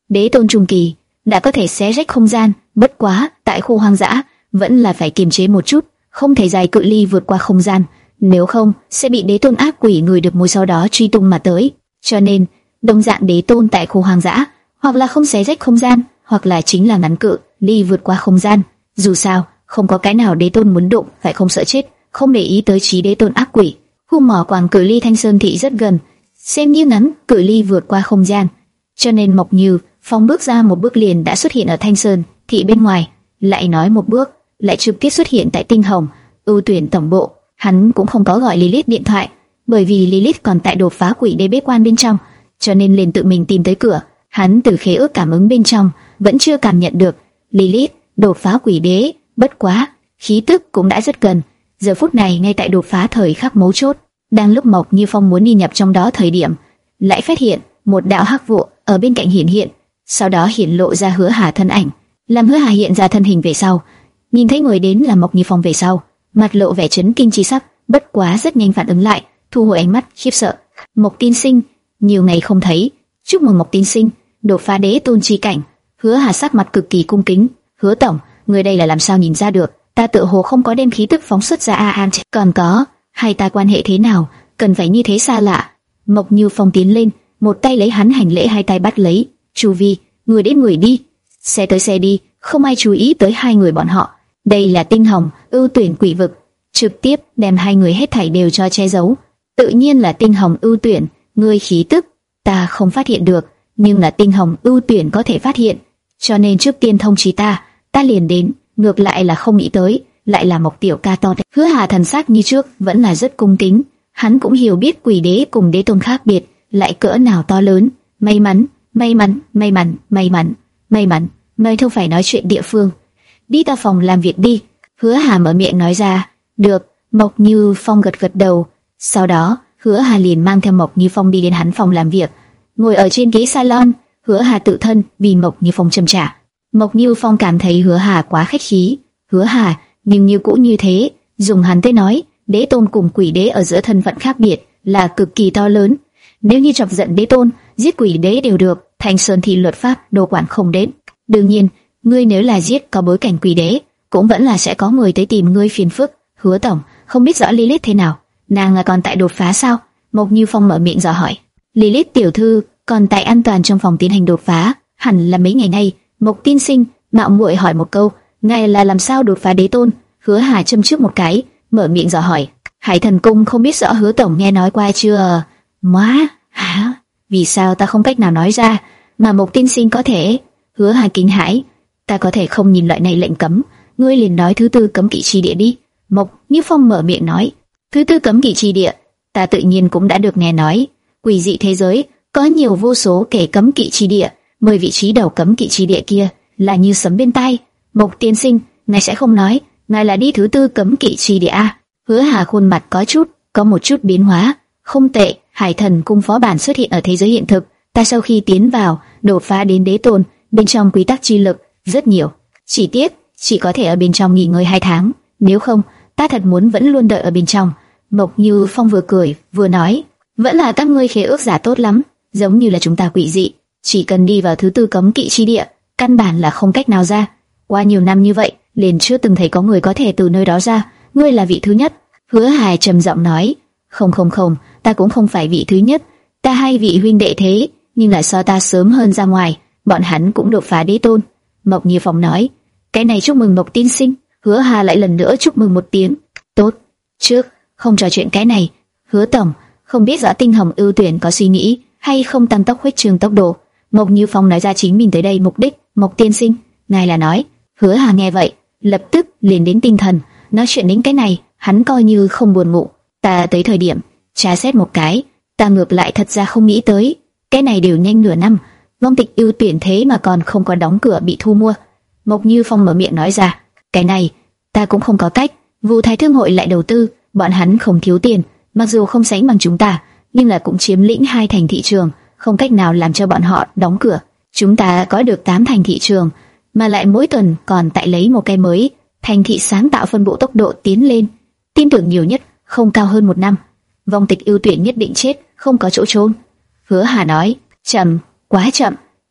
đế tôn trung kỳ đã có thể xé rách không gian, bất quá tại khu hoang dã vẫn là phải kiềm chế một chút, không thể dài cự ly vượt qua không gian, nếu không sẽ bị đế tôn ác quỷ người được mùi sau đó truy tung mà tới. Cho nên đồng dạng đế tôn tại khu hoang dã hoặc là không xé rách không gian, hoặc là chính là ngắn cự ly vượt qua không gian. Dù sao không có cái nào đế tôn muốn đụng phải không sợ chết, không để ý tới trí đế tôn ác quỷ. Khu mỏ quảng cự ly Thanh Sơn thị rất gần, xem như ngắn cự ly vượt qua không gian, cho nên Mộc Như Phong bước ra một bước liền đã xuất hiện ở Thanh Sơn thị bên ngoài, lại nói một bước lại trực tiếp xuất hiện tại Tinh Hồng ưu tuyển tổng bộ. Hắn cũng không có gọi Lilith điện thoại, bởi vì Lilith còn tại đột phá quỷ đế bế quan bên trong, cho nên liền tự mình tìm tới cửa. Hắn từ khế ước cảm ứng bên trong vẫn chưa cảm nhận được Lilith đột phá quỷ đế, bất quá khí tức cũng đã rất gần. Giờ phút này ngay tại đột phá thời khắc mấu chốt, đang lúc Mộc Như Phong muốn đi nhập trong đó thời điểm, lại phát hiện một đạo hắc vụ ở bên cạnh hiển hiện, sau đó hiển lộ ra Hứa Hà thân ảnh. Làm Hứa Hà hiện ra thân hình về sau, nhìn thấy người đến là Mộc Như Phong về sau, mặt lộ vẻ chấn kinh chi sắc, bất quá rất nhanh phản ứng lại, thu hồi ánh mắt khiếp sợ. Mộc tiên sinh, nhiều ngày không thấy, chúc mừng Mộc tiên sinh đột phá đế tôn chi cảnh. Hứa Hà sắc mặt cực kỳ cung kính. Hứa tổng, người đây là làm sao nhìn ra được? Ta tựa hồ không có đem khí tức phóng xuất ra a an, còn có, hai ta quan hệ thế nào, cần phải như thế xa lạ? Mộc Như Phong tiến lên, một tay lấy hắn hành lễ, hai tay bắt lấy. Chu vi, người đến người đi, xe tới xe đi, không ai chú ý tới hai người bọn họ. Đây là Tinh Hồng ưu tuyển quỷ vực, trực tiếp đem hai người hết thảy đều cho che giấu. Tự nhiên là Tinh Hồng ưu tuyển, ngươi khí tức ta không phát hiện được, nhưng là Tinh Hồng ưu tuyển có thể phát hiện, cho nên trước tiên thông chí ta, ta liền đến. Ngược lại là không nghĩ tới, lại là Mộc tiểu ca to. Hứa Hà thần sắc như trước vẫn là rất cung kính, hắn cũng hiểu biết quỷ đế cùng đế tôn khác biệt lại cỡ nào to lớn. May mắn, may mắn, may mắn, may mắn, may mắn, nơi không phải nói chuyện địa phương. Đi ta phòng làm việc đi. Hứa Hà mở miệng nói ra. Được. Mộc Như Phong gật gật đầu. Sau đó Hứa Hà liền mang theo Mộc Như Phong đi đến hắn phòng làm việc, ngồi ở trên ghế salon. Hứa Hà tự thân vì Mộc Như Phong châm trà. Mộc Như Phong cảm thấy Hứa Hà quá khách khí. Hứa Hà nhưng như cũ như thế, dùng hắn tới nói, đế tôn cùng quỷ đế ở giữa thân phận khác biệt là cực kỳ to lớn. Nếu như chọc giận đế tôn, giết quỷ đế đều được, Thanh Sơn thị luật pháp đồ quản không đến. Đương nhiên, ngươi nếu là giết có bối cảnh quỷ đế, cũng vẫn là sẽ có người tới tìm ngươi phiền phức. Hứa tổng, không biết rõ Lilith thế nào, nàng là còn tại đột phá sao? Mộc Như Phong mở miệng dò hỏi. Lilith tiểu thư còn tại an toàn trong phòng tiến hành đột phá, hẳn là mấy ngày nay. Mộc tiên sinh, mạo muội hỏi một câu, ngài là làm sao đột phá đế tôn? Hứa Hà châm trước một cái, mở miệng dò hỏi. Hải Thần Cung không biết rõ Hứa tổng nghe nói qua chưa? Móa, hả? Vì sao ta không cách nào nói ra, mà Mộc tiên sinh có thể? Hứa Hà kinh hãi. Ta có thể không nhìn loại này lệnh cấm, ngươi liền nói thứ tư cấm kỵ chi địa đi. Mộc Như Phong mở miệng nói. Thứ tư cấm kỵ chi địa, ta tự nhiên cũng đã được nghe nói. Quỷ dị thế giới có nhiều vô số kẻ cấm kỵ chi địa, mười vị trí đầu cấm kỵ chi địa kia là như sấm bên tai. Mộc tiên sinh, ngài sẽ không nói ngài là đi thứ tư cấm kỵ chi địa à? Hứa Hà khuôn mặt có chút, có một chút biến hóa. Không tệ, Hải Thần Cung phó bản xuất hiện ở thế giới hiện thực. Ta sau khi tiến vào, đột phá đến đế tôn, bên trong quy tắc chi lực rất nhiều. Chỉ tiếc, chỉ có thể ở bên trong nghỉ ngơi hai tháng. Nếu không, ta thật muốn vẫn luôn đợi ở bên trong. Mộc Như Phong vừa cười, vừa nói. Vẫn là các ngươi khế ước giả tốt lắm, giống như là chúng ta quỷ dị, chỉ cần đi vào thứ tư cấm kỵ chi địa, căn bản là không cách nào ra. Qua nhiều năm như vậy, liền chưa từng thấy có người có thể từ nơi đó ra. Ngươi là vị thứ nhất. Hứa Hà trầm giọng nói. Không không không, ta cũng không phải vị thứ nhất. Ta hai vị huynh đệ thế, nhưng lại so ta sớm hơn ra ngoài. Bọn hắn cũng đột phá đế tôn. Mộc Như Phong nói. Cái này chúc mừng Mộc tiên sinh. Hứa Hà lại lần nữa chúc mừng một tiếng. Tốt. Trước, không trò chuyện cái này. Hứa tổng, không biết rõ Tinh Hồng ưu tuyển có suy nghĩ hay không tăng tốc huyết trường tốc độ. Mộc Như Phong nói ra chính mình tới đây mục đích. Mộc tiên sinh, ngài là nói. Hứa Hà nghe vậy, lập tức liền đến tinh thần. Nói chuyện đến cái này, hắn coi như không buồn ngủ. Ta tới thời điểm tra xét một cái, ta ngược lại thật ra không nghĩ tới, cái này đều nhanh nửa năm, vong tịch ưu tuyển thế mà còn không có đóng cửa bị thu mua. Mộc Như Phong mở miệng nói ra. Cái này ta cũng không có cách. Vu Thái Thương hội lại đầu tư, bọn hắn không thiếu tiền, mặc dù không sánh bằng chúng ta, nhưng là cũng chiếm lĩnh hai thành thị trường, không cách nào làm cho bọn họ đóng cửa. Chúng ta có được tám thành thị trường, mà lại mỗi tuần còn tại lấy một cái mới. Thành thị sáng tạo phân bộ tốc độ tiến lên, tin tưởng nhiều nhất không cao hơn một năm. Vong tịch ưu tuyển nhất định chết, không có chỗ trốn. Hứa Hà nói. Chậm, quá chậm.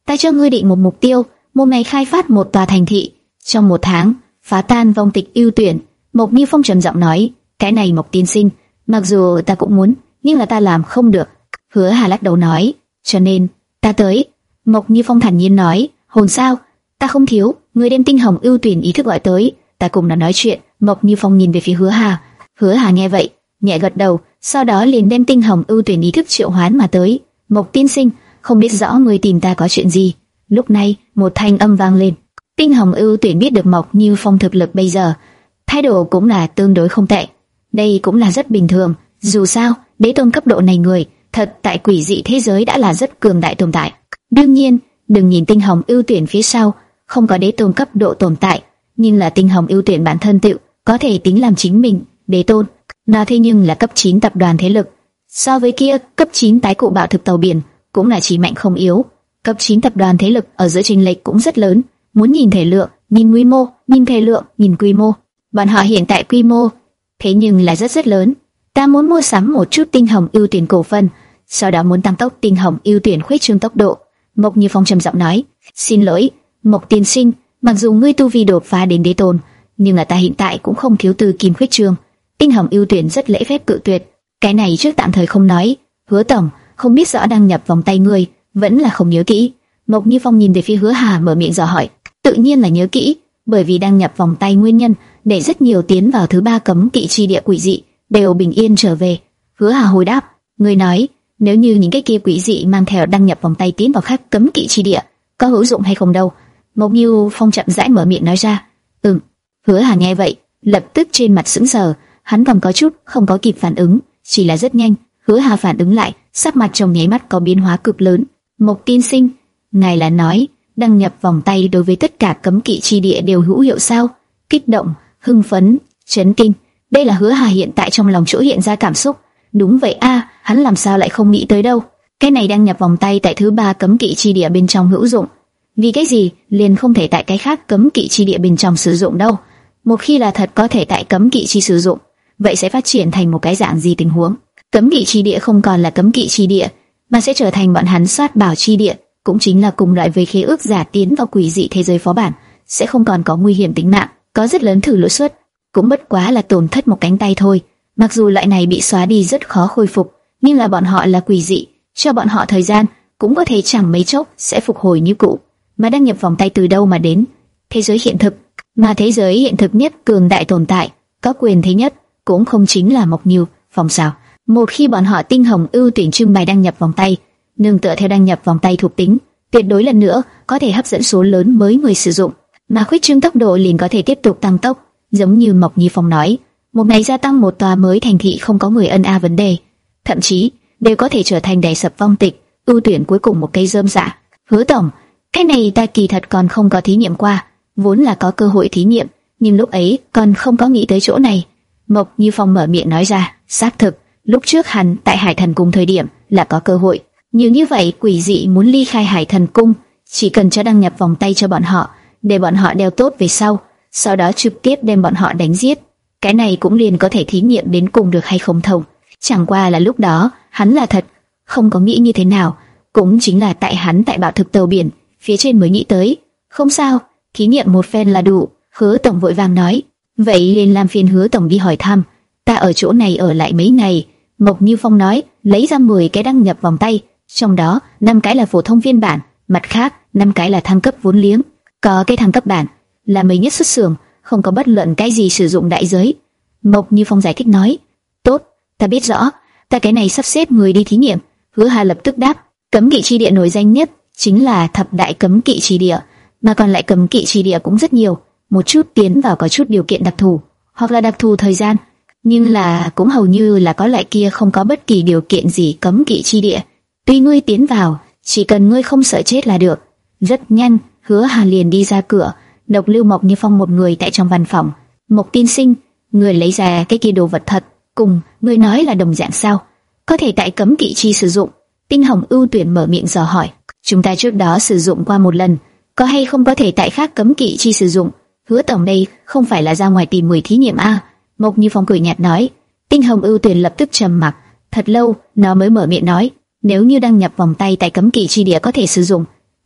Ta cho ngươi định một mục tiêu, một ngày khai phát một tòa thành thị, trong một tháng phá tan vong tịch ưu tuyển. Mộc Như Phong trầm giọng nói, cái này Mộc tiên sinh, mặc dù ta cũng muốn, nhưng là ta làm không được. Hứa Hà lắc đầu nói, cho nên ta tới. Mộc Như Phong thản nhiên nói, hồn sao, ta không thiếu, người đem tinh hồng ưu tuyển ý thức gọi tới, ta cùng nó nói chuyện. Mộc Như Phong nhìn về phía Hứa Hà. Hứa Hà nghe vậy, nhẹ gật đầu, sau đó liền đem tinh hồng ưu tuyển ý thức triệu hoán mà tới. Mộc tiên sinh, không biết rõ người tìm ta có chuyện gì? Lúc này, một thanh âm vang lên. Tinh hồng ưu tuyển biết được Mộc Như Phong thực lực bây giờ, thái độ cũng là tương đối không tệ. Đây cũng là rất bình thường, dù sao, đế tôn cấp độ này người, thật tại quỷ dị thế giới đã là rất cường đại tồn tại. Đương nhiên, đừng nhìn tinh hồng ưu tuyển phía sau, không có đế tôn cấp độ tồn tại, nhưng là tinh hồng ưu tuyển bản thân tự có thể tính làm chính mình đế tôn. Nó thế nhưng là cấp chín tập đoàn thế lực, so với kia cấp chín tái cụ bạo thực tàu biển cũng là chỉ mạnh không yếu. Cấp chín tập đoàn thế lực ở giữa chênh lệch cũng rất lớn. Muốn nhìn thể lượng, nhìn quy mô, nhìn thể lượng, nhìn quy mô. Bọn họ hiện tại quy mô thế nhưng là rất rất lớn. Ta muốn mua sắm một chút tinh hồng ưu tuyển cổ phần, sau đó muốn tăng tốc tinh hồng ưu tuyển khuếch trương tốc độ. Mộc Như Phong trầm giọng nói, xin lỗi, Mộc tiên sinh, mặc dù ngươi tu vi đột phá đến đế tôn, nhưng là ta hiện tại cũng không thiếu từ kim khuếch trương. Tinh hồng ưu tuyển rất lễ phép cự tuyệt, cái này trước tạm thời không nói. Hứa tổng, không biết rõ đăng nhập vòng tay ngươi, vẫn là không nhớ kỹ. Mộc Như Phong nhìn về phía Hứa Hà mở miệng dò hỏi, tự nhiên là nhớ kỹ, bởi vì đăng nhập vòng tay nguyên nhân để rất nhiều tiến vào thứ ba cấm kỵ chi địa quỷ dị đều bình yên trở về. Hứa Hà hồi đáp, ngươi nói, nếu như những cái kia quỷ dị mang theo đăng nhập vòng tay tiến vào khác cấm kỵ chi địa, có hữu dụng hay không đâu? Mộc Như Phong chậm rãi mở miệng nói ra. Ừm. Hứa Hà nghe vậy, lập tức trên mặt sững sờ, hắn còn có chút không có kịp phản ứng, chỉ là rất nhanh, Hứa Hà phản ứng lại, sắc mặt trong nháy mắt có biến hóa cực lớn. Mộc tiên sinh, ngài là nói đăng nhập vòng tay đối với tất cả cấm kỵ chi địa đều hữu hiệu sao? Kích động, hưng phấn, chấn kinh, đây là Hứa Hà hiện tại trong lòng chỗ hiện ra cảm xúc. Đúng vậy a, hắn làm sao lại không nghĩ tới đâu? Cái này đăng nhập vòng tay tại thứ ba cấm kỵ chi địa bên trong hữu dụng, vì cái gì liền không thể tại cái khác cấm kỵ chi địa bên trong sử dụng đâu? Một khi là thật có thể tại cấm kỵ chi sử dụng, vậy sẽ phát triển thành một cái dạng gì tình huống? Cấm kỵ chi địa không còn là cấm kỵ chi địa, mà sẽ trở thành bọn hắn soát bảo chi địa, cũng chính là cùng loại với khế ước giả tiến vào quỷ dị thế giới phó bản, sẽ không còn có nguy hiểm tính mạng, có rất lớn thử lỗ suất, cũng bất quá là tổn thất một cánh tay thôi. Mặc dù loại này bị xóa đi rất khó khôi phục, nhưng là bọn họ là quỷ dị, cho bọn họ thời gian cũng có thể chẳng mấy chốc sẽ phục hồi như cũ. Mà đăng nhập vòng tay từ đâu mà đến? Thế giới hiện thực, mà thế giới hiện thực nhất cường đại tồn tại, có quyền thế nhất cũng không chính là Mộc Như Phong sao? Một khi bọn họ tinh hồng ưu tuyển trưng bày đăng nhập vòng tay, nương tựa theo đăng nhập vòng tay thuộc tính, tuyệt đối lần nữa có thể hấp dẫn số lớn mới người sử dụng, mà khuếch trương tốc độ liền có thể tiếp tục tăng tốc. Giống như Mộc Như Phong nói, một ngày gia tăng một tòa mới thành thị không có người ân a vấn đề, thậm chí đều có thể trở thành đè sập vong tịch ưu tuyển cuối cùng một cây rơm rạ. Hứa tổng, cái này ta kỳ thật còn không có thí nghiệm qua, vốn là có cơ hội thí nghiệm, nhưng lúc ấy còn không có nghĩ tới chỗ này. Mộc Như Phong mở miệng nói ra, xác thực, lúc trước hắn tại Hải Thần Cung thời điểm là có cơ hội, nhưng như vậy quỷ dị muốn ly khai Hải Thần Cung, chỉ cần cho đăng nhập vòng tay cho bọn họ, để bọn họ đeo tốt về sau, sau đó trực tiếp đem bọn họ đánh giết. Cái này cũng liền có thể thí nghiệm đến cùng được hay không thông. Chẳng qua là lúc đó hắn là thật không có nghĩ như thế nào, cũng chính là tại hắn tại bạo thực tàu biển phía trên mới nghĩ tới. Không sao, thí nghiệm một phen là đủ. Hứa tổng vội vàng nói, vậy liền làm phiền Hứa tổng đi hỏi thăm, ta ở chỗ này ở lại mấy ngày. Mộc Như Phong nói, lấy ra mười cái đăng nhập vòng tay, trong đó năm cái là phổ thông phiên bản, mặt khác năm cái là thăng cấp vốn liếng. Có cái thăng cấp bản là mới nhất xuất xưởng, không có bất luận cái gì sử dụng đại giới. Mộc Như Phong giải thích nói, tốt, ta biết rõ, ta cái này sắp xếp người đi thí nghiệm. Hứa Hà lập tức đáp, cấm kỵ chi địa nổi danh nhất chính là thập đại cấm kỵ chi địa, mà còn lại cấm kỵ chi địa cũng rất nhiều, một chút tiến vào có chút điều kiện đặc thù, hoặc là đặc thù thời gian, nhưng là cũng hầu như là có loại kia không có bất kỳ điều kiện gì cấm kỵ chi địa. Tuy ngươi tiến vào, chỉ cần ngươi không sợ chết là được. Rất nhanh, Hứa Hà liền đi ra cửa, độc lưu Mộc Như Phong một người tại trong văn phòng. Mộc tiên sinh, người lấy ra cái kia đồ vật thật, cùng người nói là đồng dạng sao? Có thể tại cấm kỵ chi sử dụng? Tinh Hồng ưu tuyển mở miệng dò hỏi. Chúng ta trước đó sử dụng qua một lần, có hay không có thể tại khác cấm kỵ chi sử dụng? Hứa tổng đây không phải là ra ngoài tìm mười thí nghiệm a? Mộc Như Phong cười nhạt nói. Tinh Hồng ưu tuyển lập tức trầm mặc, thật lâu nó mới mở miệng nói, nếu như đăng nhập vòng tay tại cấm kỵ chi địa có thể sử dụng,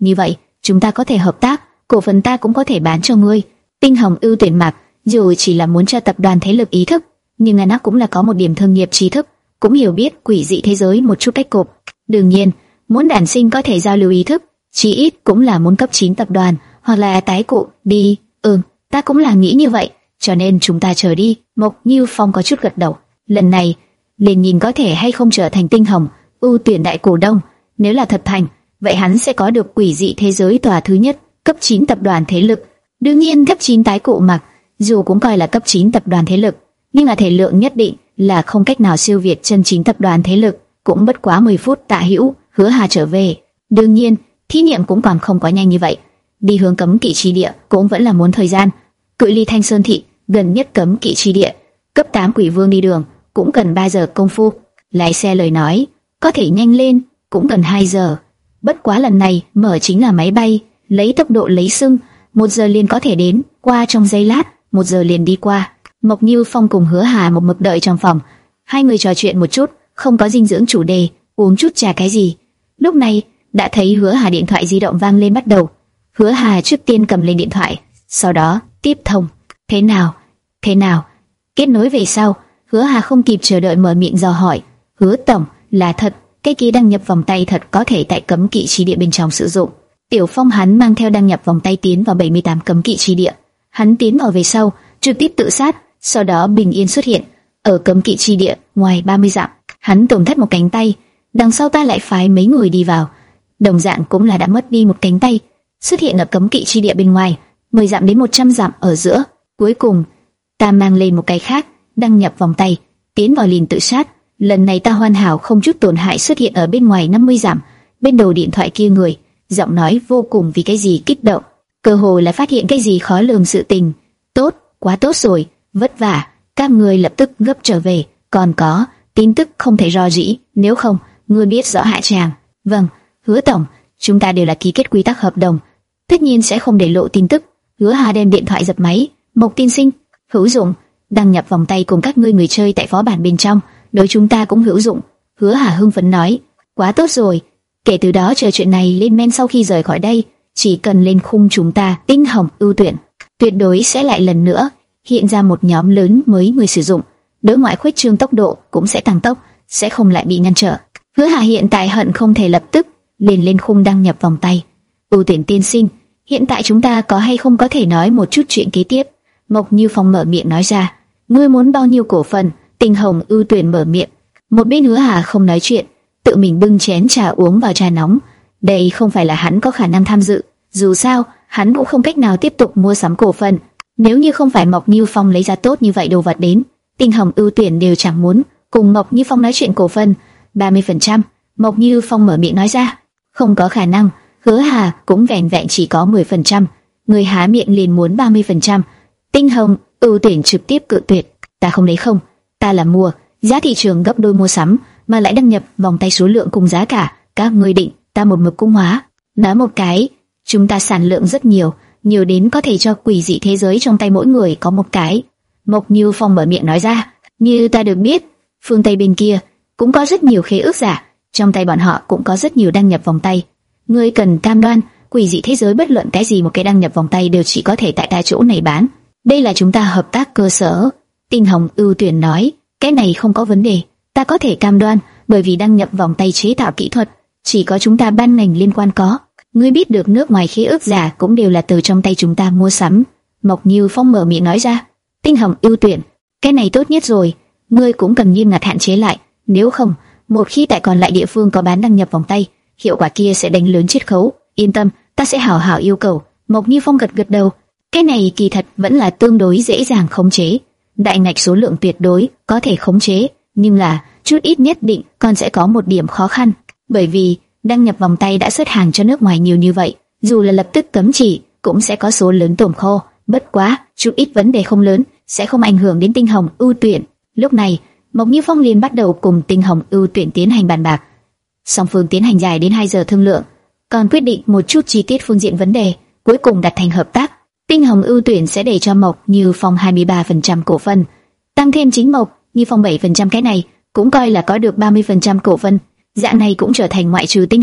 như vậy chúng ta có thể hợp tác, cổ phần ta cũng có thể bán cho ngươi. Tinh Hồng ưu tuyển mặc dù chỉ là muốn cho tập đoàn thế lực ý thức, nhưng nó cũng là có một điểm thương nghiệp trí thức, cũng hiểu biết quỷ dị thế giới một chút cách cục. Đương nhiên, muốn đản sinh có thể giao lưu ý thức, chí ít cũng là muốn cấp chín tập đoàn hoặc là tái cụ đi. Ừm, ta cũng là nghĩ như vậy, cho nên chúng ta chờ đi. Mộc Như Phong có chút gật đầu. Lần này, liền nhìn có thể hay không trở thành Tinh Hồng ưu tuyển đại cổ đông. Nếu là thật thành, vậy hắn sẽ có được quỷ dị thế giới tòa thứ nhất, cấp chín tập đoàn thế lực. Đương nhiên cấp chín tái cụ mặc dù cũng coi là cấp chín tập đoàn thế lực, nhưng là thể lượng nhất định là không cách nào siêu việt chân chính tập đoàn thế lực. Cũng bất quá mười phút Tạ Hữu, Hứa Hà trở về. Đương nhiên, thí nghiệm cũng còn không có nhanh như vậy. Đi hướng cấm kỵ chi địa cũng vẫn là muốn thời gian. Cự ly Thanh Sơn thị gần nhất cấm kỵ chi địa, cấp tám quỷ vương đi đường cũng cần ba giờ công phu. Lái xe lời nói, có thể nhanh lên cũng cần hai giờ. Bất quá lần này mở chính là máy bay, lấy tốc độ lấy sưng, một giờ liền có thể đến, qua trong giây lát, một giờ liền đi qua. Mộc Như Phong cùng Hứa Hà một mực đợi trong phòng, hai người trò chuyện một chút, không có dinh dưỡng chủ đề, uống chút trà cái gì. Lúc này đã thấy Hứa Hà điện thoại di động vang lên bắt đầu. Hứa Hà trước tiên cầm lên điện thoại, sau đó tiếp thông. Thế nào? Thế nào? Kết nối về sau, Hứa Hà không kịp chờ đợi mở miệng dò hỏi. Hứa tổng, là thật, cái kia đăng nhập vòng tay thật có thể tại cấm kỵ chi địa bên trong sử dụng. Tiểu Phong hắn mang theo đăng nhập vòng tay tiến vào bảy mươi tám cấm kỵ chi địa. Hắn tiến vào về sau, trực tiếp tự sát, sau đó bình yên xuất hiện ở cấm kỵ chi địa ngoài ba mươi dặm. Hắn tổn thất một cánh tay, đằng sau ta lại phái mấy người đi vào, đồng dạng cũng là đã mất đi một cánh tay, xuất hiện ở cấm kỵ chi địa bên ngoài, mười dặm đến một trăm dặm ở giữa. Cuối cùng, ta mang lên một cái khác, đăng nhập vòng tay, tiến vào liền tự sát. Lần này ta hoàn hảo không chút tổn hại xuất hiện ở bên ngoài năm mươi dặm. Bên đầu điện thoại kia người, giọng nói vô cùng vì cái gì kích động, cơ hồ là phát hiện cái gì khó lường sự tình. Tốt, quá tốt rồi, vất vả, các người lập tức gấp trở về. Còn có tin tức không thể rò rỉ, nếu không, ngươi biết rõ hạ tràng. Vâng, Hứa tổng, chúng ta đều là ký kết quy tắc hợp đồng, tất nhiên sẽ không để lộ tin tức. Hứa Hà đem điện thoại dập máy. Mộc tiên sinh, hữu dụng, đăng nhập vòng tay cùng các ngươi người chơi tại phó bản bên trong, đối chúng ta cũng hữu dụng. Hứa Hà hưng phấn nói. Quá tốt rồi, kể từ đó chờ chuyện này lên men sau khi rời khỏi đây, chỉ cần lên khung chúng ta Tinh Hồng ưu tuyển, tuyệt đối sẽ lại lần nữa hiện ra một nhóm lớn mới người sử dụng. Đối ngoại khuếch trương tốc độ cũng sẽ tăng tốc, sẽ không lại bị ngăn trở. Hứa Hà hiện tại hận không thể lập tức liền lên khung đăng nhập vòng tay. Ưu tuyển tiên sinh, hiện tại chúng ta có hay không có thể nói một chút chuyện kế tiếp? Mộc Như Phong mở miệng nói ra. Ngươi muốn bao nhiêu cổ phần? Tinh Hồng ưu tuyển mở miệng. Một bên Hứa Hà không nói chuyện, tự mình bưng chén trà uống vào trà nóng. Đây không phải là hắn có khả năng tham dự, dù sao hắn cũng không cách nào tiếp tục mua sắm cổ phần. Nếu như không phải Mộc Như Phong lấy ra tốt như vậy đồ vật đến, Tinh Hồng ưu tuyển đều chẳng muốn cùng Mộc Như Phong nói chuyện cổ phần. ba mươi phần trăm, Mộc Như Phong mở miệng nói ra. Không có khả năng. Hứa Hà cũng vẹn vẹn chỉ có mười phần trăm, người há miệng liền muốn ba mươi phần trăm. Tinh Hồng ưu tuyển trực tiếp cự tuyệt. Ta không lấy không, ta là mua, giá thị trường gấp đôi mua sắm, mà lại đăng nhập vòng tay số lượng cùng giá cả, các ngươi định, ta một mực cung hóa. Nói một cái, chúng ta sản lượng rất nhiều, nhiều đến có thể cho quỷ dị thế giới trong tay mỗi người có một cái. Mộc Như Phong mở miệng nói ra. Như ta được biết, phương Tây bên kia cũng có rất nhiều khế ước giả, trong tay bọn họ cũng có rất nhiều đăng nhập vòng tay. Ngươi cần cam đoan, quỷ dị thế giới bất luận cái gì một cái đăng nhập vòng tay đều chỉ có thể tại ta chỗ này bán. Đây là chúng ta hợp tác cơ sở. Tinh Hồng ưu tuyển nói. Cái này không có vấn đề, ta có thể cam đoan, bởi vì đăng nhập vòng tay chế tạo kỹ thuật chỉ có chúng ta ban ngành liên quan có. Ngươi biết được nước ngoài khế ước giả cũng đều là từ trong tay chúng ta mua sắm. Mộc Như Phong mở miệng nói ra. Tinh Hồng ưu tuyển, cái này tốt nhất rồi, ngươi cũng cần nghiêm ngặt hạn chế lại, nếu không, một khi tại còn lại địa phương có bán đăng nhập vòng tay, hiệu quả kia sẽ đánh lớn chiết khấu. Yên tâm, ta sẽ hảo hảo yêu cầu. Mộc Như Phong gật gật đầu. Cái này kỳ thật vẫn là tương đối dễ dàng khống chế, đại ngạch số lượng tuyệt đối có thể khống chế, nhưng là chút ít nhất định còn sẽ có một điểm khó khăn, bởi vì đăng nhập vòng tay đã xuất hàng cho nước ngoài nhiều như vậy, dù là lập tức cấm chỉ cũng sẽ có số lớn tồn kho. Bất quá chút ít vấn đề không lớn, sẽ không ảnh hưởng đến Tinh Hồng ưu tuyển. Lúc này Mộc Như Phong liền bắt đầu cùng Tinh Hồng ưu tuyển tiến hành bàn bạc. Song phương tiến hành dài đến hai giờ thương lượng, còn quyết định một chút chi tiết phương diện vấn đề, cuối cùng đạt thành hợp tác. Tinh Hồng ưu tuyển sẽ để cho Mộc Như Phong hai mươi ba phần trăm cổ phần, tăng thêm chính Mộc Như Phong bảy phần trăm, cái này cũng coi là có được ba mươi phần trăm cổ phần. Dạng này cũng trở thành ngoại trừ Tinh Hồng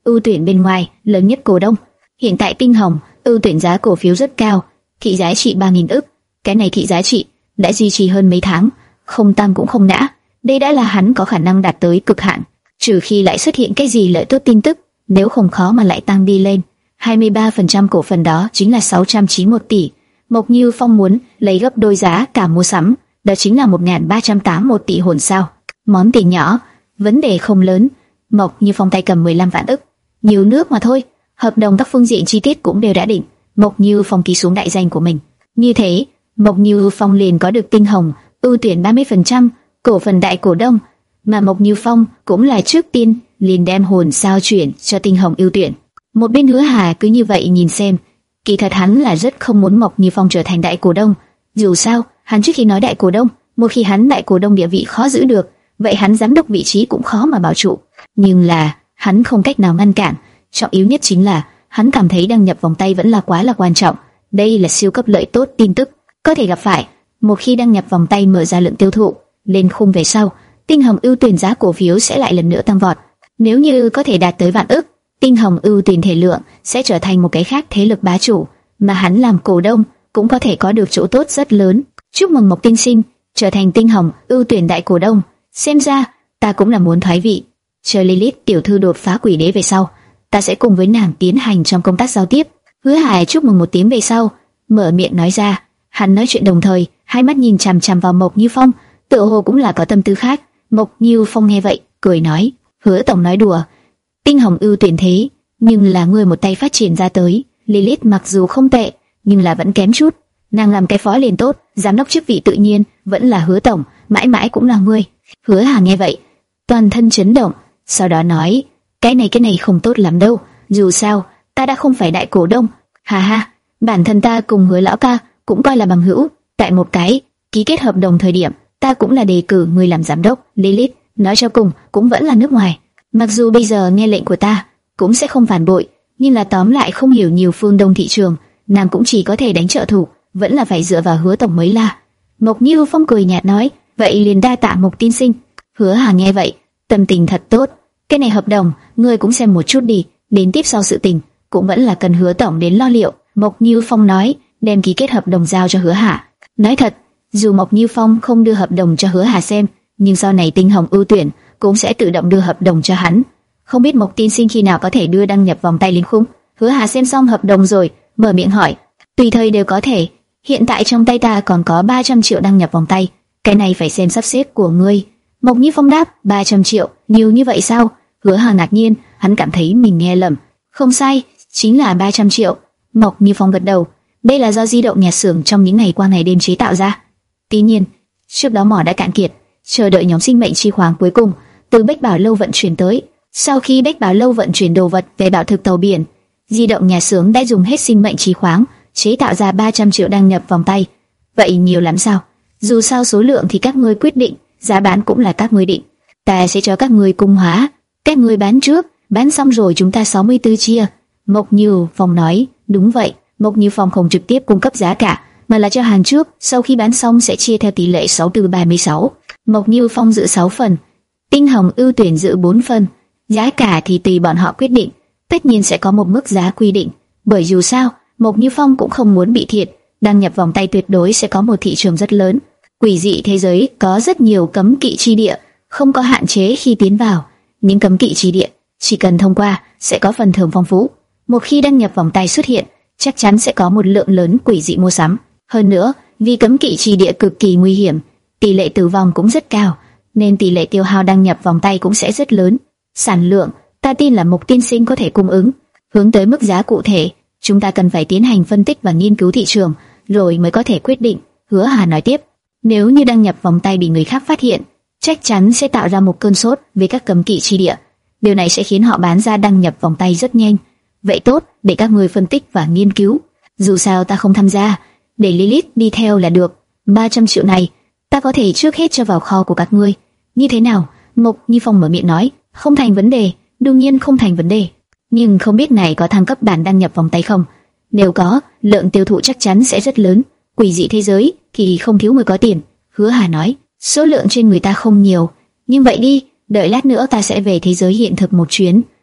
ưu tuyển bên ngoài lớn nhất cổ đông. Hiện tại Tinh Hồng ưu tuyển giá cổ phiếu rất cao, thị giá trị ba nghìn ức. Cái này thị giá trị đã duy trì hơn mấy tháng, không tăng cũng không ngã. Đây đã là hắn có khả năng đạt tới cực hạn, trừ khi lại xuất hiện cái gì lợi tốt tin tức, nếu không khó mà lại tăng đi lên. hai mươi ba phần trăm cổ phần đó chính là sáu trăm chín mươi mốt tỷ. Mộc Như Phong muốn lấy gấp đôi giá cả mua sắm, đó chính là một nghìn ba trăm tám mươi mốt tỷ hồn sao. Món tiền nhỏ, vấn đề không lớn. Mộc Như Phong tay cầm mười lăm vạn ức, nhiều nước mà thôi. Hợp đồng các phương diện chi tiết cũng đều đã định. Mộc Như Phong ký xuống đại danh của mình. Như thế, Mộc Như Phong liền có được Tinh Hồng ưu tuyển ba mươi phần trăm cổ phần đại cổ đông, mà Mộc Như Phong cũng là trước tiên liền đem hồn sao chuyển cho Tinh Hồng ưu tuyển. Một bên Hứa Hà cứ như vậy nhìn xem, kỳ thật hắn là rất không muốn Mộc Như Phong trở thành đại cổ đông. Dù sao, hắn trước khi nói đại cổ đông, một khi hắn đại cổ đông địa vị khó giữ được, vậy hắn giám đốc vị trí cũng khó mà bảo trụ. Nhưng là hắn không cách nào ngăn cản. Trọng yếu nhất chính là hắn cảm thấy đăng nhập vòng tay vẫn là quá là quan trọng. Đây là siêu cấp lợi tốt tin tức có thể gặp phải. Một khi đăng nhập vòng tay mở ra lượng tiêu thụ lên khung về sau, Tinh Hồng ưu tuyển giá cổ phiếu sẽ lại lần nữa tăng vọt. Nếu như có thể đạt tới vạn ức, Tinh Hồng ưu tuyển thể lượng sẽ trở thành một cái khác thế lực bá chủ, mà hắn làm cổ đông cũng có thể có được chỗ tốt rất lớn. Chúc mừng Mộc tiên sinh trở thành Tinh Hồng ưu tuyển đại cổ đông. Xem ra ta cũng là muốn thoái vị. Chờ Lilith tiểu thư đột phá quỷ đế về sau, ta sẽ cùng với nàng tiến hành trong công tác giao tiếp. Hứa Hải chúc mừng một tiếng về sau, mở miệng nói ra. Hắn nói chuyện đồng thời, hai mắt nhìn chằm chằm vào Mộc Như Phong, tựa hồ cũng là có tâm tư khác. Mộc Như Phong nghe vậy, cười nói: Hứa tổng nói đùa, Tinh Hồng ưu tuyển thế, nhưng là ngươi một tay phát triển ra tới. Lilith mặc dù không tệ, nhưng là vẫn kém chút. Nàng làm cái phó liền tốt, giám đốc chức vị tự nhiên vẫn là Hứa tổng, mãi mãi cũng là ngươi. Hứa Hà nghe vậy, toàn thân chấn động, sau đó nói: cái này cái này không tốt lắm đâu, dù sao ta đã không phải đại cổ đông. Hà ha, bản thân ta cùng Hứa lão ca cũng coi là bằng hữu, tại một cái ký kết hợp đồng thời điểm, ta cũng là đề cử người làm giám đốc. Lilith nói cho cùng cũng vẫn là nước ngoài, mặc dù bây giờ nghe lệnh của ta cũng sẽ không phản bội, nhưng là tóm lại không hiểu nhiều phương Đông thị trường, nàng cũng chỉ có thể đánh trợ thủ, vẫn là phải dựa vào Hứa tổng mới là. Mộc Như Phong cười nhạt nói: vậy liền đa tạ Mộc tiên sinh. Hứa Hà nghe vậy, tâm tình thật tốt. Cái này hợp đồng, ngươi cũng xem một chút đi, đến tiếp sau sự tình cũng vẫn là cần Hứa tổng đến lo liệu. Mộc Như Phong nói, đem ký kết hợp đồng giao cho Hứa Hà. Nói thật, dù Mộc Như Phong không đưa hợp đồng cho Hứa Hà xem, nhưng sau này Tinh Hồng ưu tuyển cũng sẽ tự động đưa hợp đồng cho hắn. Không biết Mộc tiên sinh khi nào có thể đưa đăng nhập vòng tay lên khung? Hứa Hà xem xong hợp đồng rồi, mở miệng hỏi. Tùy thời đều có thể. Hiện tại trong tay ta còn có ba trăm triệu đăng nhập vòng tay, cái này phải xem sắp xếp của ngươi. Mộc Như Phong đáp: ba trăm triệu, nhiều như vậy sao? Hứa Hà ngạc nhiên, hắn cảm thấy mình nghe lầm. Không sai, chính là ba trăm triệu. Mộc Như Phong gật đầu. Đây là do di động nhà xưởng trong những ngày qua ngày đêm chế tạo ra. Tuy nhiên, trước đó mỏ đã cạn kiệt, chờ đợi nhóm sinh mệnh chi khoáng cuối cùng từ Bách Bảo Lâu vận chuyển tới. Sau khi Bách Bảo Lâu vận chuyển đồ vật về bảo thực tàu biển, di động nhà xưởng đã dùng hết sinh mệnh chi khoáng chế tạo ra ba trăm triệu đăng nhập vòng tay. Vậy nhiều lắm sao? Dù sao số lượng thì các ngươi quyết định, giá bán cũng là các ngươi định. Ta sẽ cho các ngươi cung hóa, các ngươi bán trước, bán xong rồi chúng ta sáu mươi tư chia. Mộc Như Phong nói. Đúng vậy. Mộc Như Phong không trực tiếp cung cấp giá cả, mà là cho hàng trước, sau khi bán xong sẽ chia theo tỷ lệ sáu tư ba mươi sáu. Mộc Như Phong giữ sáu phần, Tinh Hồng ưu tuyển giữ bốn phần. Giá cả thì tùy bọn họ quyết định, tất nhiên sẽ có một mức giá quy định, bởi dù sao Mộc Như Phong cũng không muốn bị thiệt. Đăng nhập vòng tay tuyệt đối sẽ có một thị trường rất lớn. Quỷ dị thế giới có rất nhiều cấm kỵ chi địa, không có hạn chế khi tiến vào. Những cấm kỵ chi địa chỉ cần thông qua sẽ có phần thưởng phong phú. Một khi đăng nhập vòng tay xuất hiện, chắc chắn sẽ có một lượng lớn quỷ dị mua sắm. Hơn nữa, vì cấm kỵ chi địa cực kỳ nguy hiểm, tỷ lệ tử vong cũng rất cao, nên tỷ lệ tiêu hao đăng nhập vòng tay cũng sẽ rất lớn. Sản lượng, ta tin là Mộc tiên sinh có thể cung ứng. Hướng tới mức giá cụ thể, chúng ta cần phải tiến hành phân tích và nghiên cứu thị trường, rồi mới có thể quyết định. Hứa Hà nói tiếp, nếu như đăng nhập vòng tay bị người khác phát hiện, chắc chắn sẽ tạo ra một cơn sốt về các cấm kỵ chi địa. Điều này sẽ khiến họ bán ra đăng nhập vòng tay rất nhanh. Vậy tốt, để các ngươi phân tích và nghiên cứu. Dù sao ta không tham gia, để Lilith đi theo là được. ba trăm triệu này, ta có thể trước hết cho vào kho của các ngươi. Như thế nào? Mộc Như Phong mở miệng nói. Không thành vấn đề, đương nhiên không thành vấn đề. Nhưng không biết này có thăng cấp bản đăng nhập vòng tay không? Nếu có, lượng tiêu thụ chắc chắn sẽ rất lớn. Quỷ dị thế giới thì không thiếu người có tiền. Hứa Hà nói. Số lượng trên người ta không nhiều, nhưng vậy đi, đợi lát nữa ta sẽ về thế giới hiện thực một chuyến.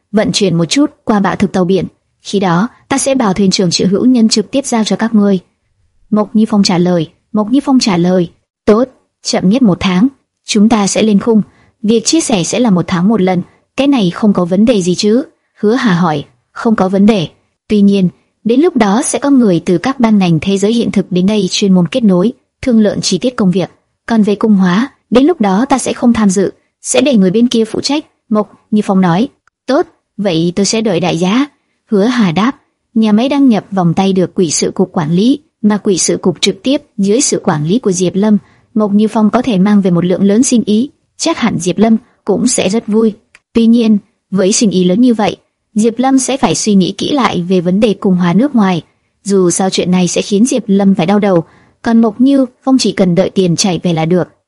vận chuyển một chút qua bạ thực tàu biển. Khi đó, ta sẽ bảo thuyền trưởng Triệu Hữu Nhân trực tiếp giao cho các ngươi. Mộc Như Phong trả lời. Mộc Như Phong trả lời. Tốt, chậm nhất một tháng, chúng ta sẽ lên khung. Việc chia sẻ sẽ là một tháng một lần. Cái này không có vấn đề gì chứ? Hứa Hà hỏi. Không có vấn đề. Tuy nhiên, đến lúc đó sẽ có người từ các ban ngành thế giới hiện thực đến đây chuyên môn kết nối, thương lượng chi tiết công việc. Còn về cung hóa, đến lúc đó ta sẽ không tham dự, sẽ để người bên kia phụ trách. Mộc Như Phong nói. Tốt, vậy tôi sẽ đợi đại giá. Hứa Hà đáp. Nhà máy đăng nhập vòng tay được quỹ sự cục quản lý, mà quỹ sự cục trực tiếp dưới sự quản lý của Diệp Lâm. Mộc Như Phong có thể mang về một lượng lớn xin ý, chắc hẳn Diệp Lâm cũng sẽ rất vui. Tuy nhiên, với xin ý lớn như vậy, Diệp Lâm sẽ phải suy nghĩ kỹ lại về vấn đề cung hóa nước ngoài. Dù sao chuyện này sẽ khiến Diệp Lâm phải đau đầu, còn Mộc Như Phong chỉ cần đợi tiền chảy về là được.